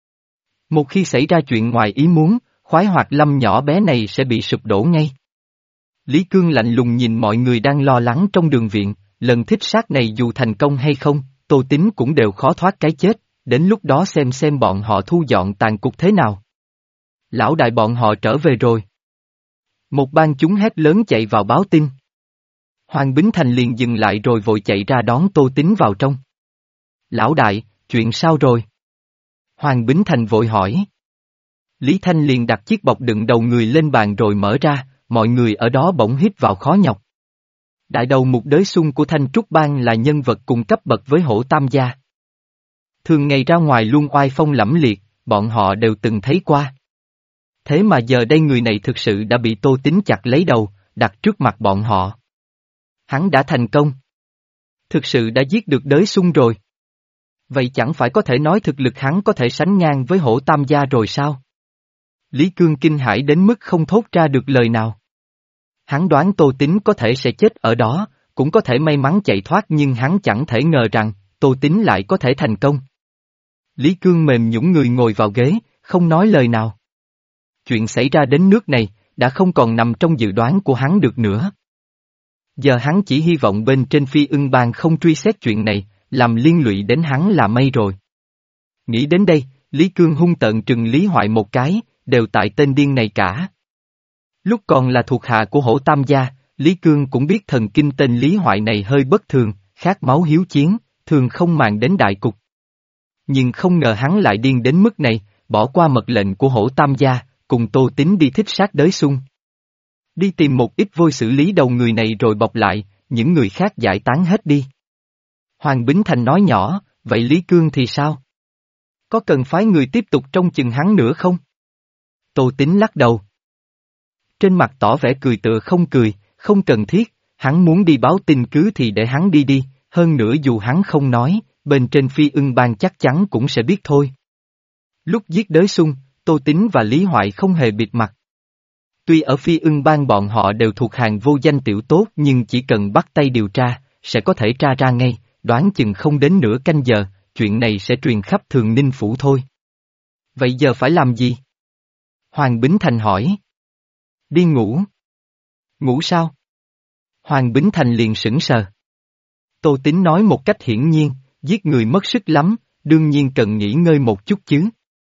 Một khi xảy ra chuyện ngoài ý muốn, khoái hoạt Lâm nhỏ bé này sẽ bị sụp đổ ngay. Lý Cương lạnh lùng nhìn mọi người đang lo lắng trong đường viện, lần thích sát này dù thành công hay không, Tô Tín cũng đều khó thoát cái chết, đến lúc đó xem xem bọn họ thu dọn tàn cục thế nào. Lão đại bọn họ trở về rồi. Một ban chúng hét lớn chạy vào báo tin. Hoàng Bính Thành liền dừng lại rồi vội chạy ra đón Tô Tín vào trong. Lão đại, chuyện sao rồi? Hoàng Bính Thành vội hỏi. Lý Thanh liền đặt chiếc bọc đựng đầu người lên bàn rồi mở ra, mọi người ở đó bỗng hít vào khó nhọc. Đại đầu mục đới xung của Thanh Trúc Bang là nhân vật cùng cấp bậc với Hổ Tam gia. Thường ngày ra ngoài luôn oai phong lẫm liệt, bọn họ đều từng thấy qua. Thế mà giờ đây người này thực sự đã bị Tô Tín chặt lấy đầu, đặt trước mặt bọn họ. Hắn đã thành công. Thực sự đã giết được đới xung rồi. Vậy chẳng phải có thể nói thực lực hắn có thể sánh ngang với Hổ Tam gia rồi sao? Lý Cương kinh hãi đến mức không thốt ra được lời nào. Hắn đoán Tô Tín có thể sẽ chết ở đó, cũng có thể may mắn chạy thoát nhưng hắn chẳng thể ngờ rằng, Tô Tín lại có thể thành công. Lý Cương mềm nhũn người ngồi vào ghế, không nói lời nào. Chuyện xảy ra đến nước này, đã không còn nằm trong dự đoán của hắn được nữa. Giờ hắn chỉ hy vọng bên trên Phi Ưng Bang không truy xét chuyện này, làm liên lụy đến hắn là may rồi. Nghĩ đến đây, Lý Cương hung tợn trừng Lý Hoại một cái, đều tại tên điên này cả. Lúc còn là thuộc hạ của Hổ Tam gia, Lý Cương cũng biết thần kinh tên Lý Hoại này hơi bất thường, khát máu hiếu chiến, thường không màng đến đại cục. Nhưng không ngờ hắn lại điên đến mức này, bỏ qua mật lệnh của Hổ Tam gia, cùng Tô Tín đi thích sát đới xung. Đi tìm một ít vôi xử lý đầu người này rồi bọc lại, những người khác giải tán hết đi. Hoàng Bính Thành nói nhỏ, vậy Lý Cương thì sao? Có cần phái người tiếp tục trông chừng hắn nữa không? Tô Tín lắc đầu. Trên mặt tỏ vẻ cười tựa không cười, không cần thiết, hắn muốn đi báo tin cứ thì để hắn đi đi, hơn nữa dù hắn không nói, bên trên Phi Ưng Bang chắc chắn cũng sẽ biết thôi. Lúc giết đới xung, Tô Tín và Lý Hoại không hề bịt mặt. Tuy ở Phi Ưng Bang bọn họ đều thuộc hàng vô danh tiểu tốt nhưng chỉ cần bắt tay điều tra, sẽ có thể tra ra ngay, đoán chừng không đến nửa canh giờ, chuyện này sẽ truyền khắp Thường Ninh Phủ thôi. Vậy giờ phải làm gì? Hoàng Bính Thành hỏi. Đi ngủ. Ngủ sao? Hoàng Bính Thành liền sững sờ. Tô Tín nói một cách hiển nhiên, giết người mất sức lắm, đương nhiên cần nghỉ ngơi một chút chứ.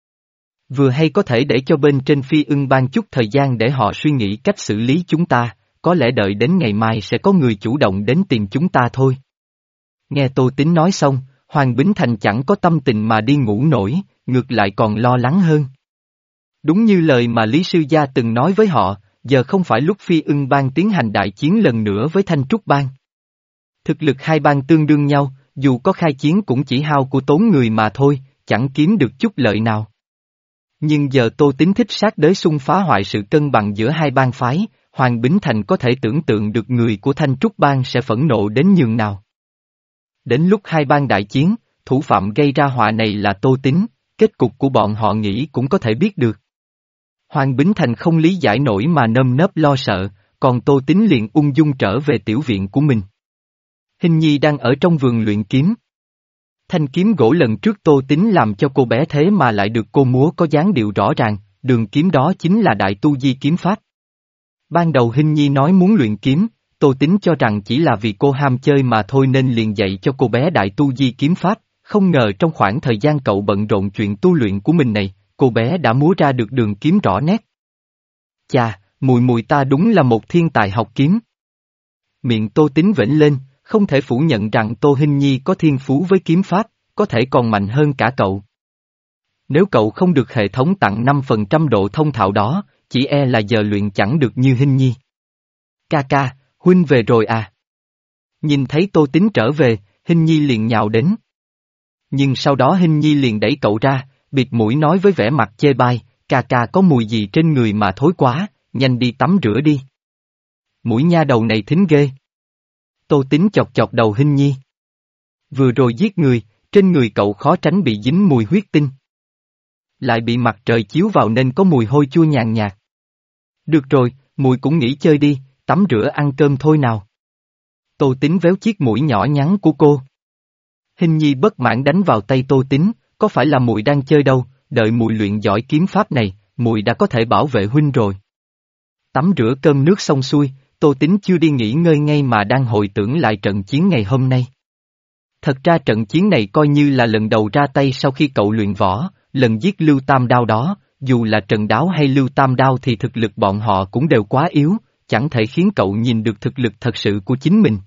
Vừa hay có thể để cho bên trên Phi Ưng Bang chút thời gian để họ suy nghĩ cách xử lý chúng ta, có lẽ đợi đến ngày mai sẽ có người chủ động đến tìm chúng ta thôi. Nghe Tô Tín nói xong, Hoàng Bính Thành chẳng có tâm tình mà đi ngủ nổi, ngược lại còn lo lắng hơn. Đúng như lời mà Lý Sư Gia từng nói với họ, giờ không phải lúc Phi Ưng Bang tiến hành đại chiến lần nữa với Thanh Trúc Bang. Thực lực hai bang tương đương nhau, dù có khai chiến cũng chỉ hao của tốn người mà thôi, chẳng kiếm được chút lợi nào. Nhưng giờ Tô Tín thích sát đới xung phá hoại sự cân bằng giữa hai bang phái, Hoàng Bính Thành có thể tưởng tượng được người của Thanh Trúc Bang sẽ phẫn nộ đến nhường nào. Đến lúc hai bang đại chiến, thủ phạm gây ra họa này là Tô Tín, kết cục của bọn họ nghĩ cũng có thể biết được. Hoàng Bính Thành không lý giải nổi mà nơm nớp lo sợ, còn Tô Tín liền ung dung trở về tiểu viện của mình. Hình Nhi đang ở trong vườn luyện kiếm. Thanh kiếm gỗ lần trước Tô Tín làm cho cô bé thế mà lại được cô múa có dáng điệu rõ ràng, đường kiếm đó chính là Đại Tu Di kiếm pháp. Ban đầu Hình Nhi nói muốn luyện kiếm, Tô Tín cho rằng chỉ là vì cô ham chơi mà thôi nên liền dạy cho cô bé Đại Tu Di kiếm pháp, không ngờ trong khoảng thời gian cậu bận rộn chuyện tu luyện của mình này, cô bé đã múa ra được đường kiếm rõ nét. Chà, mùi mùi ta đúng là một thiên tài học kiếm. Miệng Tô Tín vểnh lên, không thể phủ nhận rằng Tô Hinh Nhi có thiên phú với kiếm pháp, có thể còn mạnh hơn cả cậu. Nếu cậu không được hệ thống tặng năm phần trăm độ thông thạo đó, chỉ e là giờ luyện chẳng được như Hinh Nhi. Ca ca, huynh về rồi à? Nhìn thấy Tô Tín trở về, Hinh Nhi liền nhào đến. Nhưng sau đó Hinh Nhi liền đẩy cậu ra, bịt mũi nói với vẻ mặt chê bai, ca ca có mùi gì trên người mà thối quá, nhanh đi tắm rửa đi. Mũi nha đầu này thính ghê. Tô Tín chọc chọc đầu Hinh Nhi. Vừa rồi giết người, trên người cậu khó tránh bị dính mùi huyết tinh. Lại bị mặt trời chiếu vào nên có mùi hôi chua nhàn nhạt. Được rồi, muội cũng nghỉ chơi đi, tắm rửa ăn cơm thôi nào. Tô Tính véo chiếc mũi nhỏ nhắn của cô. Hình nhi bất mãn đánh vào tay Tô Tính, có phải là muội đang chơi đâu, đợi muội luyện giỏi kiếm pháp này, muội đã có thể bảo vệ huynh rồi. Tắm rửa cơm nước xong xuôi, Tô Tính chưa đi nghỉ ngơi ngay mà đang hồi tưởng lại trận chiến ngày hôm nay. Thật ra trận chiến này coi như là lần đầu ra tay sau khi cậu luyện võ, lần giết Lưu Tam Đao đó, dù là Trần Đáo hay Lưu Tam Đao thì thực lực bọn họ cũng đều quá yếu, chẳng thể khiến cậu nhìn được thực lực thật sự của chính mình.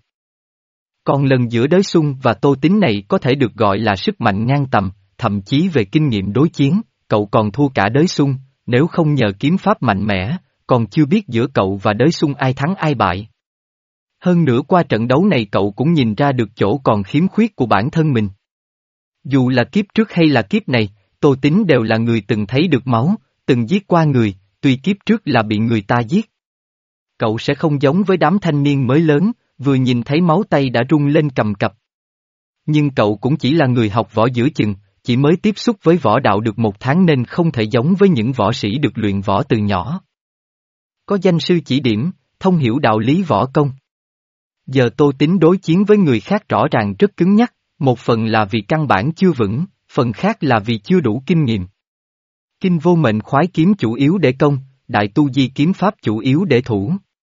Còn lần giữa Đới Xuân và Tô Tính này có thể được gọi là sức mạnh ngang tầm, thậm chí về kinh nghiệm đối chiến, cậu còn thua cả Đới Xuân, nếu không nhờ kiếm pháp mạnh mẽ, còn chưa biết giữa cậu và Đới Xuân ai thắng ai bại. Hơn nữa qua trận đấu này cậu cũng nhìn ra được chỗ còn khiếm khuyết của bản thân mình. Dù là kiếp trước hay là kiếp này, Tô Tính đều là người từng thấy được máu, từng giết qua người, tuy kiếp trước là bị người ta giết. Cậu sẽ không giống với đám thanh niên mới lớn, vừa nhìn thấy máu tay đã rung lên cầm cập. Nhưng cậu cũng chỉ là người học võ giữa chừng, chỉ mới tiếp xúc với võ đạo được một tháng nên không thể giống với những võ sĩ được luyện võ từ nhỏ. Có danh sư chỉ điểm, thông hiểu đạo lý võ công. Giờ Tô Tính đối chiến với người khác rõ ràng rất cứng nhắc, một phần là vì căn bản chưa vững, phần khác là vì chưa đủ kinh nghiệm. Kinh vô mệnh khoái kiếm chủ yếu để công, đại tu di kiếm pháp chủ yếu để thủ.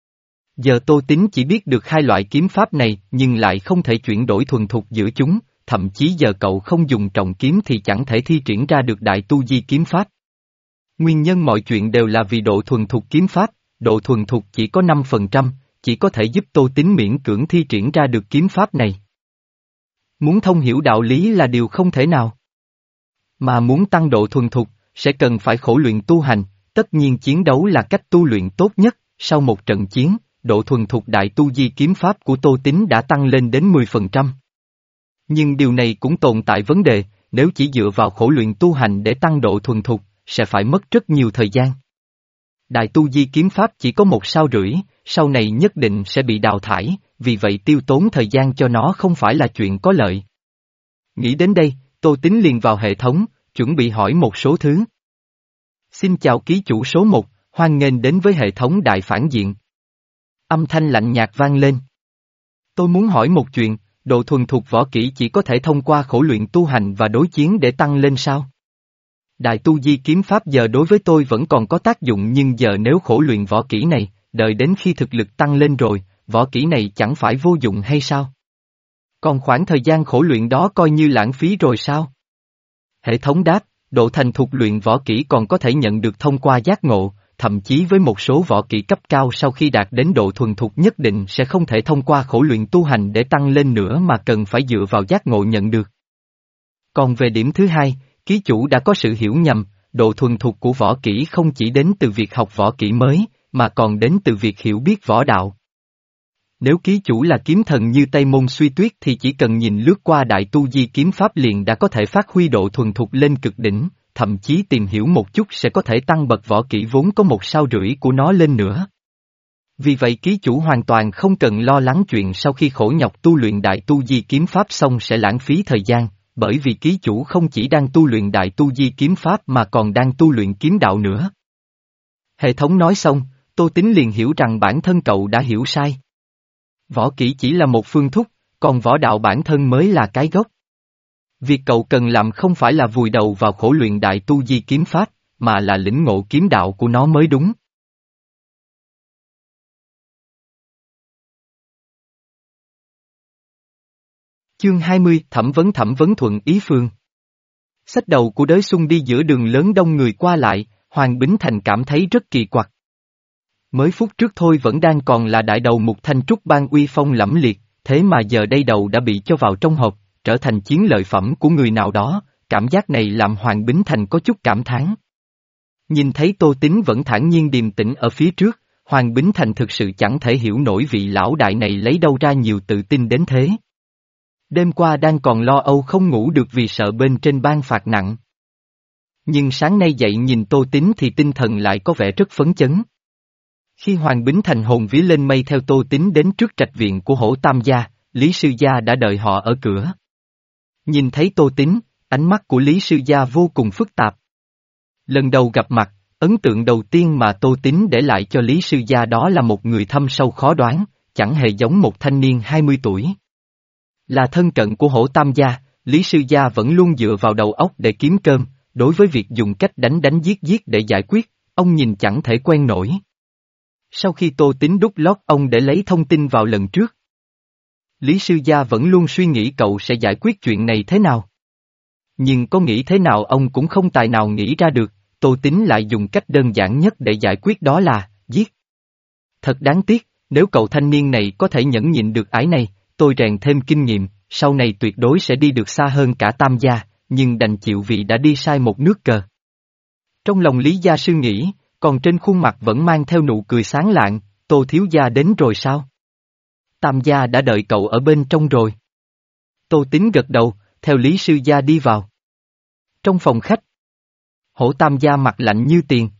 Giờ Tô Tính chỉ biết được hai loại kiếm pháp này nhưng lại không thể chuyển đổi thuần thục giữa chúng, thậm chí giờ cậu không dùng trọng kiếm thì chẳng thể thi triển ra được đại tu di kiếm pháp. Nguyên nhân mọi chuyện đều là vì độ thuần thục kiếm pháp, độ thuần thục chỉ có năm phần trăm, chỉ có thể giúp Tô Tính miễn cưỡng thi triển ra được kiếm pháp này. Muốn thông hiểu đạo lý là điều không thể nào. Mà muốn tăng độ thuần thục, sẽ cần phải khổ luyện tu hành, tất nhiên chiến đấu là cách tu luyện tốt nhất, sau một trận chiến, độ thuần thục đại tu di kiếm pháp của Tô Tính đã tăng lên đến mười phần trăm. Nhưng điều này cũng tồn tại vấn đề, nếu chỉ dựa vào khổ luyện tu hành để tăng độ thuần thục, sẽ phải mất rất nhiều thời gian. Đại tu di kiếm pháp chỉ có một sao rưỡi, sau này nhất định sẽ bị đào thải, vì vậy tiêu tốn thời gian cho nó không phải là chuyện có lợi. Nghĩ đến đây, Tô Tính liền vào hệ thống, chuẩn bị hỏi một số thứ. Xin chào ký chủ số một, hoan nghênh đến với hệ thống đại phản diện. Âm thanh lạnh nhạt vang lên. Tôi muốn hỏi một chuyện, độ thuần thục võ kỹ chỉ có thể thông qua khổ luyện tu hành và đối chiến để tăng lên sao? Đại tu di kiếm pháp giờ đối với tôi vẫn còn có tác dụng nhưng giờ nếu khổ luyện võ kỹ này, đợi đến khi thực lực tăng lên rồi, võ kỹ này chẳng phải vô dụng hay sao? Còn khoảng thời gian khổ luyện đó coi như lãng phí rồi sao? Hệ thống đáp, độ thành thục luyện võ kỹ còn có thể nhận được thông qua giác ngộ, thậm chí với một số võ kỹ cấp cao sau khi đạt đến độ thuần thục nhất định sẽ không thể thông qua khổ luyện tu hành để tăng lên nữa mà cần phải dựa vào giác ngộ nhận được. Còn về điểm thứ hai, ký chủ đã có sự hiểu nhầm, độ thuần thục của võ kỹ không chỉ đến từ việc học võ kỹ mới, mà còn đến từ việc hiểu biết võ đạo. Nếu ký chủ là kiếm thần như Tây Môn Suy Tuyết thì chỉ cần nhìn lướt qua đại tu di kiếm pháp liền đã có thể phát huy độ thuần thục lên cực đỉnh, thậm chí tìm hiểu một chút sẽ có thể tăng bậc võ kỹ vốn có một sao rưỡi của nó lên nữa. Vì vậy ký chủ hoàn toàn không cần lo lắng chuyện sau khi khổ nhọc tu luyện đại tu di kiếm pháp xong sẽ lãng phí thời gian, bởi vì ký chủ không chỉ đang tu luyện đại tu di kiếm pháp mà còn đang tu luyện kiếm đạo nữa. Hệ thống nói xong, Tô Tính liền hiểu rằng bản thân cậu đã hiểu sai. Võ kỹ chỉ là một phương thuốc, còn võ đạo bản thân mới là cái gốc. Việc cậu cần làm không phải là vùi đầu vào khổ luyện đại tu di kiếm pháp, mà là lĩnh ngộ kiếm đạo của nó mới đúng. Chương hai mươi Thẩm vấn Thẩm vấn thuận ý phương. Xách đầu của Đới Xuân đi giữa đường lớn đông người qua lại, Hoàng Bính Thành cảm thấy rất kỳ quặc. Mới phút trước thôi vẫn đang còn là đại đầu Mục Thanh Trúc ban uy phong lẫm liệt, thế mà giờ đây đầu đã bị cho vào trong hộp, trở thành chiến lợi phẩm của người nào đó, cảm giác này làm Hoàng Bính Thành có chút cảm thán. Nhìn thấy Tô Tính vẫn thản nhiên điềm tĩnh ở phía trước, Hoàng Bính Thành thực sự chẳng thể hiểu nổi vị lão đại này lấy đâu ra nhiều tự tin đến thế. Đêm qua đang còn lo âu không ngủ được vì sợ bên trên ban phạt nặng. Nhưng sáng nay dậy nhìn Tô Tính thì tinh thần lại có vẻ rất phấn chấn. Khi Hoàng Bính Thành hồn vía lên mây theo Tô Tính đến trước trạch viện của Hổ Tam gia, Lý Sư Gia đã đợi họ ở cửa. Nhìn thấy Tô Tính, ánh mắt của Lý Sư Gia vô cùng phức tạp. Lần đầu gặp mặt, Ấn tượng đầu tiên mà Tô Tín để lại cho Lý Sư Gia đó là một người thâm sâu khó đoán, chẳng hề giống một thanh niên hai mươi tuổi. Là thân cận của Hổ Tam Gia, Lý Sư Gia vẫn luôn dựa vào đầu óc để kiếm cơm, đối với việc dùng cách đánh đánh giết giết để giải quyết, ông nhìn chẳng thể quen nổi. Sau khi Tô Tín đút lót ông để lấy thông tin vào lần trước, Lý Sư Gia vẫn luôn suy nghĩ cậu sẽ giải quyết chuyện này thế nào. Nhưng có nghĩ thế nào ông cũng không tài nào nghĩ ra được, Tô Tín lại dùng cách đơn giản nhất để giải quyết đó là, giết. Thật đáng tiếc, nếu cậu thanh niên này có thể nhẫn nhịn được ải này, tôi rèn thêm kinh nghiệm, sau này tuyệt đối sẽ đi được xa hơn cả Tam Gia, nhưng đành chịu vì đã đi sai một nước cờ. Trong lòng Lý Gia Sư nghĩ, còn trên khuôn mặt vẫn mang theo nụ cười sáng lạng, Tô thiếu gia đến rồi sao? Tam Gia đã đợi cậu ở bên trong rồi. Tô Tín gật đầu, theo Lý Sư Gia đi vào. Trong phòng khách, Hổ Tam Gia mặt lạnh như tiền.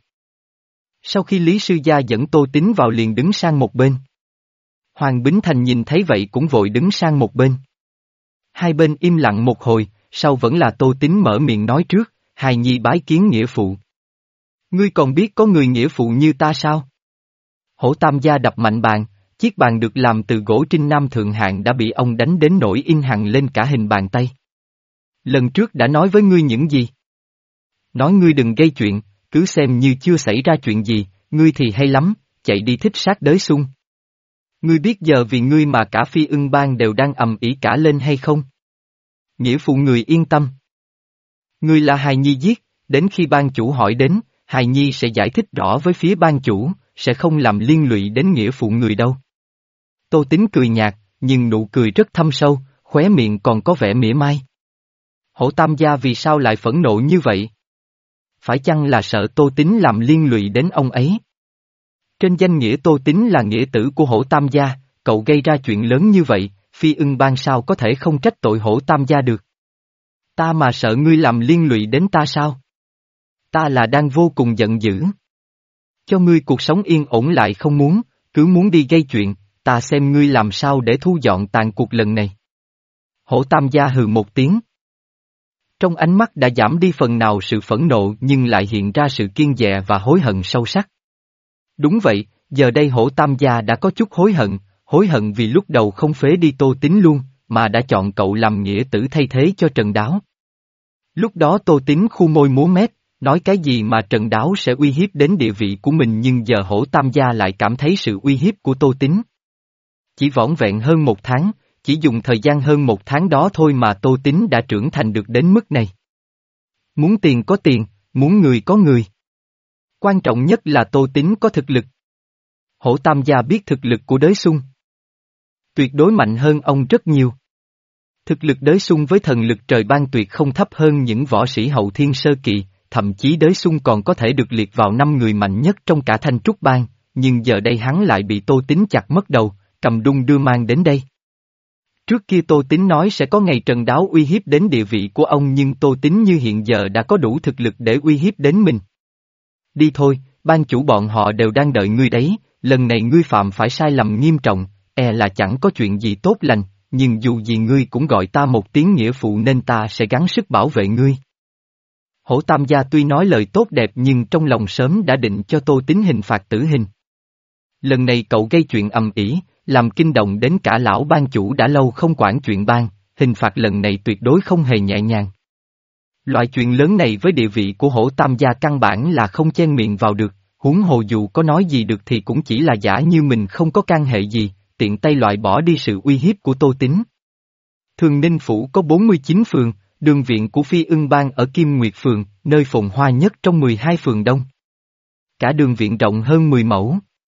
Sau khi Lý Sư Gia dẫn Tô Tín vào liền đứng sang một bên. Hoàng Bính Thành nhìn thấy vậy cũng vội đứng sang một bên. Hai bên im lặng một hồi, sau vẫn là Tô Tín mở miệng nói trước, hài nhi bái kiến nghĩa phụ. Ngươi còn biết có người nghĩa phụ như ta sao? Hổ Tam Gia đập mạnh bàn, chiếc bàn được làm từ gỗ trinh nam thượng hạng đã bị ông đánh đến nỗi in hằn lên cả hình bàn tay. Lần trước đã nói với ngươi những gì? Nói ngươi đừng gây chuyện, cứ xem như chưa xảy ra chuyện gì, ngươi thì hay lắm, chạy đi thích sát đới xung. Ngươi biết giờ vì ngươi mà cả Phi Ưng Bang đều đang ầm ĩ cả lên hay không? Nghĩa phụ người yên tâm. Ngươi là hài nhi giết, đến khi ban chủ hỏi đến, hài nhi sẽ giải thích rõ với phía ban chủ, sẽ không làm liên lụy đến nghĩa phụ người đâu. Tô Tín cười nhạt, nhưng nụ cười rất thâm sâu, khóe miệng còn có vẻ mỉa mai. Hổ Tam Gia vì sao lại phẫn nộ như vậy? Phải chăng là sợ Tô Tín làm liên lụy đến ông ấy? Trên danh nghĩa Tô Tín là nghĩa tử của Hổ Tam Gia, cậu gây ra chuyện lớn như vậy, Phi Ưng Bang sao có thể không trách tội Hổ Tam Gia được? Ta mà sợ ngươi làm liên lụy đến ta sao? Ta là đang vô cùng giận dữ. Cho ngươi cuộc sống yên ổn lại không muốn, cứ muốn đi gây chuyện, ta xem ngươi làm sao để thu dọn tàn cuộc lần này. Hổ Tam Gia hừ một tiếng. Trong ánh mắt đã giảm đi phần nào sự phẫn nộ nhưng lại hiện ra sự kiên dè và hối hận sâu sắc. Đúng vậy, giờ đây Hổ Tam Gia đã có chút hối hận, hối hận vì lúc đầu không phế đi Tô Tín luôn, mà đã chọn cậu làm nghĩa tử thay thế cho Trần Đáo. Lúc đó Tô Tín khu môi múa mép, nói cái gì mà Trần Đáo sẽ uy hiếp đến địa vị của mình nhưng giờ Hổ Tam Gia lại cảm thấy sự uy hiếp của Tô Tín. Chỉ vỏn vẹn hơn một tháng, chỉ dùng thời gian hơn một tháng đó thôi mà Tô Tín đã trưởng thành được đến mức này. Muốn tiền có tiền, muốn người có người. Quan trọng nhất là Tô Tín có thực lực. Hổ Tam Gia biết thực lực của Đới Xung. Tuyệt đối mạnh hơn ông rất nhiều. Thực lực Đới Xung với thần lực trời ban tuyệt không thấp hơn những võ sĩ hậu thiên sơ kỳ, thậm chí Đới Xung còn có thể được liệt vào năm người mạnh nhất trong cả Thanh Trúc Bang, nhưng giờ đây hắn lại bị Tô Tín chặt mất đầu, cầm đung đưa mang đến đây. Trước kia Tô Tín nói sẽ có ngày Trần Đáo uy hiếp đến địa vị của ông nhưng Tô Tín như hiện giờ đã có đủ thực lực để uy hiếp đến mình. Đi thôi, ban chủ bọn họ đều đang đợi ngươi đấy, lần này ngươi phạm phải sai lầm nghiêm trọng, e là chẳng có chuyện gì tốt lành, nhưng dù gì ngươi cũng gọi ta một tiếng nghĩa phụ nên ta sẽ gắng sức bảo vệ ngươi. Hổ Tam Gia tuy nói lời tốt đẹp nhưng trong lòng sớm đã định cho Tô Tín hình phạt tử hình. Lần này cậu gây chuyện ầm ĩ, làm kinh động đến cả lão ban chủ đã lâu không quản chuyện ban, hình phạt lần này tuyệt đối không hề nhẹ nhàng. Loại chuyện lớn này với địa vị của Hổ Tam Gia căn bản là không chen miệng vào được, huống hồ dù có nói gì được thì cũng chỉ là giả như mình không có can hệ gì, tiện tay loại bỏ đi sự uy hiếp của Tô Tín. Thường Ninh Phủ có bốn mươi chín phường, đường viện của Phi Ưng Bang ở Kim Nguyệt Phường, nơi phồn hoa nhất trong mười hai phường đông. Cả đường viện rộng hơn mười mẫu.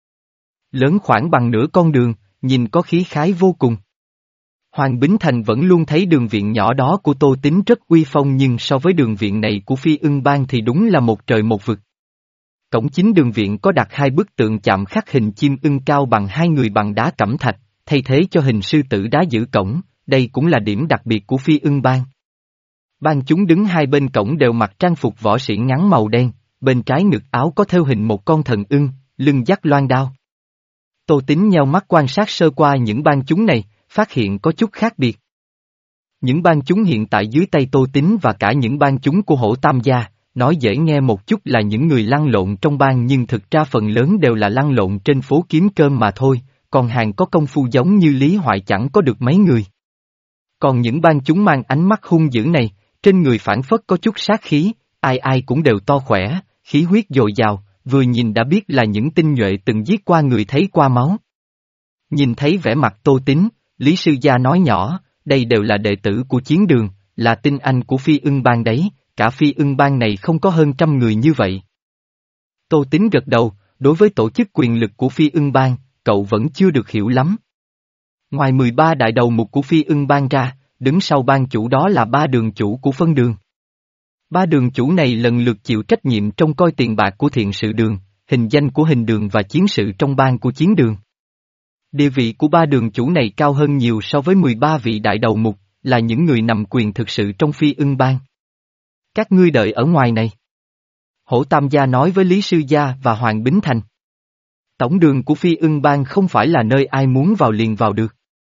Lớn khoảng bằng nửa con đường, nhìn có khí khái vô cùng. Hoàng Bính Thành vẫn luôn thấy đường viện nhỏ đó của Tô Tín rất uy phong nhưng so với đường viện này của Phi Ưng Bang thì đúng là một trời một vực. Cổng chính đường viện có đặt hai bức tượng chạm khắc hình chim ưng cao bằng hai người bằng đá cẩm thạch, thay thế cho hình sư tử đá giữ cổng, đây cũng là điểm đặc biệt của Phi Ưng Bang. Ban chúng đứng hai bên cổng đều mặc trang phục võ sĩ ngắn màu đen, bên trái ngực áo có thêu hình một con thần ưng, lưng dắt loan đao. Tô Tín nheo mắt quan sát sơ qua những ban chúng này, phát hiện có chút khác biệt. Những ban chúng hiện tại dưới tay Tô Tín và cả những ban chúng của Hổ Tam Gia, nói dễ nghe một chút là những người lăn lộn trong bang nhưng thực ra phần lớn đều là lăn lộn trên phố kiếm cơm mà thôi, còn hàng có công phu giống như Lý Hoại chẳng có được mấy người. Còn những bang chúng mang ánh mắt hung dữ này, trên người phảng phất có chút sát khí, ai ai cũng đều to khỏe, khí huyết dồi dào, vừa nhìn đã biết là những tinh nhuệ từng giết qua người thấy qua máu. Nhìn thấy vẻ mặt Tô Tín, Lý Sư Gia nói nhỏ, đây đều là đệ tử của chiến đường, là tinh anh của Phi Ưng Bang đấy, cả Phi Ưng Bang này không có hơn trăm người như vậy. Tô Tín gật đầu, đối với tổ chức quyền lực của Phi Ưng Bang, cậu vẫn chưa được hiểu lắm. Ngoài mười ba đại đầu mục của Phi Ưng Bang ra, đứng sau bang chủ đó là ba đường chủ của phân đường. Ba đường chủ này lần lượt chịu trách nhiệm trông coi tiền bạc của thiện sự đường, hình danh của hình đường và chiến sự trong bang của chiến đường. Địa vị của ba đường chủ này cao hơn nhiều so với mười ba vị đại đầu mục, là những người nắm quyền thực sự trong Phi Ưng Bang. Các ngươi đợi ở ngoài này. Hổ Tam Gia nói với Lý Sư Gia và Hoàng Bính Thành. Tổng đường của Phi Ưng Bang không phải là nơi ai muốn vào liền vào được.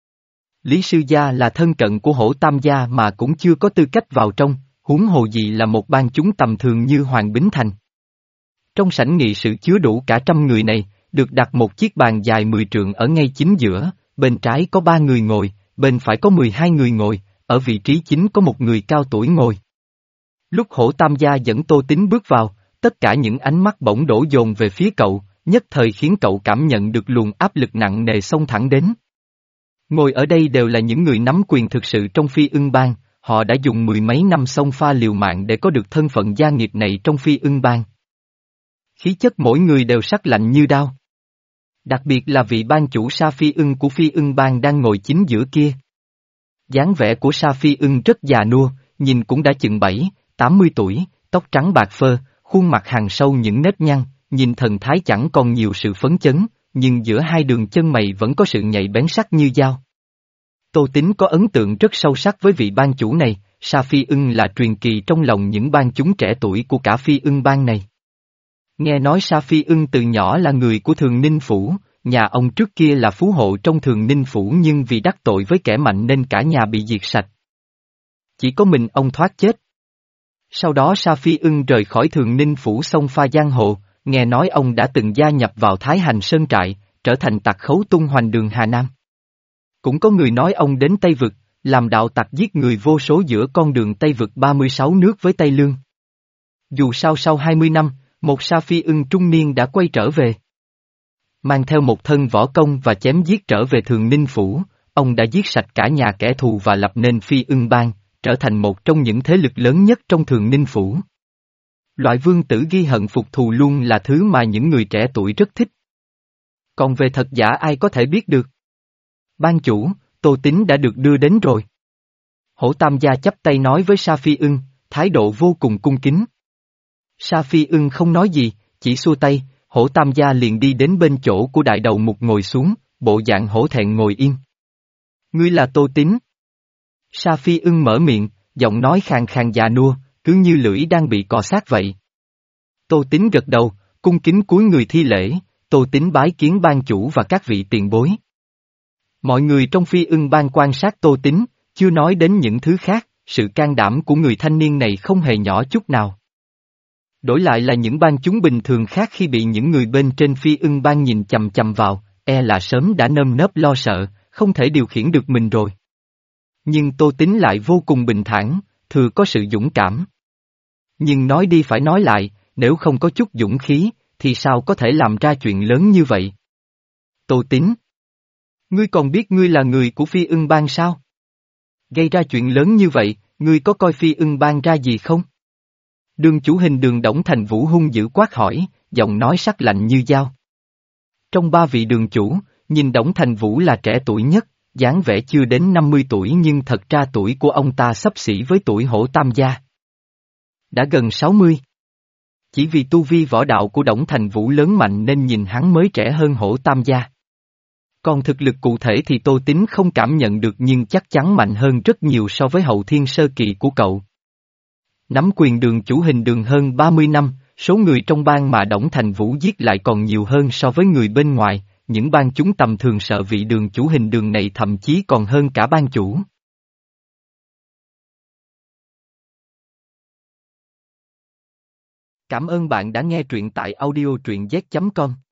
Lý Sư Gia là thân cận của Hổ Tam Gia mà cũng chưa có tư cách vào trong, huống hồ gì là một bang chúng tầm thường như Hoàng Bính Thành. Trong sảnh nghị sự chứa đủ cả trăm người này, được đặt một chiếc bàn dài mười trượng ở ngay chính giữa, bên trái có ba người ngồi, bên phải có mười hai người ngồi, ở vị trí chính có một người cao tuổi ngồi. Lúc Hổ Tam Gia dẫn Tô Tín bước vào, tất cả những ánh mắt bỗng đổ dồn về phía cậu, nhất thời khiến cậu cảm nhận được luồng áp lực nặng nề xông thẳng đến. Ngồi ở đây đều là những người nắm quyền thực sự trong Phi Ưng Bang, họ đã dùng mười mấy năm xông pha liều mạng để có được thân phận gia nghiệp này trong Phi Ưng Bang. Khí chất mỗi người đều sắc lạnh như đao. Đặc biệt là vị ban chủ Sa Phi Ưng của Phi Ưng Bang đang ngồi chính giữa kia. Dáng vẻ của Sa Phi Ưng rất già nua, nhìn cũng đã chừng bảy, tám mươi tuổi, tóc trắng bạc phơ, khuôn mặt hằn sâu những nếp nhăn, nhìn thần thái chẳng còn nhiều sự phấn chấn, nhưng giữa hai đường chân mày vẫn có sự nhạy bén sắc như dao. Tô Tín có ấn tượng rất sâu sắc với vị ban chủ này, Sa Phi Ưng là truyền kỳ trong lòng những ban chúng trẻ tuổi của cả Phi Ưng Bang này. Nghe nói Sa Phi Ưng từ nhỏ là người của Thường Ninh Phủ, nhà ông trước kia là phú hộ trong Thường Ninh Phủ nhưng vì đắc tội với kẻ mạnh nên cả nhà bị diệt sạch. Chỉ có mình ông thoát chết. Sau đó Sa Phi Ưng rời khỏi Thường Ninh Phủ xông pha giang hồ, nghe nói ông đã từng gia nhập vào Thái Hành Sơn Trại, trở thành tặc khấu tung hoành đường Hà Nam. Cũng có người nói ông đến Tây Vực, làm đạo tặc giết người vô số giữa con đường Tây Vực ba mươi sáu nước với Tây Lương. Dù sao sau hai mươi năm, một Sa Phi Ưng trung niên đã quay trở về. Mang theo một thân võ công và chém giết trở về Thường Ninh Phủ, ông đã giết sạch cả nhà kẻ thù và lập nên Phi Ưng Bang, trở thành một trong những thế lực lớn nhất trong Thường Ninh Phủ. Loại vương tử ghi hận phục thù luôn là thứ mà những người trẻ tuổi rất thích. Còn về thật giả ai có thể biết được. Ban chủ, Tô Tín đã được đưa đến rồi. Hổ Tam Gia chắp tay nói với Sa Phi Ưng, thái độ vô cùng cung kính. Sa Phi Ưng không nói gì, chỉ xua tay, Hổ Tam Gia liền đi đến bên chỗ của đại đầu mục ngồi xuống, bộ dạng hổ thẹn ngồi yên. Ngươi là Tô Tín. Sa Phi Ưng mở miệng, giọng nói khàn khàn già nua, cứ như lưỡi đang bị cọ sát vậy. Tô Tín gật đầu, cung kính cúi người thi lễ, Tô Tín bái kiến ban chủ và các vị tiền bối. Mọi người trong Phi Ưng Bang quan sát Tô Tín, chưa nói đến những thứ khác, sự can đảm của người thanh niên này không hề nhỏ chút nào. Đổi lại là những bang chúng bình thường khác khi bị những người bên trên Phi Ưng Bang nhìn chằm chằm vào, e là sớm đã nơm nớp lo sợ, không thể điều khiển được mình rồi. Nhưng Tô Tín lại vô cùng bình thản, thừa có sự dũng cảm. Nhưng nói đi phải nói lại, nếu không có chút dũng khí, thì sao có thể làm ra chuyện lớn như vậy? Tô Tín, ngươi còn biết ngươi là người của Phi Ưng Bang sao? Gây ra chuyện lớn như vậy, ngươi có coi Phi Ưng Bang ra gì không? Đường chủ hình đường Đổng Thành Vũ hung dữ quát hỏi, giọng nói sắc lạnh như dao. Trong ba vị đường chủ, nhìn Đổng Thành Vũ là trẻ tuổi nhất, dáng vẻ chưa đến năm mươi tuổi nhưng thật ra tuổi của ông ta xấp xỉ với tuổi Hổ Tam Gia. Đã gần sáu mươi. Chỉ vì tu vi võ đạo của Đổng Thành Vũ lớn mạnh nên nhìn hắn mới trẻ hơn Hổ Tam Gia. Còn thực lực cụ thể thì Tô Tín không cảm nhận được nhưng chắc chắn mạnh hơn rất nhiều so với hậu thiên sơ kỳ của cậu. Nắm quyền đường chủ hình đường hơn ba mươi năm, số người trong bang mà Đổng Thành Vũ giết lại còn nhiều hơn so với người bên ngoài, những bang chúng tầm thường sợ vị đường chủ hình đường này thậm chí còn hơn cả bang chủ. Cảm ơn bạn đã nghe truyện tại audio truyện z chấm com.